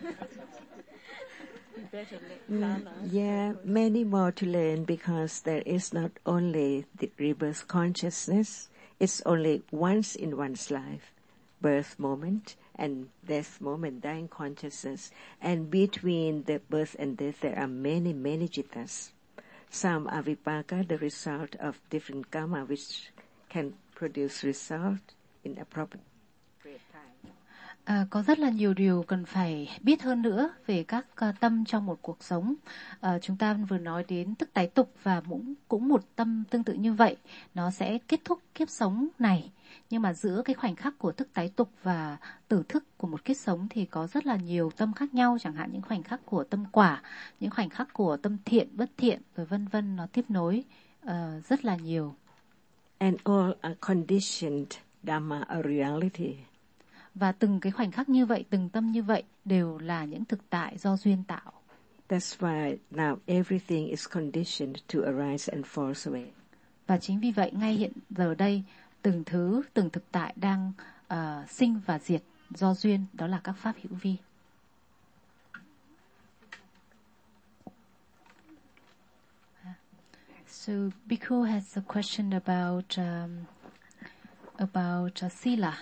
Yeah, many more to learn, because there is not only the rebirth consciousness, it's only once in one's life, birth moment and death moment, dying consciousness. And between the birth and death, there are many cittas. Some are vipaka, the result of different karma, which can produce result in appropriate time. Có rất là nhiều điều cần phải biết hơn nữa về các tâm trong một cuộc sống. Chúng ta vừa nói đến thức tái tục, và cũng một tâm tương tự như vậy, nó sẽ kết thúc kiếp sống này. Nhưng mà giữa cái khoảnh khắc của thức tái tục và tử thức của một kiếp sống thì có rất là nhiều tâm khác nhau, chẳng hạn những khoảnh khắc của tâm quả, những khoảnh khắc của tâm thiện, bất thiện, rồi vân vân, nó tiếp nối rất là nhiều. And all are conditioned Dhamma, a reality. Và từng cái khoảnh khắc như vậy, từng tâm như vậy đều là những thực tại do duyên tạo. That's why now everything is conditioned to arise and fall away. Và chính vì vậy ngay hiện giờ đây, từng thứ, từng thực tại đang sinh và diệt do duyên, đó là các pháp hữu vi. So Bhikkhu has a question about sila.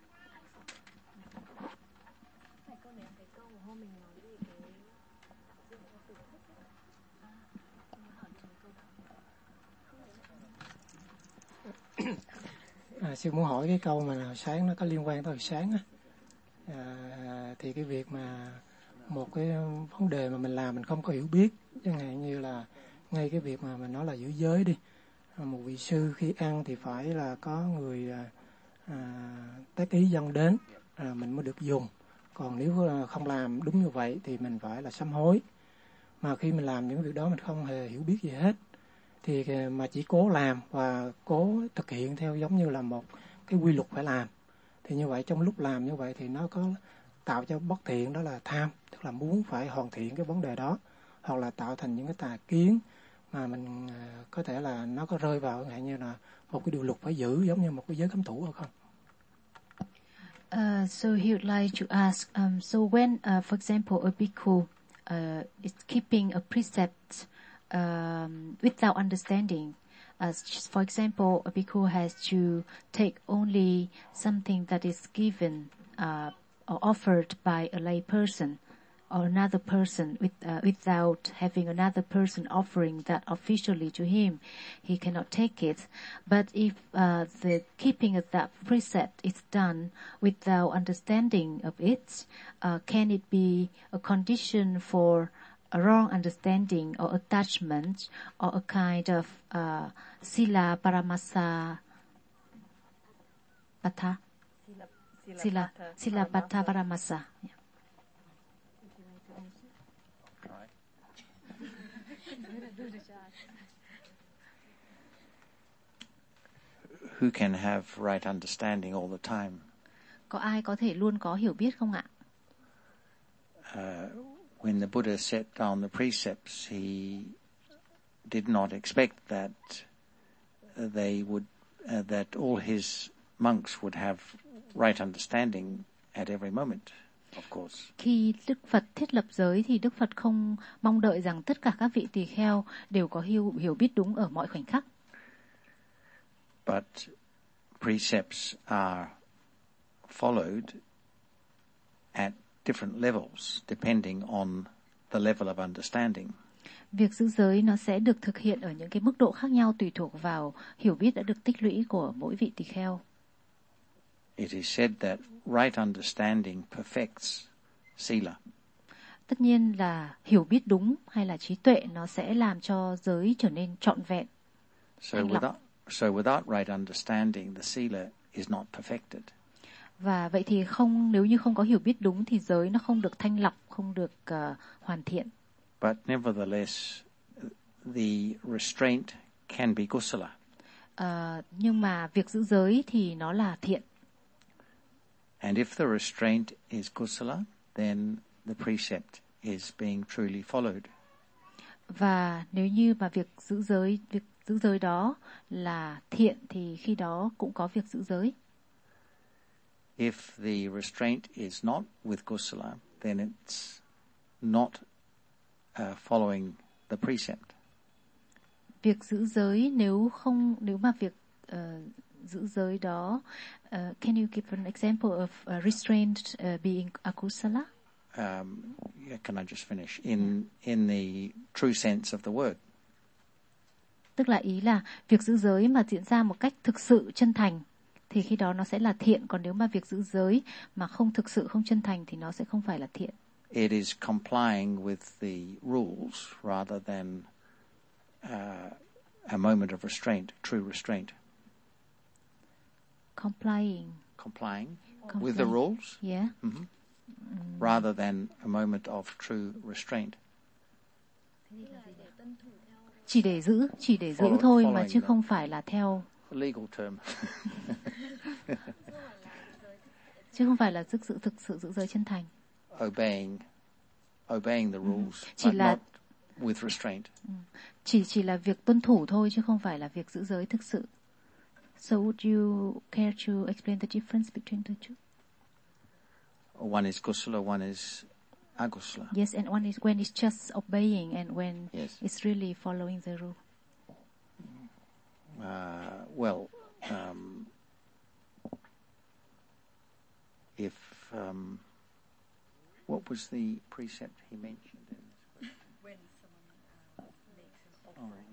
Sư muốn hỏi cái câu mà hồi sáng nó có liên quan tới hồi sáng á, thì cái việc mà một cái vấn đề mà mình làm mình không có hiểu biết, chẳng hạn như là ngay cái việc mà mình nói là giữ giới đi, một vị sư khi ăn thì phải là có người tác ý dâng đến, mình mới được dùng. Còn nếu không làm đúng như vậy thì mình phải là sám hối. Mà khi mình làm những việc đó mình không hề hiểu biết gì hết, thì mà chỉ cố làm và cố thực hiện theo giống như là một cái quy luật phải làm, thì như vậy trong lúc làm như vậy thì nó có tạo cho bất thiện, đó là tham, tức là muốn phải hoàn thiện cái vấn đề đó, hoặc là tạo thành những cái tà kiến mà mình có thể là nó có rơi vào như là một cái điều luật phải giữ, giống như một cái giới cấm thủ hay không? So he would like to ask, so when, for example, a bhikkhu is keeping a precept without understanding, for example, a bhikkhu has to take only something that is given or offered by a lay person or another person without having another person offering that officially to him, he cannot take it. But if the keeping of that precept is done without understanding of it, can it be a condition for a wrong understanding or attachment or a kind of sila paramasa patha? Sila patha paramasa. Yeah. Who can have right understanding all the time? Có ai có thể luôn có hiểu biết không ạ? When the Buddha set down the precepts, he did not expect that they would, that all his monks would have right understanding at every moment, of course. Khi Đức Phật thiết lập giới thì Đức Phật không mong đợi rằng tất cả các vị tỳ kheo đều có hiểu biết đúng ở mọi khoảnh khắc. But precepts are followed at different levels depending on the level of understanding. Việc giữ giới nó sẽ được thực hiện ở những cái mức độ khác nhau tùy thuộc vào hiểu biết đã được tích lũy của mỗi vị tỳ kheo. It is said that right understanding perfects sila. Tất nhiên là hiểu biết đúng hay là trí tuệ nó sẽ làm cho giới trở nên trọn vẹn. So without right understanding, the sila is not perfected. Và vậy thì nếu như không có hiểu biết đúng thì giới nó không được thanh lọc, không được hoàn thiện. But nevertheless, the restraint can be kusala. Nhưng mà việc giữ giới thì nó là thiện. And if the restraint is kusala, then the precept is being truly followed. Và nếu như mà việc giữ giới đó là thiện thì khi đó cũng có việc giữ giới. If the restraint is not with kusala, then it's not following the precept. Việc giữ giới nếu mà việc giữ giới đó, can you give an example of restraint being akusala? Can I just finish? In the true sense of the word. Tức là ý là việc giữ giới mà diễn ra một cách thực sự chân thành thì khi đó nó sẽ là thiện, còn nếu mà việc giữ giới mà không thực sự không chân thành thì nó sẽ không phải là thiện. It is complying with the rules rather than a moment of restraint, true restraint. Complying with the rules? Yeah. Mm-hmm. Rather than a moment of true restraint. Chỉ để giữ thôi mà chứ không phải là theo legal term. Chứ không phải là thực sự giữ giới chân thành. Obeying the rules, chỉ but là not with restraint. Chỉ là việc tuân thủ thôi chứ không phải là việc giữ giới thực sự. So would you care to explain the difference between the two? One is kusala, one is akusala. Yes, and one is when it's just obeying and when it's really following the rule. If what was the precept he mentioned in this question? When someone makes an offering.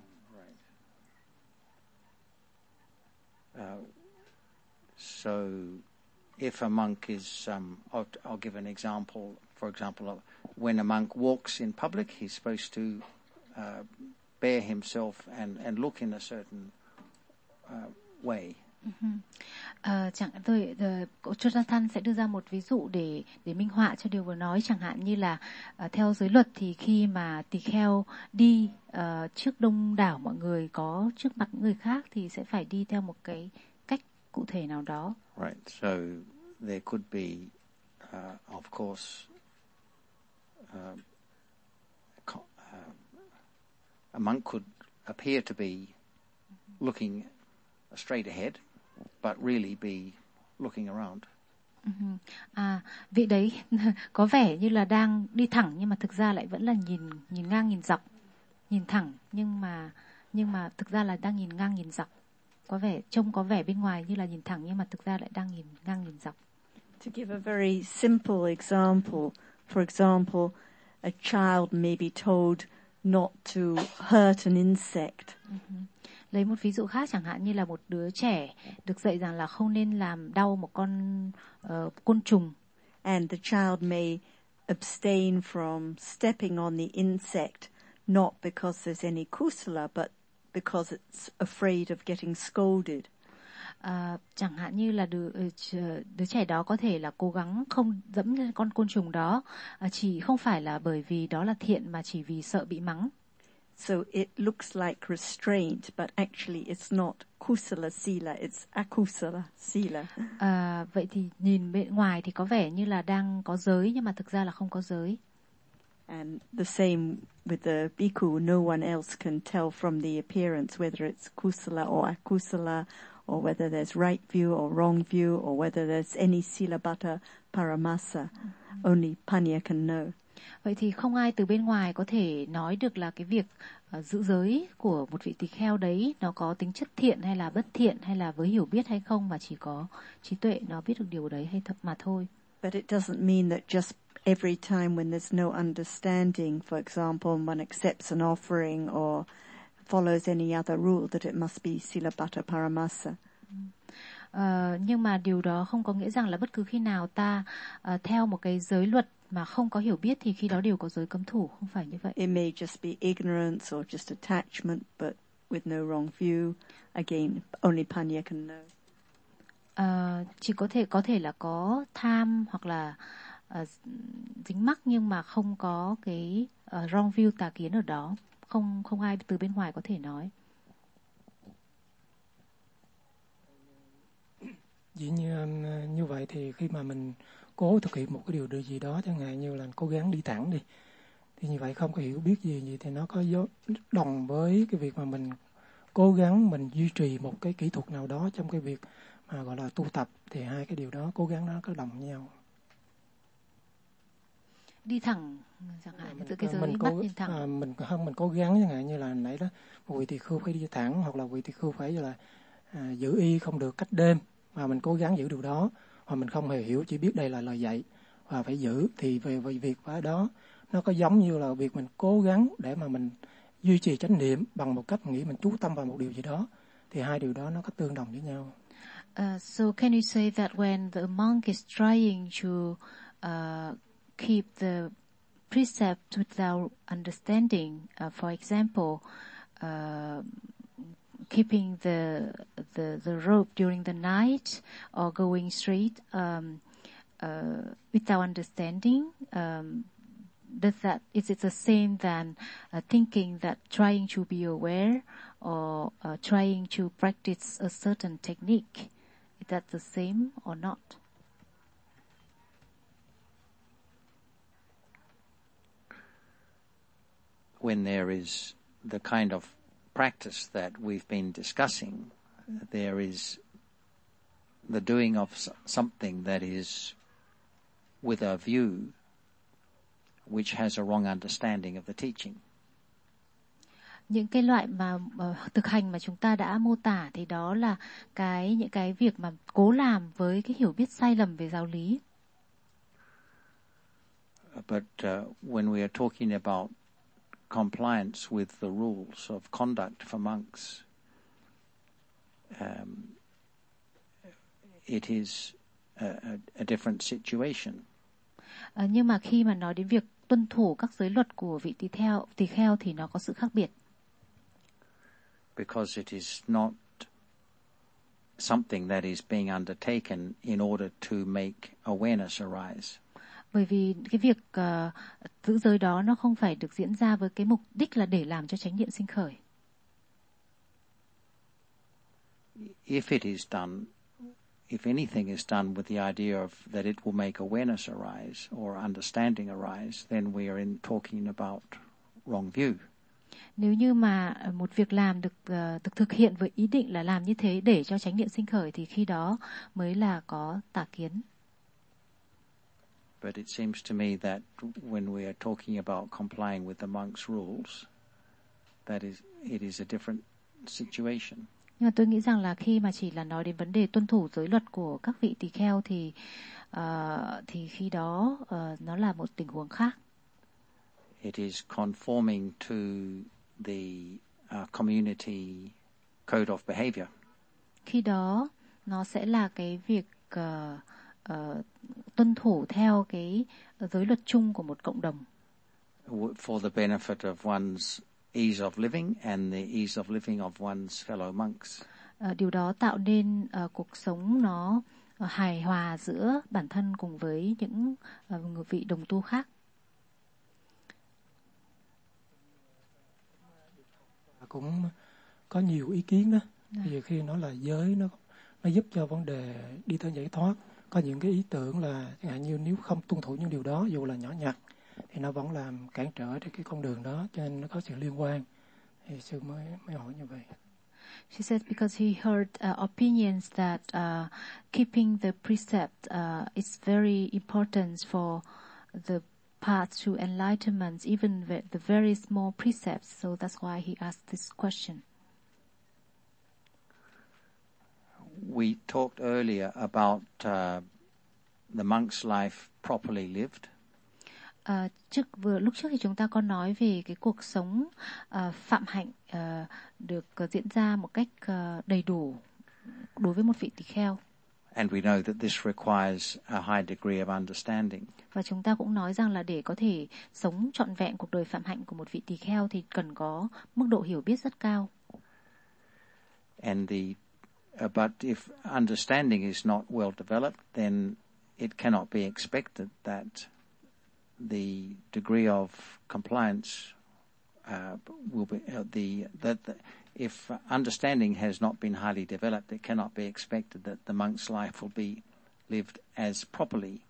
Right. So, if a monk is, I'll give an example. For example, when a monk walks in public, he's supposed to bear himself and look in a certain way Chẳng tôi cô Jonathan sẽ đưa ra một ví dụ để minh họa cho điều vừa nói, chẳng hạn như là theo giới luật thì khi mà tỳ kheo đi trước đông đảo mọi người, có trước mặt người khác thì sẽ phải đi theo một cái cách cụ thể nào đó. Right. So there could be, of course, a monk could appear to be looking straight ahead, but really be looking around. Vị đấy có vẻ như là đang đi thẳng nhưng mà thực ra lại vẫn là nhìn ngang nhìn dọc, nhìn thẳng nhưng mà thực ra là đang nhìn ngang nhìn dọc. Trông có vẻ bên ngoài như là nhìn thẳng nhưng mà thực ra lại đang nhìn ngang nhìn dọc. To give a very simple example, for example, a child may be told not to hurt an insect. Lấy một ví dụ khác, chẳng hạn như là một đứa trẻ được dạy rằng là không nên làm đau một con côn trùng. And the child may abstain from stepping on the insect, not because there's any kusala, but because it's afraid of getting scolded. Chẳng hạn như là đứa trẻ đó có thể là cố gắng không dẫm lên con côn trùng đó, chỉ không phải là bởi vì đó là thiện mà chỉ vì sợ bị mắng. So it looks like restraint, but actually it's not kusala sila, it's akusala sila. Vậy thì nhìn bên ngoài thì có vẻ như là đang có giới nhưng mà thực ra là không có giới. And the same with the bhikkhu, no one else can tell from the appearance whether it's kusala or akusala, or whether there's right view or wrong view, or whether there's any silabata paramasa. Only Panya can know. Vậy thì không ai từ bên ngoài có thể nói được là cái việc giữ giới của một vị tỳ kheo đấy nó có tính chất thiện hay là bất thiện, hay là với hiểu biết hay không, mà chỉ có trí tuệ nó biết được điều đấy hay thật mà thôi. But it doesn't mean that just every time when there's no understanding, for example, one accepts an offering or follows any other rule, that it must be silabata paramasa. Nhưng mà điều đó không có nghĩa rằng là bất cứ khi nào ta theo một cái giới luật mà không có hiểu biết thì khi đó đều có giới cấm thủ, không phải như vậy. It may just be ignorance or just attachment, but with no wrong view. Again, only Panya can know. Chỉ có thể là có tham hoặc là dính mắc nhưng mà không có cái wrong view, tà kiến ở đó, không ai từ bên ngoài có thể nói. Dĩ nhiên như vậy thì khi mà mình cố thực hiện một cái điều gì đó, chẳng hạn như là cố gắng đi thẳng đi, thì như vậy không có hiểu biết gì thì nó có đồng với cái việc mà mình cố gắng mình duy trì một cái kỹ thuật nào đó trong cái việc mà gọi là tu tập, thì hai cái điều đó cố gắng nó có đồng nhau. Đi thẳng chẳng hạn, từ cái giới mắt nhìn thẳng. Mình cố gắng chẳng hạn như là nãy đó, một vị tỳ khưu phải đi thẳng, hoặc là vị tỳ khưu phải là giữ y không được cách đêm, mà mình cố gắng giữ điều đó, hoặc mình không hề hiểu, chỉ biết đây là lời dạy và phải giữ, thì về việc phải đó nó có giống như là việc mình cố gắng để mà mình duy trì chánh niệm bằng một cách nghĩ mình chú tâm vào một điều gì đó, thì hai điều đó nó có tương đồng với nhau. So can you say that when the monk is trying to keep the precept without understanding, for example, keeping the rope during the night or going straight without understanding, is it the same than thinking that trying to be aware or trying to practice a certain technique? Is that the same or not? When there is the kind of practice that we've been discussing, there is the doing of something that is with a view which has a wrong understanding of the teaching. Những cái loại mà thực hành mà chúng ta đã mô tả thì đó là những cái việc mà cố làm với cái hiểu biết sai lầm về giáo lý. But when we are talking about compliance with the rules of conduct for monks, it is a different situation. Nhưng mà khi mà nói đến việc tuân thủ các giới luật của vị tỳ kheo thì nó có sự khác biệt. Because it is not something that is being undertaken in order to make awareness arise. Bởi vì cái việc giữ giới đó nó không phải được diễn ra với cái mục đích là để làm cho chánh niệm sinh khởi. If it is done, if anything is done with the idea of that it will make awareness arise or understanding arise, then we are talking about wrong view. Nếu như mà một việc làm được thực hiện với ý định là làm như thế để cho chánh niệm sinh khởi thì khi đó mới là có tà kiến. But it seems to me that when we are talking about complying with the monks' rules, it is a different situation. Nhưng mà tôi nghĩ rằng là khi mà chỉ là nói đến vấn đề tuân thủ giới luật của các vị tỳ kheo thì khi đó nó là một tình huống khác. It is conforming to the community code of behavior. Khi đó nó sẽ là cái việc tuân thủ theo cái giới luật chung của một cộng đồng. For the benefit of one's ease of living and the ease of living of one's fellow monks. Điều đó tạo nên cuộc sống nó hài hòa giữa bản thân cùng với những người vị đồng tu khác. Cũng có nhiều ý kiến đó. Vì khi nói là giới nó giúp cho vấn đề đi tới giải thoát. Có những cái ý tưởng là chẳng hạn như nếu không tuân thủ những điều đó, dù là nhỏ nhặt, thì nó vẫn làm cản trở trên cái con đường đó, cho nên nó có sự liên quan. Thì sư mới hỏi như vậy. She said because he heard opinions that keeping the precept is very important for the path to enlightenment, even the very small precepts. So that's why he asked this question. We talked earlier about the monk's life properly lived. Lúc trước thì chúng ta có nói về cái cuộc sống phạm hạnh được diễn ra một cách đầy đủ đối với một vị tỳ kheo. And we know that this requires a high degree of understanding. Và chúng ta cũng nói rằng là để có thể sống trọn vẹn cuộc đời phạm hạnh của một vị tỳ kheo thì cần có mức độ hiểu biết rất cao. And but if understanding is not well developed, then it cannot be expected that the degree of compliance will be if understanding has not been highly developed, it cannot be expected that the monk's life will be lived as properly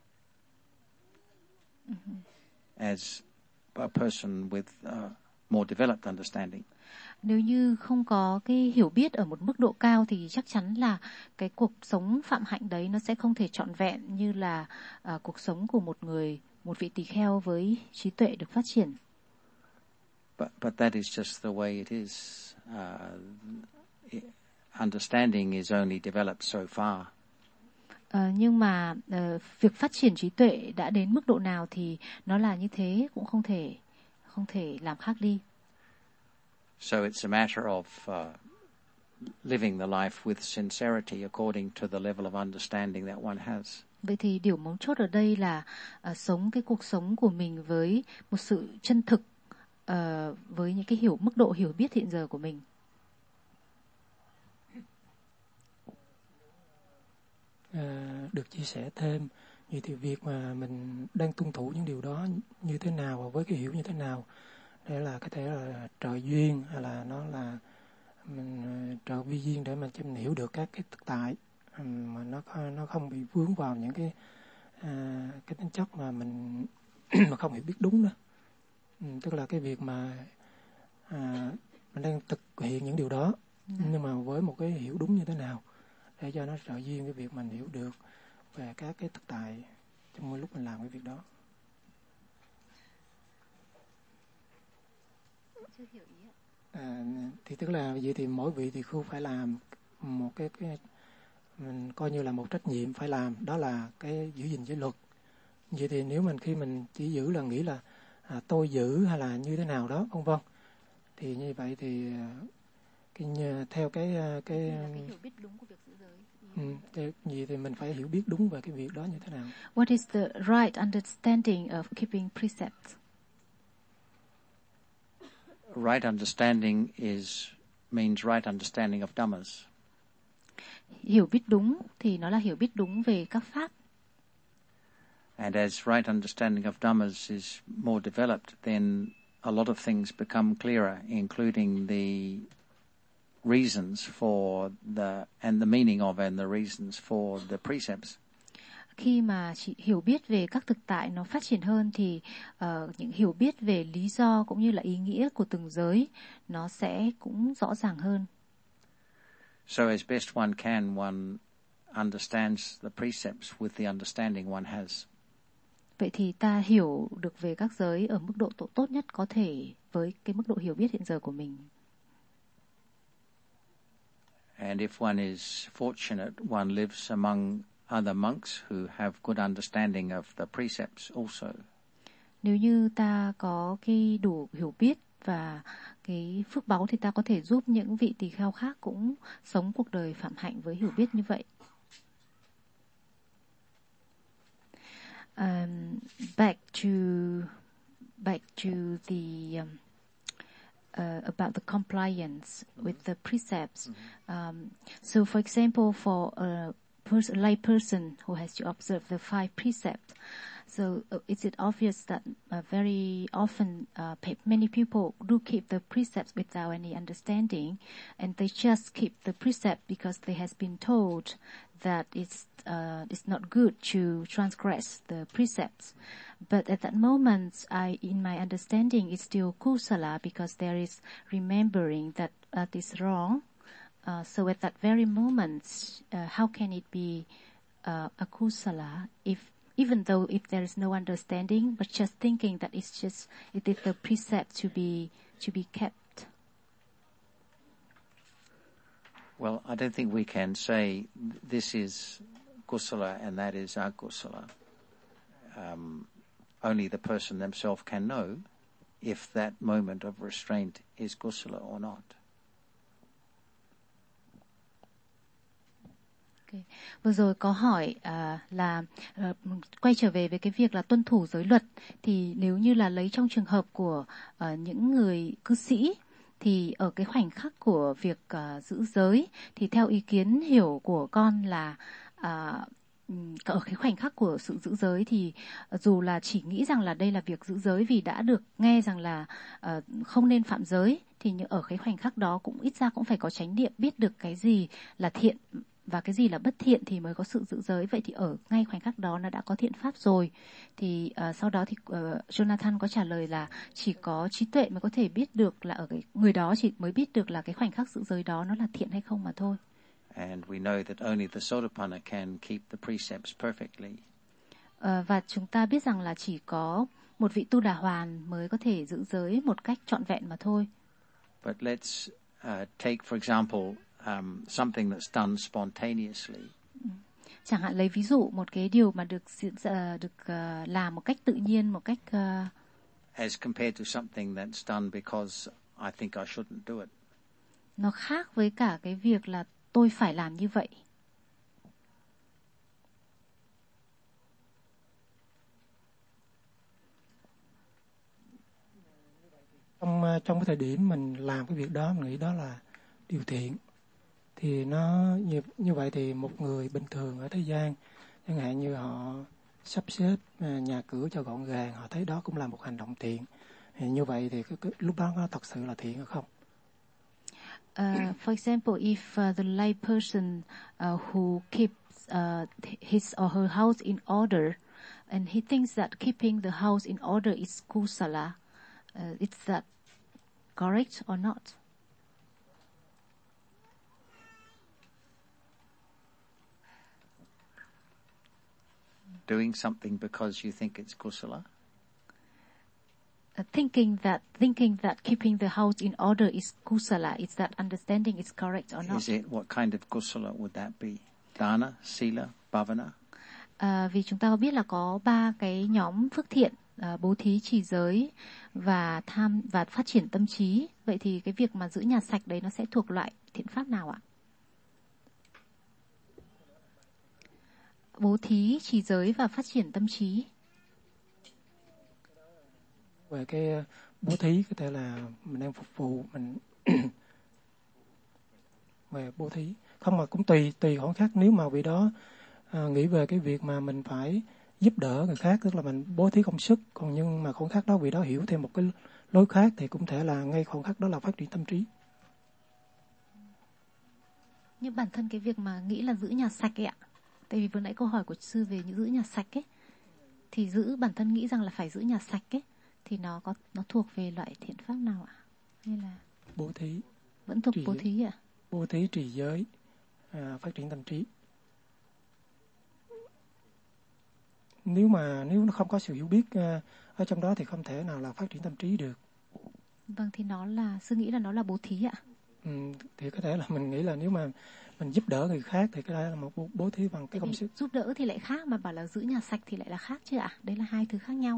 as a person with more developed understanding. Nếu như không có cái hiểu biết ở một mức độ cao thì chắc chắn là cái cuộc sống phạm hạnh đấy nó sẽ không thể trọn vẹn như là cuộc sống của một vị tỳ kheo với trí tuệ được phát triển. But that is just the way it is. Understanding is only developed so far. Nhưng mà việc phát triển trí tuệ đã đến mức độ nào thì nó là như thế, cũng không thể làm khác đi. So it's a matter of living the life with sincerity according to the level of understanding that one has. Vậy thì điều mấu chốt ở đây là sống cái cuộc sống của mình với một sự chân thực, với những cái mức độ hiểu biết hiện giờ của mình. Được chia sẻ thêm, như thì việc mà mình đang tuân thủ những điều đó như thế nào và với cái hiểu như thế nào, để là có thể là trợ duyên hay là nó là mình trợ vi duyên để mà cho mình hiểu được các cái thực tại mà nó không bị vướng vào những cái tính chất mà mình mà không hiểu biết đúng đó. Tức là cái việc mà mình đang thực hiện những điều đó, nhưng mà với một cái hiểu đúng như thế nào để cho nó trợ duyên cái việc mình hiểu được về các cái thực tại trong lúc mình làm cái việc đó. Thì tức là vậy thì mỗi vị thì khu phải làm một cái mình coi như là một trách nhiệm phải làm, đó là cái giữ gìn giới luật. Vậy thì nếu khi mình chỉ giữ là nghĩ là tôi giữ hay là như thế nào đó vân vân, thì như vậy thì theo cái hiểu biết đúng của việc giữ giới. Vậy thì mình phải hiểu biết đúng về cái việc đó như thế nào. What is the right understanding of keeping precepts? Right understanding means right understanding of dhammas. Hiểu biết đúng thì nó là hiểu biết đúng về các pháp. And as right understanding of dhammas is more developed, then a lot of things become clearer, including the reasons for and the meaning of and the reasons for the precepts. Khi mà chị hiểu biết về các thực tại nó phát triển hơn thì những hiểu biết về lý do cũng như là ý nghĩa của từng giới nó sẽ cũng rõ ràng hơn. So as best one can, one understands the precepts with the understanding one has. Vậy thì ta hiểu được về các giới ở mức độ tốt nhất có thể với cái mức độ hiểu biết hiện giờ của mình. And if one is fortunate, one lives among other monks who have good understanding of the precepts also. Nếu như ta có cái đủ hiểu biết và cái phước báu thì ta có thể giúp những vị tỳ kheo khác cũng sống cuộc đời phạm hạnh với hiểu biết như vậy. Back to the about the compliance with the precepts. So, for example, for a lay person who has to observe the 5 precepts, so is it obvious that very often many people do keep the precepts without any understanding, and they just keep the precept because they has been told that it's not good to transgress the precepts. But at that moment, in my understanding, it's still kusala because there is remembering that that is wrong. So at that very moment, how can it be a kusala even though if there is no understanding, but just thinking that it is the precept to be kept? Well, I don't think we can say this is kusala and that is akusala. Only the person themselves can know if that moment of restraint is kusala or not. Okay. Vừa rồi có hỏi là quay trở về với cái việc là tuân thủ giới luật, thì nếu như là lấy trong trường hợp của những người cư sĩ thì ở cái khoảnh khắc của việc giữ giới thì theo ý kiến hiểu của con là ở cái khoảnh khắc của sự giữ giới thì dù là chỉ nghĩ rằng là đây là việc giữ giới vì đã được nghe rằng là không nên phạm giới, thì ở cái khoảnh khắc đó cũng ít ra cũng phải có chánh niệm, biết được cái gì là thiện và cái gì là bất thiện thì mới có sự giữ giới. Vậy thì ở ngay khoảnh khắc đó nó đã có thiện pháp rồi. Thì sau đó thì Jonathan có trả lời là chỉ có trí tuệ mới có thể biết được là ở cái người đó chỉ mới biết được là cái khoảnh khắc giữ giới đó nó là thiện hay không mà thôi. And we know that only the Sotapanna can keep the precepts perfectly. Và chúng ta biết rằng là chỉ có một vị Tu Đà Hoàn mới có thể giữ giới một cách trọn vẹn mà thôi. But let's take, for example, something that's done spontaneously. Chẳng hạn lấy ví dụ một cái điều mà được làm một cách tự nhiên, một cách as compared to something that's done because I think I shouldn't do it. Nó khác với cả cái việc là tôi phải làm như vậy. Trong cái thời điểm mình làm cái việc đó, mình nghĩ đó là điều thiện, thì nó như vậy thì một người bình thường ở thế gian, chẳng hạn như họ sắp xếp nhà cửa cho gọn gàng, họ thấy đó cũng là một hành động thiện, thì như vậy thì lúc đó nó thật sự là thiện hay không? For example, if the lay person who keeps his or her house in order, and he thinks that keeping the house in order is kusala, is that correct or not? Doing something because you think it's kusala? Thinking that keeping the house in order is kusala, is that understanding is correct or not? Is it, what kind of kusala would that be? Dana, sila, bhavana? Vì chúng ta biết là có 3 cái nhóm phước thiện, bố thí, trì giới và tham và phát triển tâm trí. Vậy thì cái việc mà giữ nhà sạch đấy nó sẽ thuộc loại thiện pháp nào ạ? Bố thí, trì giới và phát triển tâm trí. Về cái bố thí có thể là mình đang phục vụ mình về bố thí, không, mà cũng tùy khoảnh khắc. Nếu mà vị đó nghĩ về cái việc mà mình phải giúp đỡ người khác, tức là mình bố thí công sức, còn nhưng mà khoảnh khắc đó vị đó hiểu thêm một cái lối khác thì cũng thể là ngay khoảnh khắc đó là phát triển tâm trí. như bản thân cái việc mà nghĩ là giữ nhà sạch ấy ạ, tại vì vừa nãy câu hỏi của sư về giữ nhà sạch ấy, thì giữ bản thân nghĩ rằng là phải giữ nhà sạch ấy, thì nó thuộc về loại thiện pháp nào ạ? Hay là Bố thí, vẫn thuộc bố thí ạ? Bố thí, trì giới, phát triển tâm trí. Nếu nó không có sự hiểu biết ở trong đó thì không thể nào là phát triển tâm trí được. Vâng, thì sư nghĩ là nó là bố thí ạ. Thì có thể là mình nghĩ là nếu mà mình giúp đỡ người khác thì cái đó là một bố thí bằng cái công sức. Giúp đỡ thì lại khác, mà bảo là giữ nhà sạch thì lại là khác chứ ạ? Đấy là hai thứ khác nhau.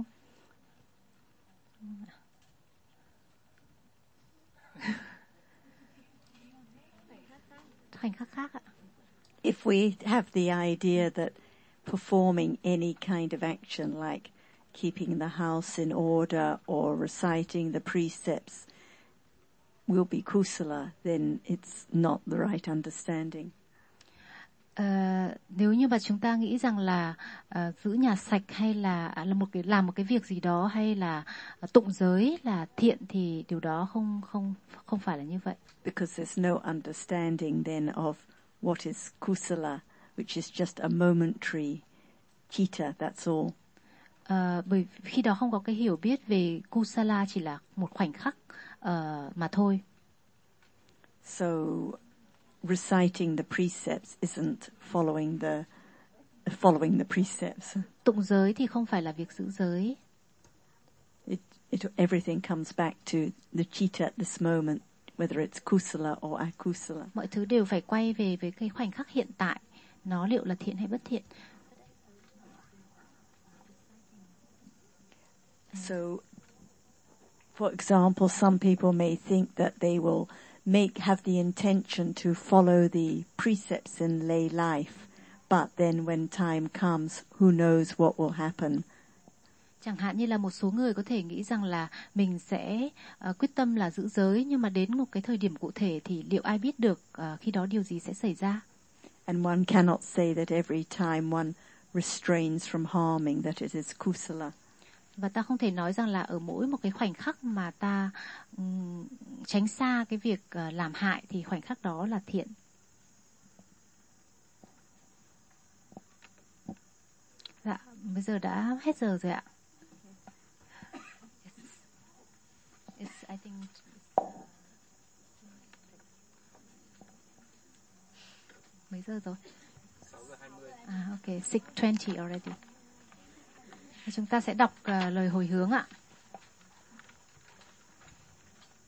Khoảnh khắc khác ạ. If we have the idea that performing any kind of action like keeping the house in order or reciting the precepts will be kusala, then it's not the right understanding. Nếu như mà chúng ta nghĩ rằng là giữ nhà sạch hay là làm một cái việc gì đó hay là tụng giới là thiện, thì điều đó không phải là như vậy. Because there's no understanding then of what is kusala, which is just a momentary chitta, that's all. Bởi khi đó không có cái hiểu biết về kusala, chỉ là một khoảnh khắc mà thôi. So reciting the precepts isn't following the precepts. Tụng giới thì không phải là việc giữ giới. Everything comes back to the chitta at this moment, whether it's kusala or akusala. Mọi thứ đều phải quay về với cái khoảnh khắc hiện tại, nó liệu là thiện hay bất thiện. So, for example, some people may think that they will have the intention to follow the precepts in lay life, but then when time comes, who knows what will happen. Chẳng hạn như là một số người có thể nghĩ rằng là mình sẽ quyết tâm là giữ giới, nhưng mà đến một cái thời điểm cụ thể thì liệu ai biết được khi đó điều gì sẽ xảy ra. And one cannot say that every time one restrains from harming that it is kusala. Và ta không thể nói rằng là ở mỗi một cái khoảnh khắc mà ta tránh xa cái việc làm hại thì khoảnh khắc đó là thiện. Dạ, bây giờ đã hết giờ rồi ạ. I think mấy giờ rồi? 6:20. Ok, 6:20 already. Chúng ta sẽ đọc lời hồi hướng ạ.